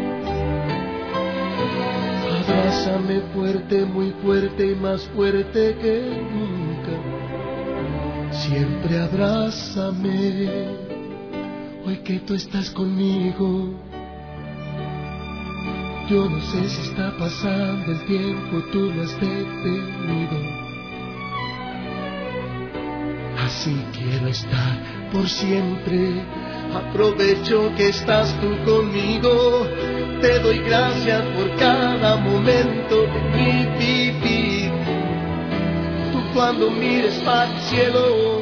[SPEAKER 19] Abrázame fuerte, muy fuerte y más fuerte que nunca. Siempre abrázame, hoy que tú estás conmigo. Yo no sé si está pasando el tiempo, tú lo has detenido. Así quiero estar por siempre. Aprovecho que estás tú conmigo. Te doy gracias por cada momento de mi vivir. Tú cuando mires para el cielo,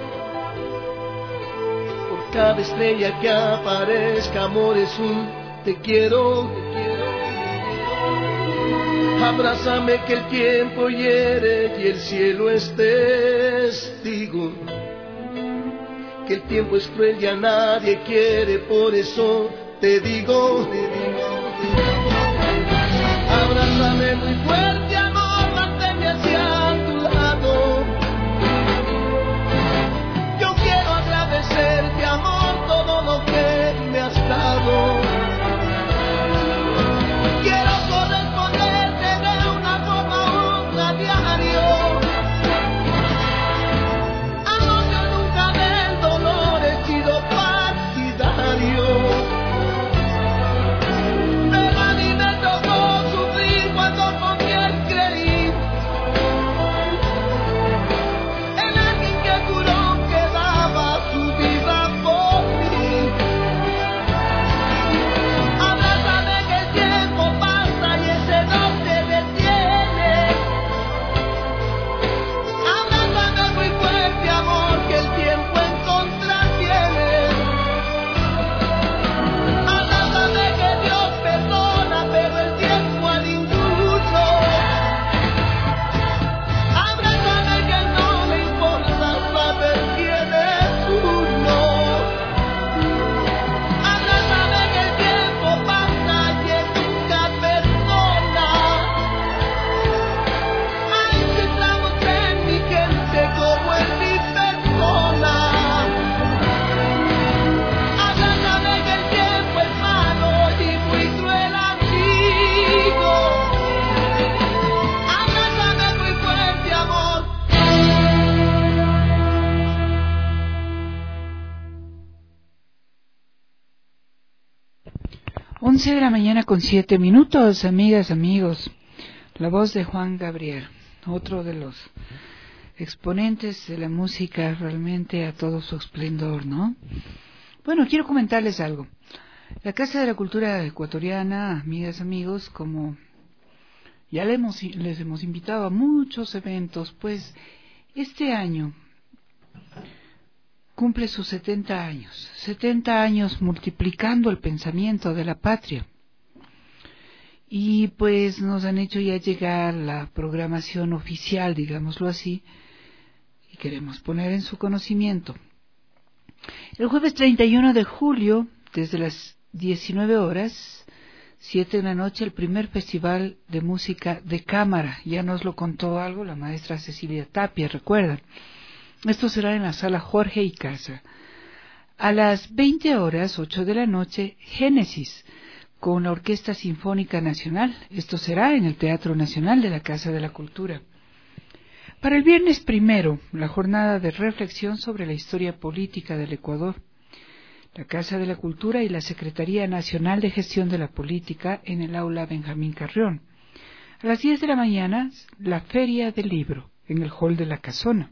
[SPEAKER 19] por cada estrella que aparezca, amor, es un te quiero, te quiero. Abrázame que el tiempo hiere y el cielo es testigo. Que el tiempo es cruel y a nadie quiere, por eso te digo, te digo, te digo. Abrázame muy fuerte, amor, manténme hacia tu lado. Yo quiero agradecerte, amor, todo lo que me has dado. Quiero corresponderte de una forma u otra diario. Amor, yo nunca del dolor he sido partidario. Pero a mí me tocó sufrir cuando con
[SPEAKER 3] Once de la mañana con siete minutos, amigas, amigos. La voz de Juan Gabriel, otro de los exponentes de la música realmente a todo su esplendor, ¿no? Bueno, quiero comentarles algo. La Casa de la Cultura Ecuatoriana, amigas, amigos, como ya le hemos, les hemos invitado a muchos eventos, pues este año cumple sus setenta años, setenta años multiplicando el pensamiento de la patria. Y pues nos han hecho ya llegar la programación oficial, digámoslo así, y queremos poner en su conocimiento. El jueves treinta y uno de julio, desde las diecinueve horas, siete de la noche, el primer festival de música de cámara. Ya nos lo contó algo la maestra Cecilia Tapia, recuerdan. Esto será en la sala Jorge y Casa. A las veinte horas, ocho de la noche, Génesis, con la Orquesta Sinfónica Nacional. Esto será en el Teatro Nacional de la Casa de la Cultura. Para el viernes primero, la jornada de reflexión sobre la historia política del Ecuador. La Casa de la Cultura y la Secretaría Nacional de Gestión de la Política en el aula Benjamín Carrión. A las diez de la mañana, la Feria del Libro en el hall de la Casona.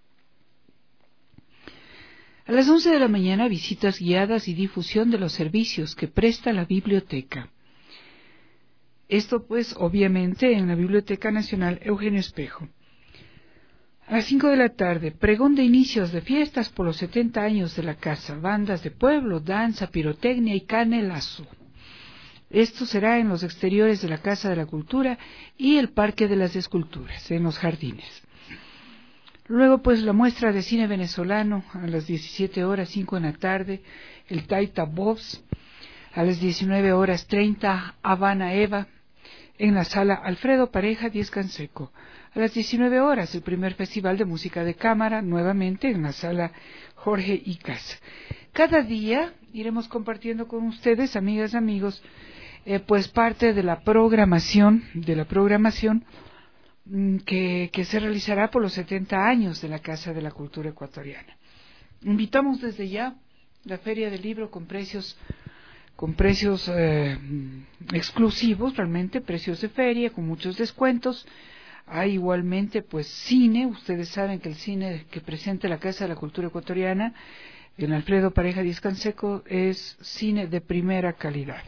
[SPEAKER 3] A las once de la mañana, visitas guiadas y difusión de los servicios que presta la biblioteca. Esto pues obviamente en la Biblioteca Nacional Eugenio Espejo. A las cinco de la tarde, pregón de inicios de fiestas por los setenta años de la casa, bandas de pueblo, danza, pirotecnia y canelazo. Esto será en los exteriores de la Casa de la Cultura y el Parque de las Esculturas, en los jardines. Luego, pues, la muestra de cine venezolano a las diecisiete horas, cinco de la tarde, el Taita Bobs, a las diecinueve horas treinta, Habana Eva, en la sala Alfredo Pareja Díez Canseco. A las diecinueve horas, el primer festival de música de cámara, nuevamente en la sala Jorge y Casa. Cada día iremos compartiendo con ustedes, amigas, amigos, eh, pues parte de la programación, de la programación, Que, que se realizará por los setenta años de la Casa de la Cultura Ecuatoriana. Invitamos desde ya la Feria del Libro con precios con precios eh, exclusivos, realmente precios de feria, con muchos descuentos. Hay igualmente pues cine. Ustedes saben que el cine que presenta la Casa de la Cultura Ecuatoriana en Alfredo Pareja Díez Canseco es cine de primera calidad.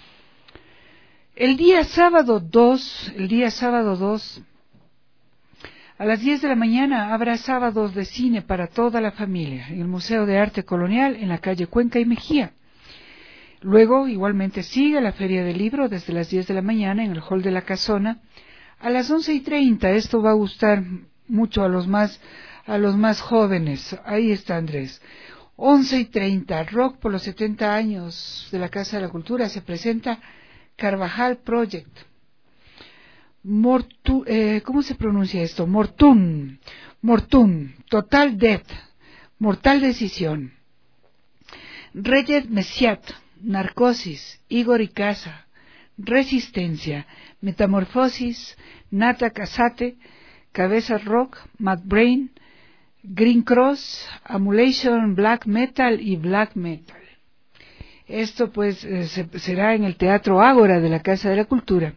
[SPEAKER 3] El día sábado dos, el día sábado dos a las diez de la mañana habrá sábados de cine para toda la familia en el Museo de Arte Colonial en la calle Cuenca y Mejía. Luego, igualmente, sigue la Feria del Libro desde las diez de la mañana en el hall de la Casona. A las once y treinta, esto va a gustar mucho a los más, a los más jóvenes. Ahí está Andrés. once y treinta, rock por los setenta años de la Casa de la Cultura, se presenta Carvajal Project. Mortu, eh, ¿cómo se pronuncia esto? Mortun, Mortun, Total Death, Mortal Decisión. Reyes Mesiat, Narcosis, Igor y Casa, Resistencia, Metamorfosis, Nata Casate, Cabeza Rock, Mad Brain, Green Cross, Amulation, Black Metal y Black Metal. Esto pues eh, se, será en el Teatro Ágora de la Casa de la Cultura.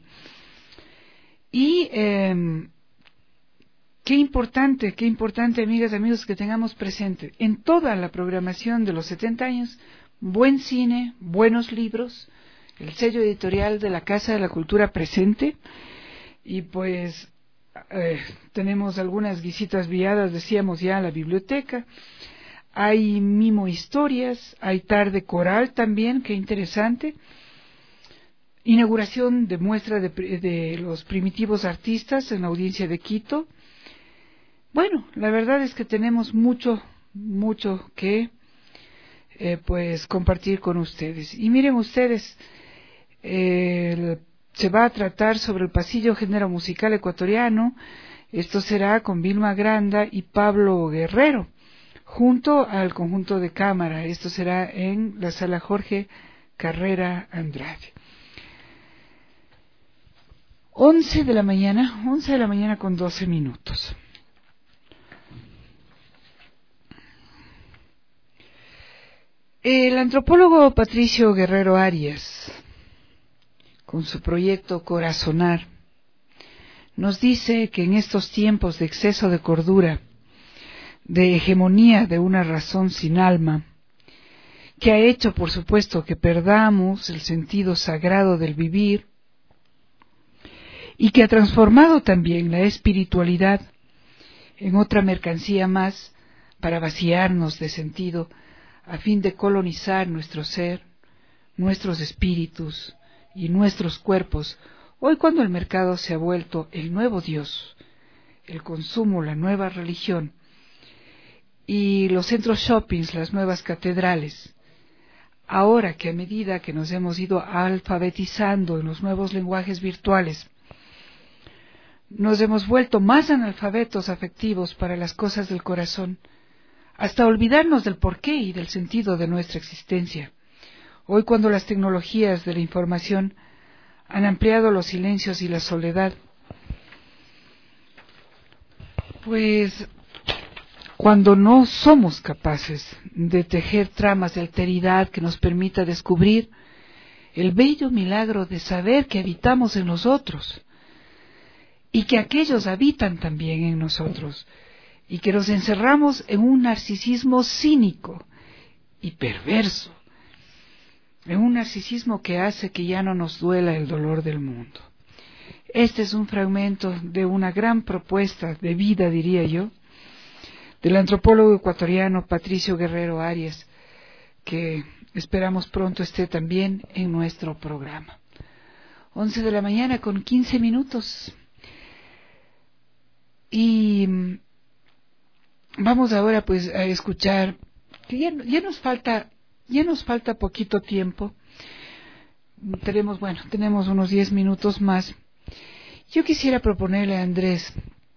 [SPEAKER 3] Y eh, qué importante, qué importante, amigas y amigos, que tengamos presente en toda la programación de los setenta años, buen cine, buenos libros, el sello editorial de la Casa de la Cultura presente, y pues eh, tenemos algunas visitas guiadas, decíamos ya, a la biblioteca. Hay mimo historias, hay tarde coral también, qué interesante. Inauguración de muestra de, de los primitivos artistas en la audiencia de Quito. Bueno, la verdad es que tenemos mucho, mucho que eh, pues compartir con ustedes. Y miren ustedes, eh, se va a tratar sobre el pasillo género musical ecuatoriano. Esto será con Vilma Granda y Pablo Guerrero, junto al conjunto de cámara. Esto será en la sala Jorge Carrera Andrade. once de la mañana, once de la mañana con doce minutos. El antropólogo Patricio Guerrero Arias con su proyecto Corazonar, nos dice que en estos tiempos de exceso de cordura, de hegemonía de una razón sin alma, que ha hecho, por supuesto, que perdamos el sentido sagrado del vivir, y que ha transformado también la espiritualidad en otra mercancía más para vaciarnos de sentido, a fin de colonizar nuestro ser, nuestros espíritus y nuestros cuerpos. Hoy, cuando el mercado se ha vuelto el nuevo Dios, el consumo, la nueva religión, y los centros shoppings, las nuevas catedrales, ahora que a medida que nos hemos ido alfabetizando en los nuevos lenguajes virtuales, nos hemos vuelto más analfabetos afectivos para las cosas del corazón, hasta olvidarnos del porqué y del sentido de nuestra existencia. Hoy, cuando las tecnologías de la información han ampliado los silencios y la soledad, pues cuando no somos capaces de tejer tramas de alteridad que nos permita descubrir el bello milagro de saber que habitamos en nosotros y que aquellos habitan también en nosotros, y que nos encerramos en un narcisismo cínico y perverso, en un narcisismo que hace que ya no nos duela el dolor del mundo. Este es un fragmento de una gran propuesta de vida, diría yo, del antropólogo ecuatoriano Patricio Guerrero Arias, que esperamos pronto esté también en nuestro programa. once de la mañana con quince minutos. Y vamos ahora pues a escuchar, que ya, ya nos falta, ya nos falta poquito tiempo. Tenemos, bueno, tenemos unos diez minutos más. Yo quisiera proponerle a Andrés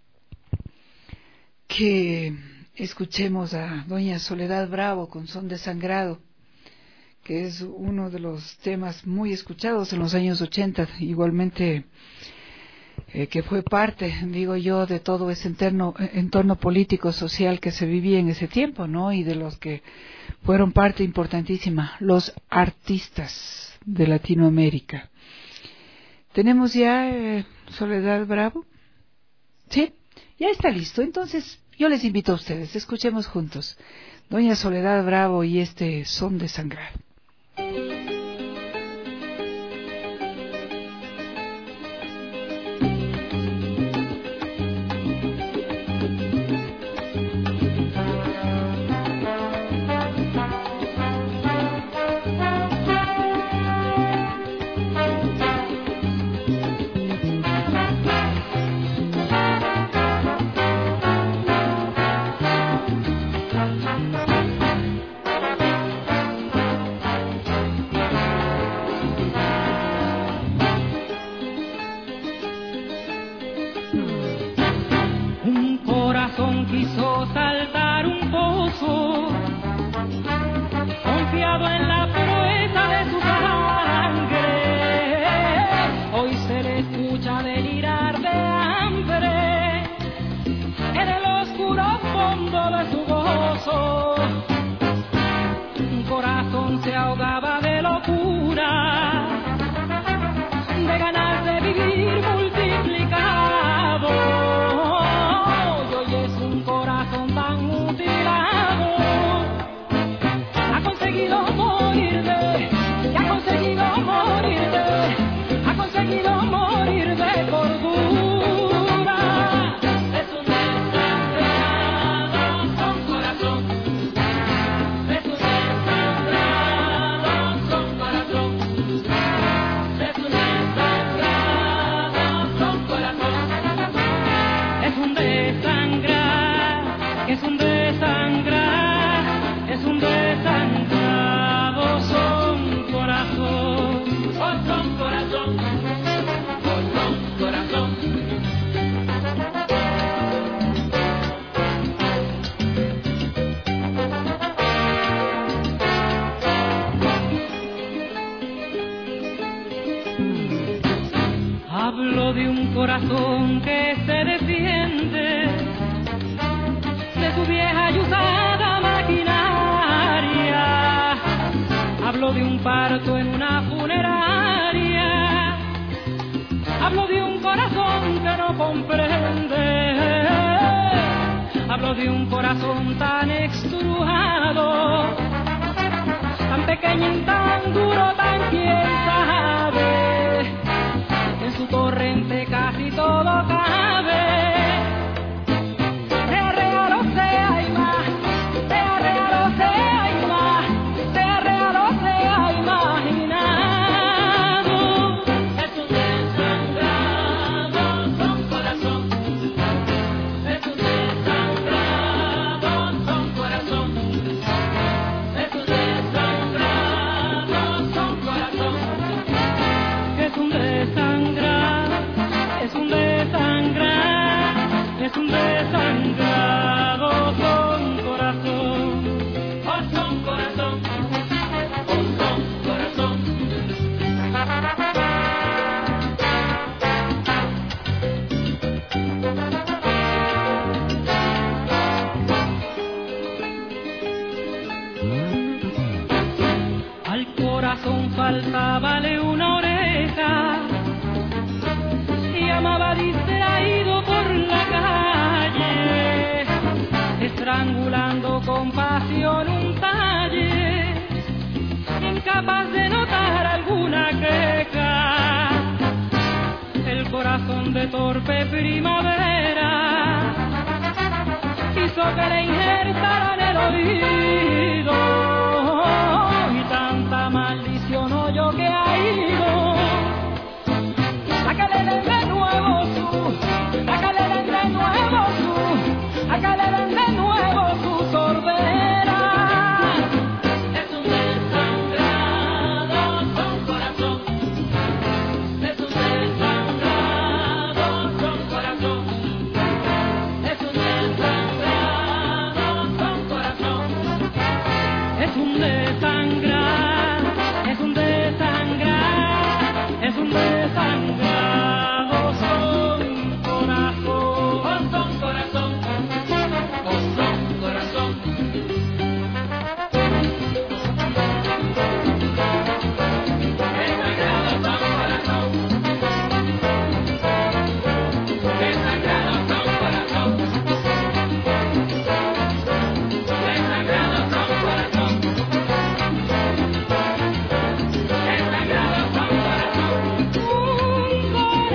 [SPEAKER 3] que escuchemos a doña Soledad Bravo con Son Desangrado, que es uno de los temas muy escuchados en los años ochenta, igualmente eh, que fue parte, digo yo, de todo ese entorno, entorno político, social que se vivía en ese tiempo, ¿no? Y de los que fueron parte importantísima, los artistas de Latinoamérica. ¿Tenemos ya eh, Soledad Bravo? ¿Sí? Ya está listo. Entonces, yo les invito a ustedes, escuchemos juntos doña Soledad Bravo y este Son Desangrado.
[SPEAKER 8] Quiso saltar un pozo, confiado en la pureza de su sangre. Hoy se le escucha delirar de hambre en el oscuro fondo de su gozo. Un corazón se ahogaba de locura, de ganas de vivir multiplicado. Hablo de un corazón que se defiende de su vieja y usada maquinaria. Hablo de un parto en una funeraria no comprende. Hablo de un corazón tan estrujado, tan pequeño y tan duro, tan quién sabe. En su torrente casi todo cabe. Sea real o sea y más, sea real o sea y más, sea real o sea imaginado. Es un desangrado son corazón, es un desangrado son corazón, es un desangrado son corazón, es un desangrado, es un desangrado, es un desangrado son corazón, oh son corazón, oh son corazón. Al corazón faltábale una oreja y amaba distraído por la calle, estrangulando con pasión un talle, incapaz de notar alguna queja. El corazón de torpe primavera hizo que le injertaran el oído, y tanta maldición oyó que ha ido. A que le den de nuevo su, a que le den de nuevo su, a que le den de nuevo su sordera. Es un desangrado son corazón, es un desangrado son corazón, es un desangrado son corazón, es un desangrado, es un desangrado, es un desangrado son corazón, son corazón, oh son corazón. Desangrado son corazón, desangrado son corazón, desangrado son corazón, desangrado son corazón. Un corazón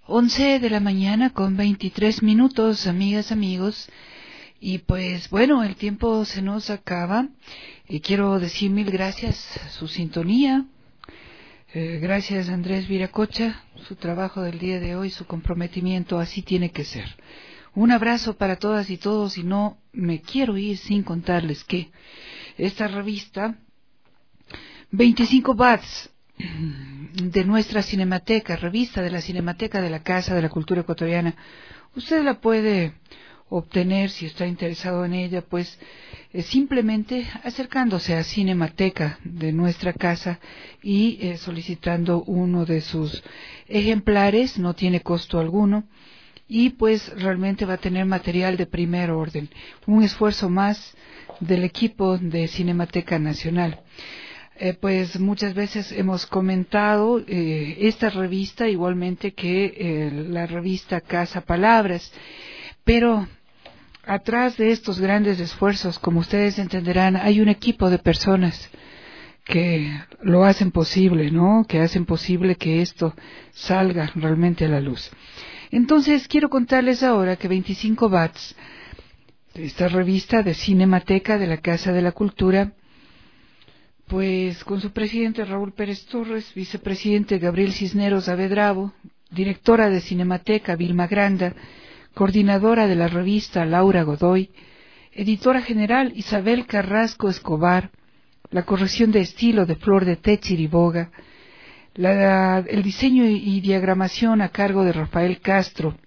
[SPEAKER 3] once de la mañana con veintitrés minutos, amigas, amigos. Y pues bueno, el tiempo se nos acaba. Y quiero decir mil gracias a su sintonía. Eh, gracias Andrés Viracocha, su trabajo del día de hoy, su comprometimiento, así tiene que ser. Un abrazo para todas y todos, y no me quiero ir sin contarles que esta revista veinticinco watts de nuestra Cinemateca, revista de la Cinemateca de la Casa de la Cultura Ecuatoriana, usted la puede obtener si está interesado en ella, pues eh, simplemente acercándose a Cinemateca de nuestra casa y eh, solicitando uno de sus ejemplares, no tiene costo alguno, y pues realmente va a tener material de primer orden, un esfuerzo más del equipo de Cinemateca Nacional. Eh, pues muchas veces hemos comentado eh, esta revista igualmente que eh, la revista Casa Palabras, pero atrás de estos grandes esfuerzos, como ustedes entenderán, hay un equipo de personas que lo hacen posible, ¿no? Que hacen posible que esto salga realmente a la luz. Entonces quiero contarles ahora que veinticinco watts, esta revista de Cinemateca de la Casa de la Cultura, pues con su presidente Raúl Pérez Torres, vicepresidente Gabriel Cisneros Avedravo, directora de Cinemateca Vilma Granda, coordinadora de la revista Laura Godoy, editora general Isabel Carrasco Escobar, la corrección de estilo de Flor de Té Chiriboga, la, el diseño y diagramación a cargo de Rafael Castro,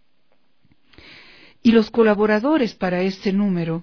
[SPEAKER 3] y los colaboradores para este número,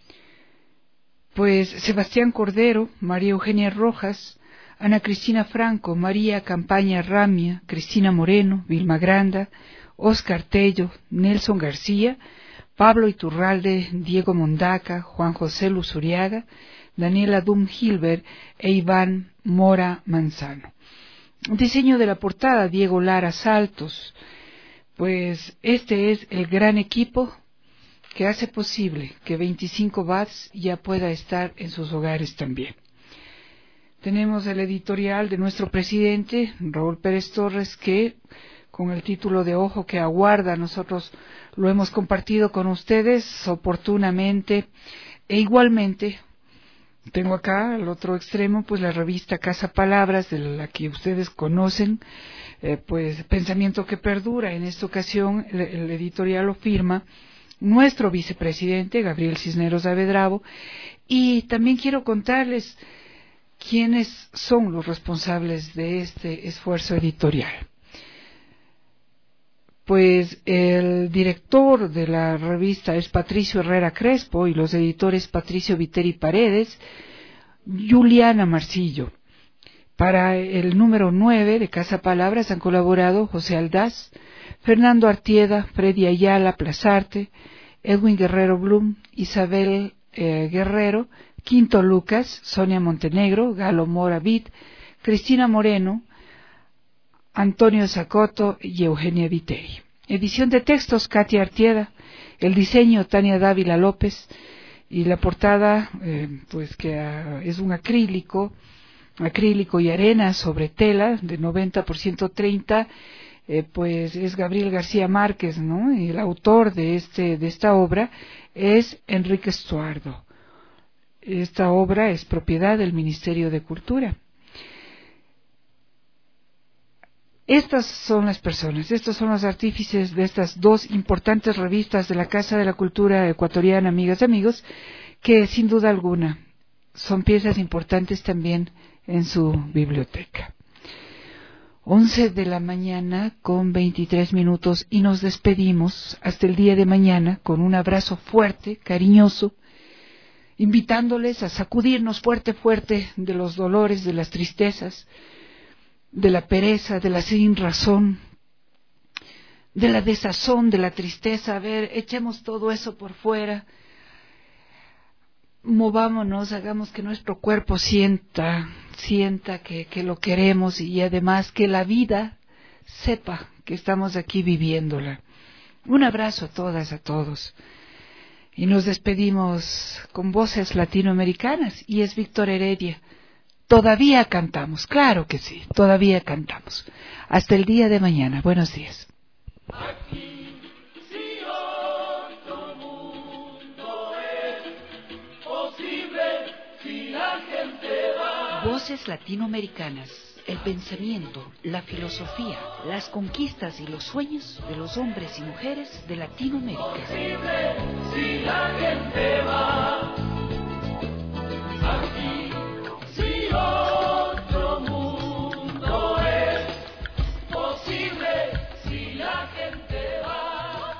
[SPEAKER 3] pues Sebastián Cordero, María Eugenia Rojas, Ana Cristina Franco, María Campaña Ramia, Cristina Moreno, Vilma Granda, Oscar Tello, Nelson García, Pablo Iturralde, Diego Mondaca, Juan José Luzuriaga, Daniela Dum Gilbert e Iván Mora Manzano. Diseño de la portada, Diego Lara Saltos. Pues este es el gran equipo que hace posible que veinticinco watts ya pueda estar en sus hogares también. Tenemos el editorial de nuestro presidente, Raúl Pérez Torres, que con el título de Ojo que aguarda, nosotros lo hemos compartido con ustedes oportunamente, e igualmente tengo acá al otro extremo pues la revista Casa Palabras, de la que ustedes conocen, eh, pues Pensamiento que Perdura. En esta ocasión el, el editorial lo firma nuestro vicepresidente Gabriel Cisneros Avedravo, y también quiero contarles quiénes son los responsables de este esfuerzo editorial. Pues el director de la revista es Patricio Herrera Crespo y los editores Patricio Viteri Paredes, Juliana Marcillo. Para el número nueve de Casa Palabras han colaborado José Aldaz, Fernando Artieda, Freddy Ayala Plazarte, Edwin Guerrero Blum, Isabel eh, Guerrero, Quinto Lucas, Sonia Montenegro, Galo Mora Vid, Cristina Moreno, Antonio Zacoto y Eugenia Viteri. Edición de textos, Katia Artieda. El diseño, Tania Dávila López. Y la portada, eh, pues que uh, es un acrílico, acrílico y arena sobre tela de noventa por ciento treinta. Eh, pues es Gabriel García Márquez, ¿no? Y el autor de este de esta obra es Enrique Estuardo. Esta obra es propiedad del Ministerio de Cultura. Estas son las personas, estos son los artífices de estas dos importantes revistas de la Casa de la Cultura Ecuatoriana, amigas y amigos, que sin duda alguna son piezas importantes también en su biblioteca. once de la mañana con veintitrés minutos y nos despedimos hasta el día de mañana con un abrazo fuerte, cariñoso, invitándoles a sacudirnos fuerte, fuerte de los dolores, de las tristezas, de la pereza, de la sin razón, de la desazón, de la tristeza. A ver, echemos todo eso por fuera, movámonos, hagamos que nuestro cuerpo sienta, sienta que, que lo queremos, y además que la vida sepa que estamos aquí viviéndola. Un abrazo a todas, a todos. Y nos despedimos con voces latinoamericanas, y es Víctor Heredia. Todavía cantamos, claro que sí, todavía cantamos. Hasta el día de mañana. Buenos días. Voces latinoamericanas, el pensamiento, la filosofía, las conquistas y los sueños de los hombres y mujeres de Latinoamérica.
[SPEAKER 16] Posible si la gente va aquí, si otro mundo es posible si la gente va.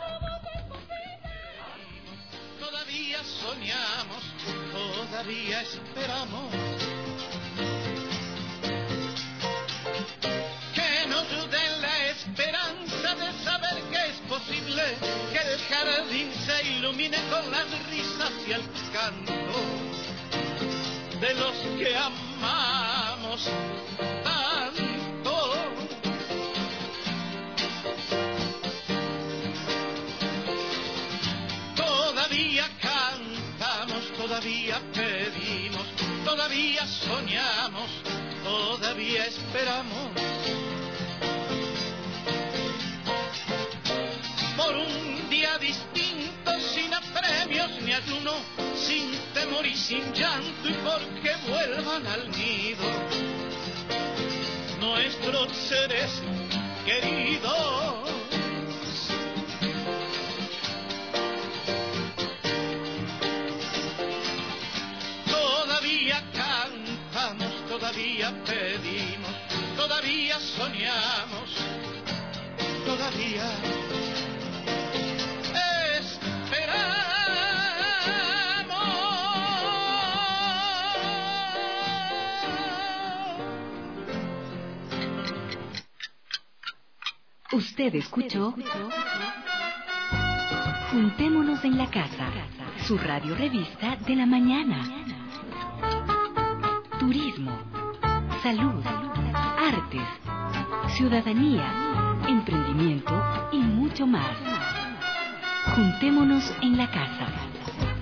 [SPEAKER 20] Todavía soñamos, todavía esperamos. Que nos den la esperanza de saber que es posible que el jardín se ilumine con las risas y el canto de los que amamos tanto. Todavía cantamos, todavía pedimos, todavía soñamos, todavía esperamos por un día distinto, sin apremios ni ayuno, sin temor y sin llanto, y porque vuelvan al nido nuestros seres queridos. Todavía cantamos, todavía pedimos, todavía soñamos, todavía
[SPEAKER 17] Usted escuchó Juntémonos en la Casa, su radio revista de la mañana. Turismo, salud, artes, ciudadanía, emprendimiento y mucho más. Juntémonos en la Casa.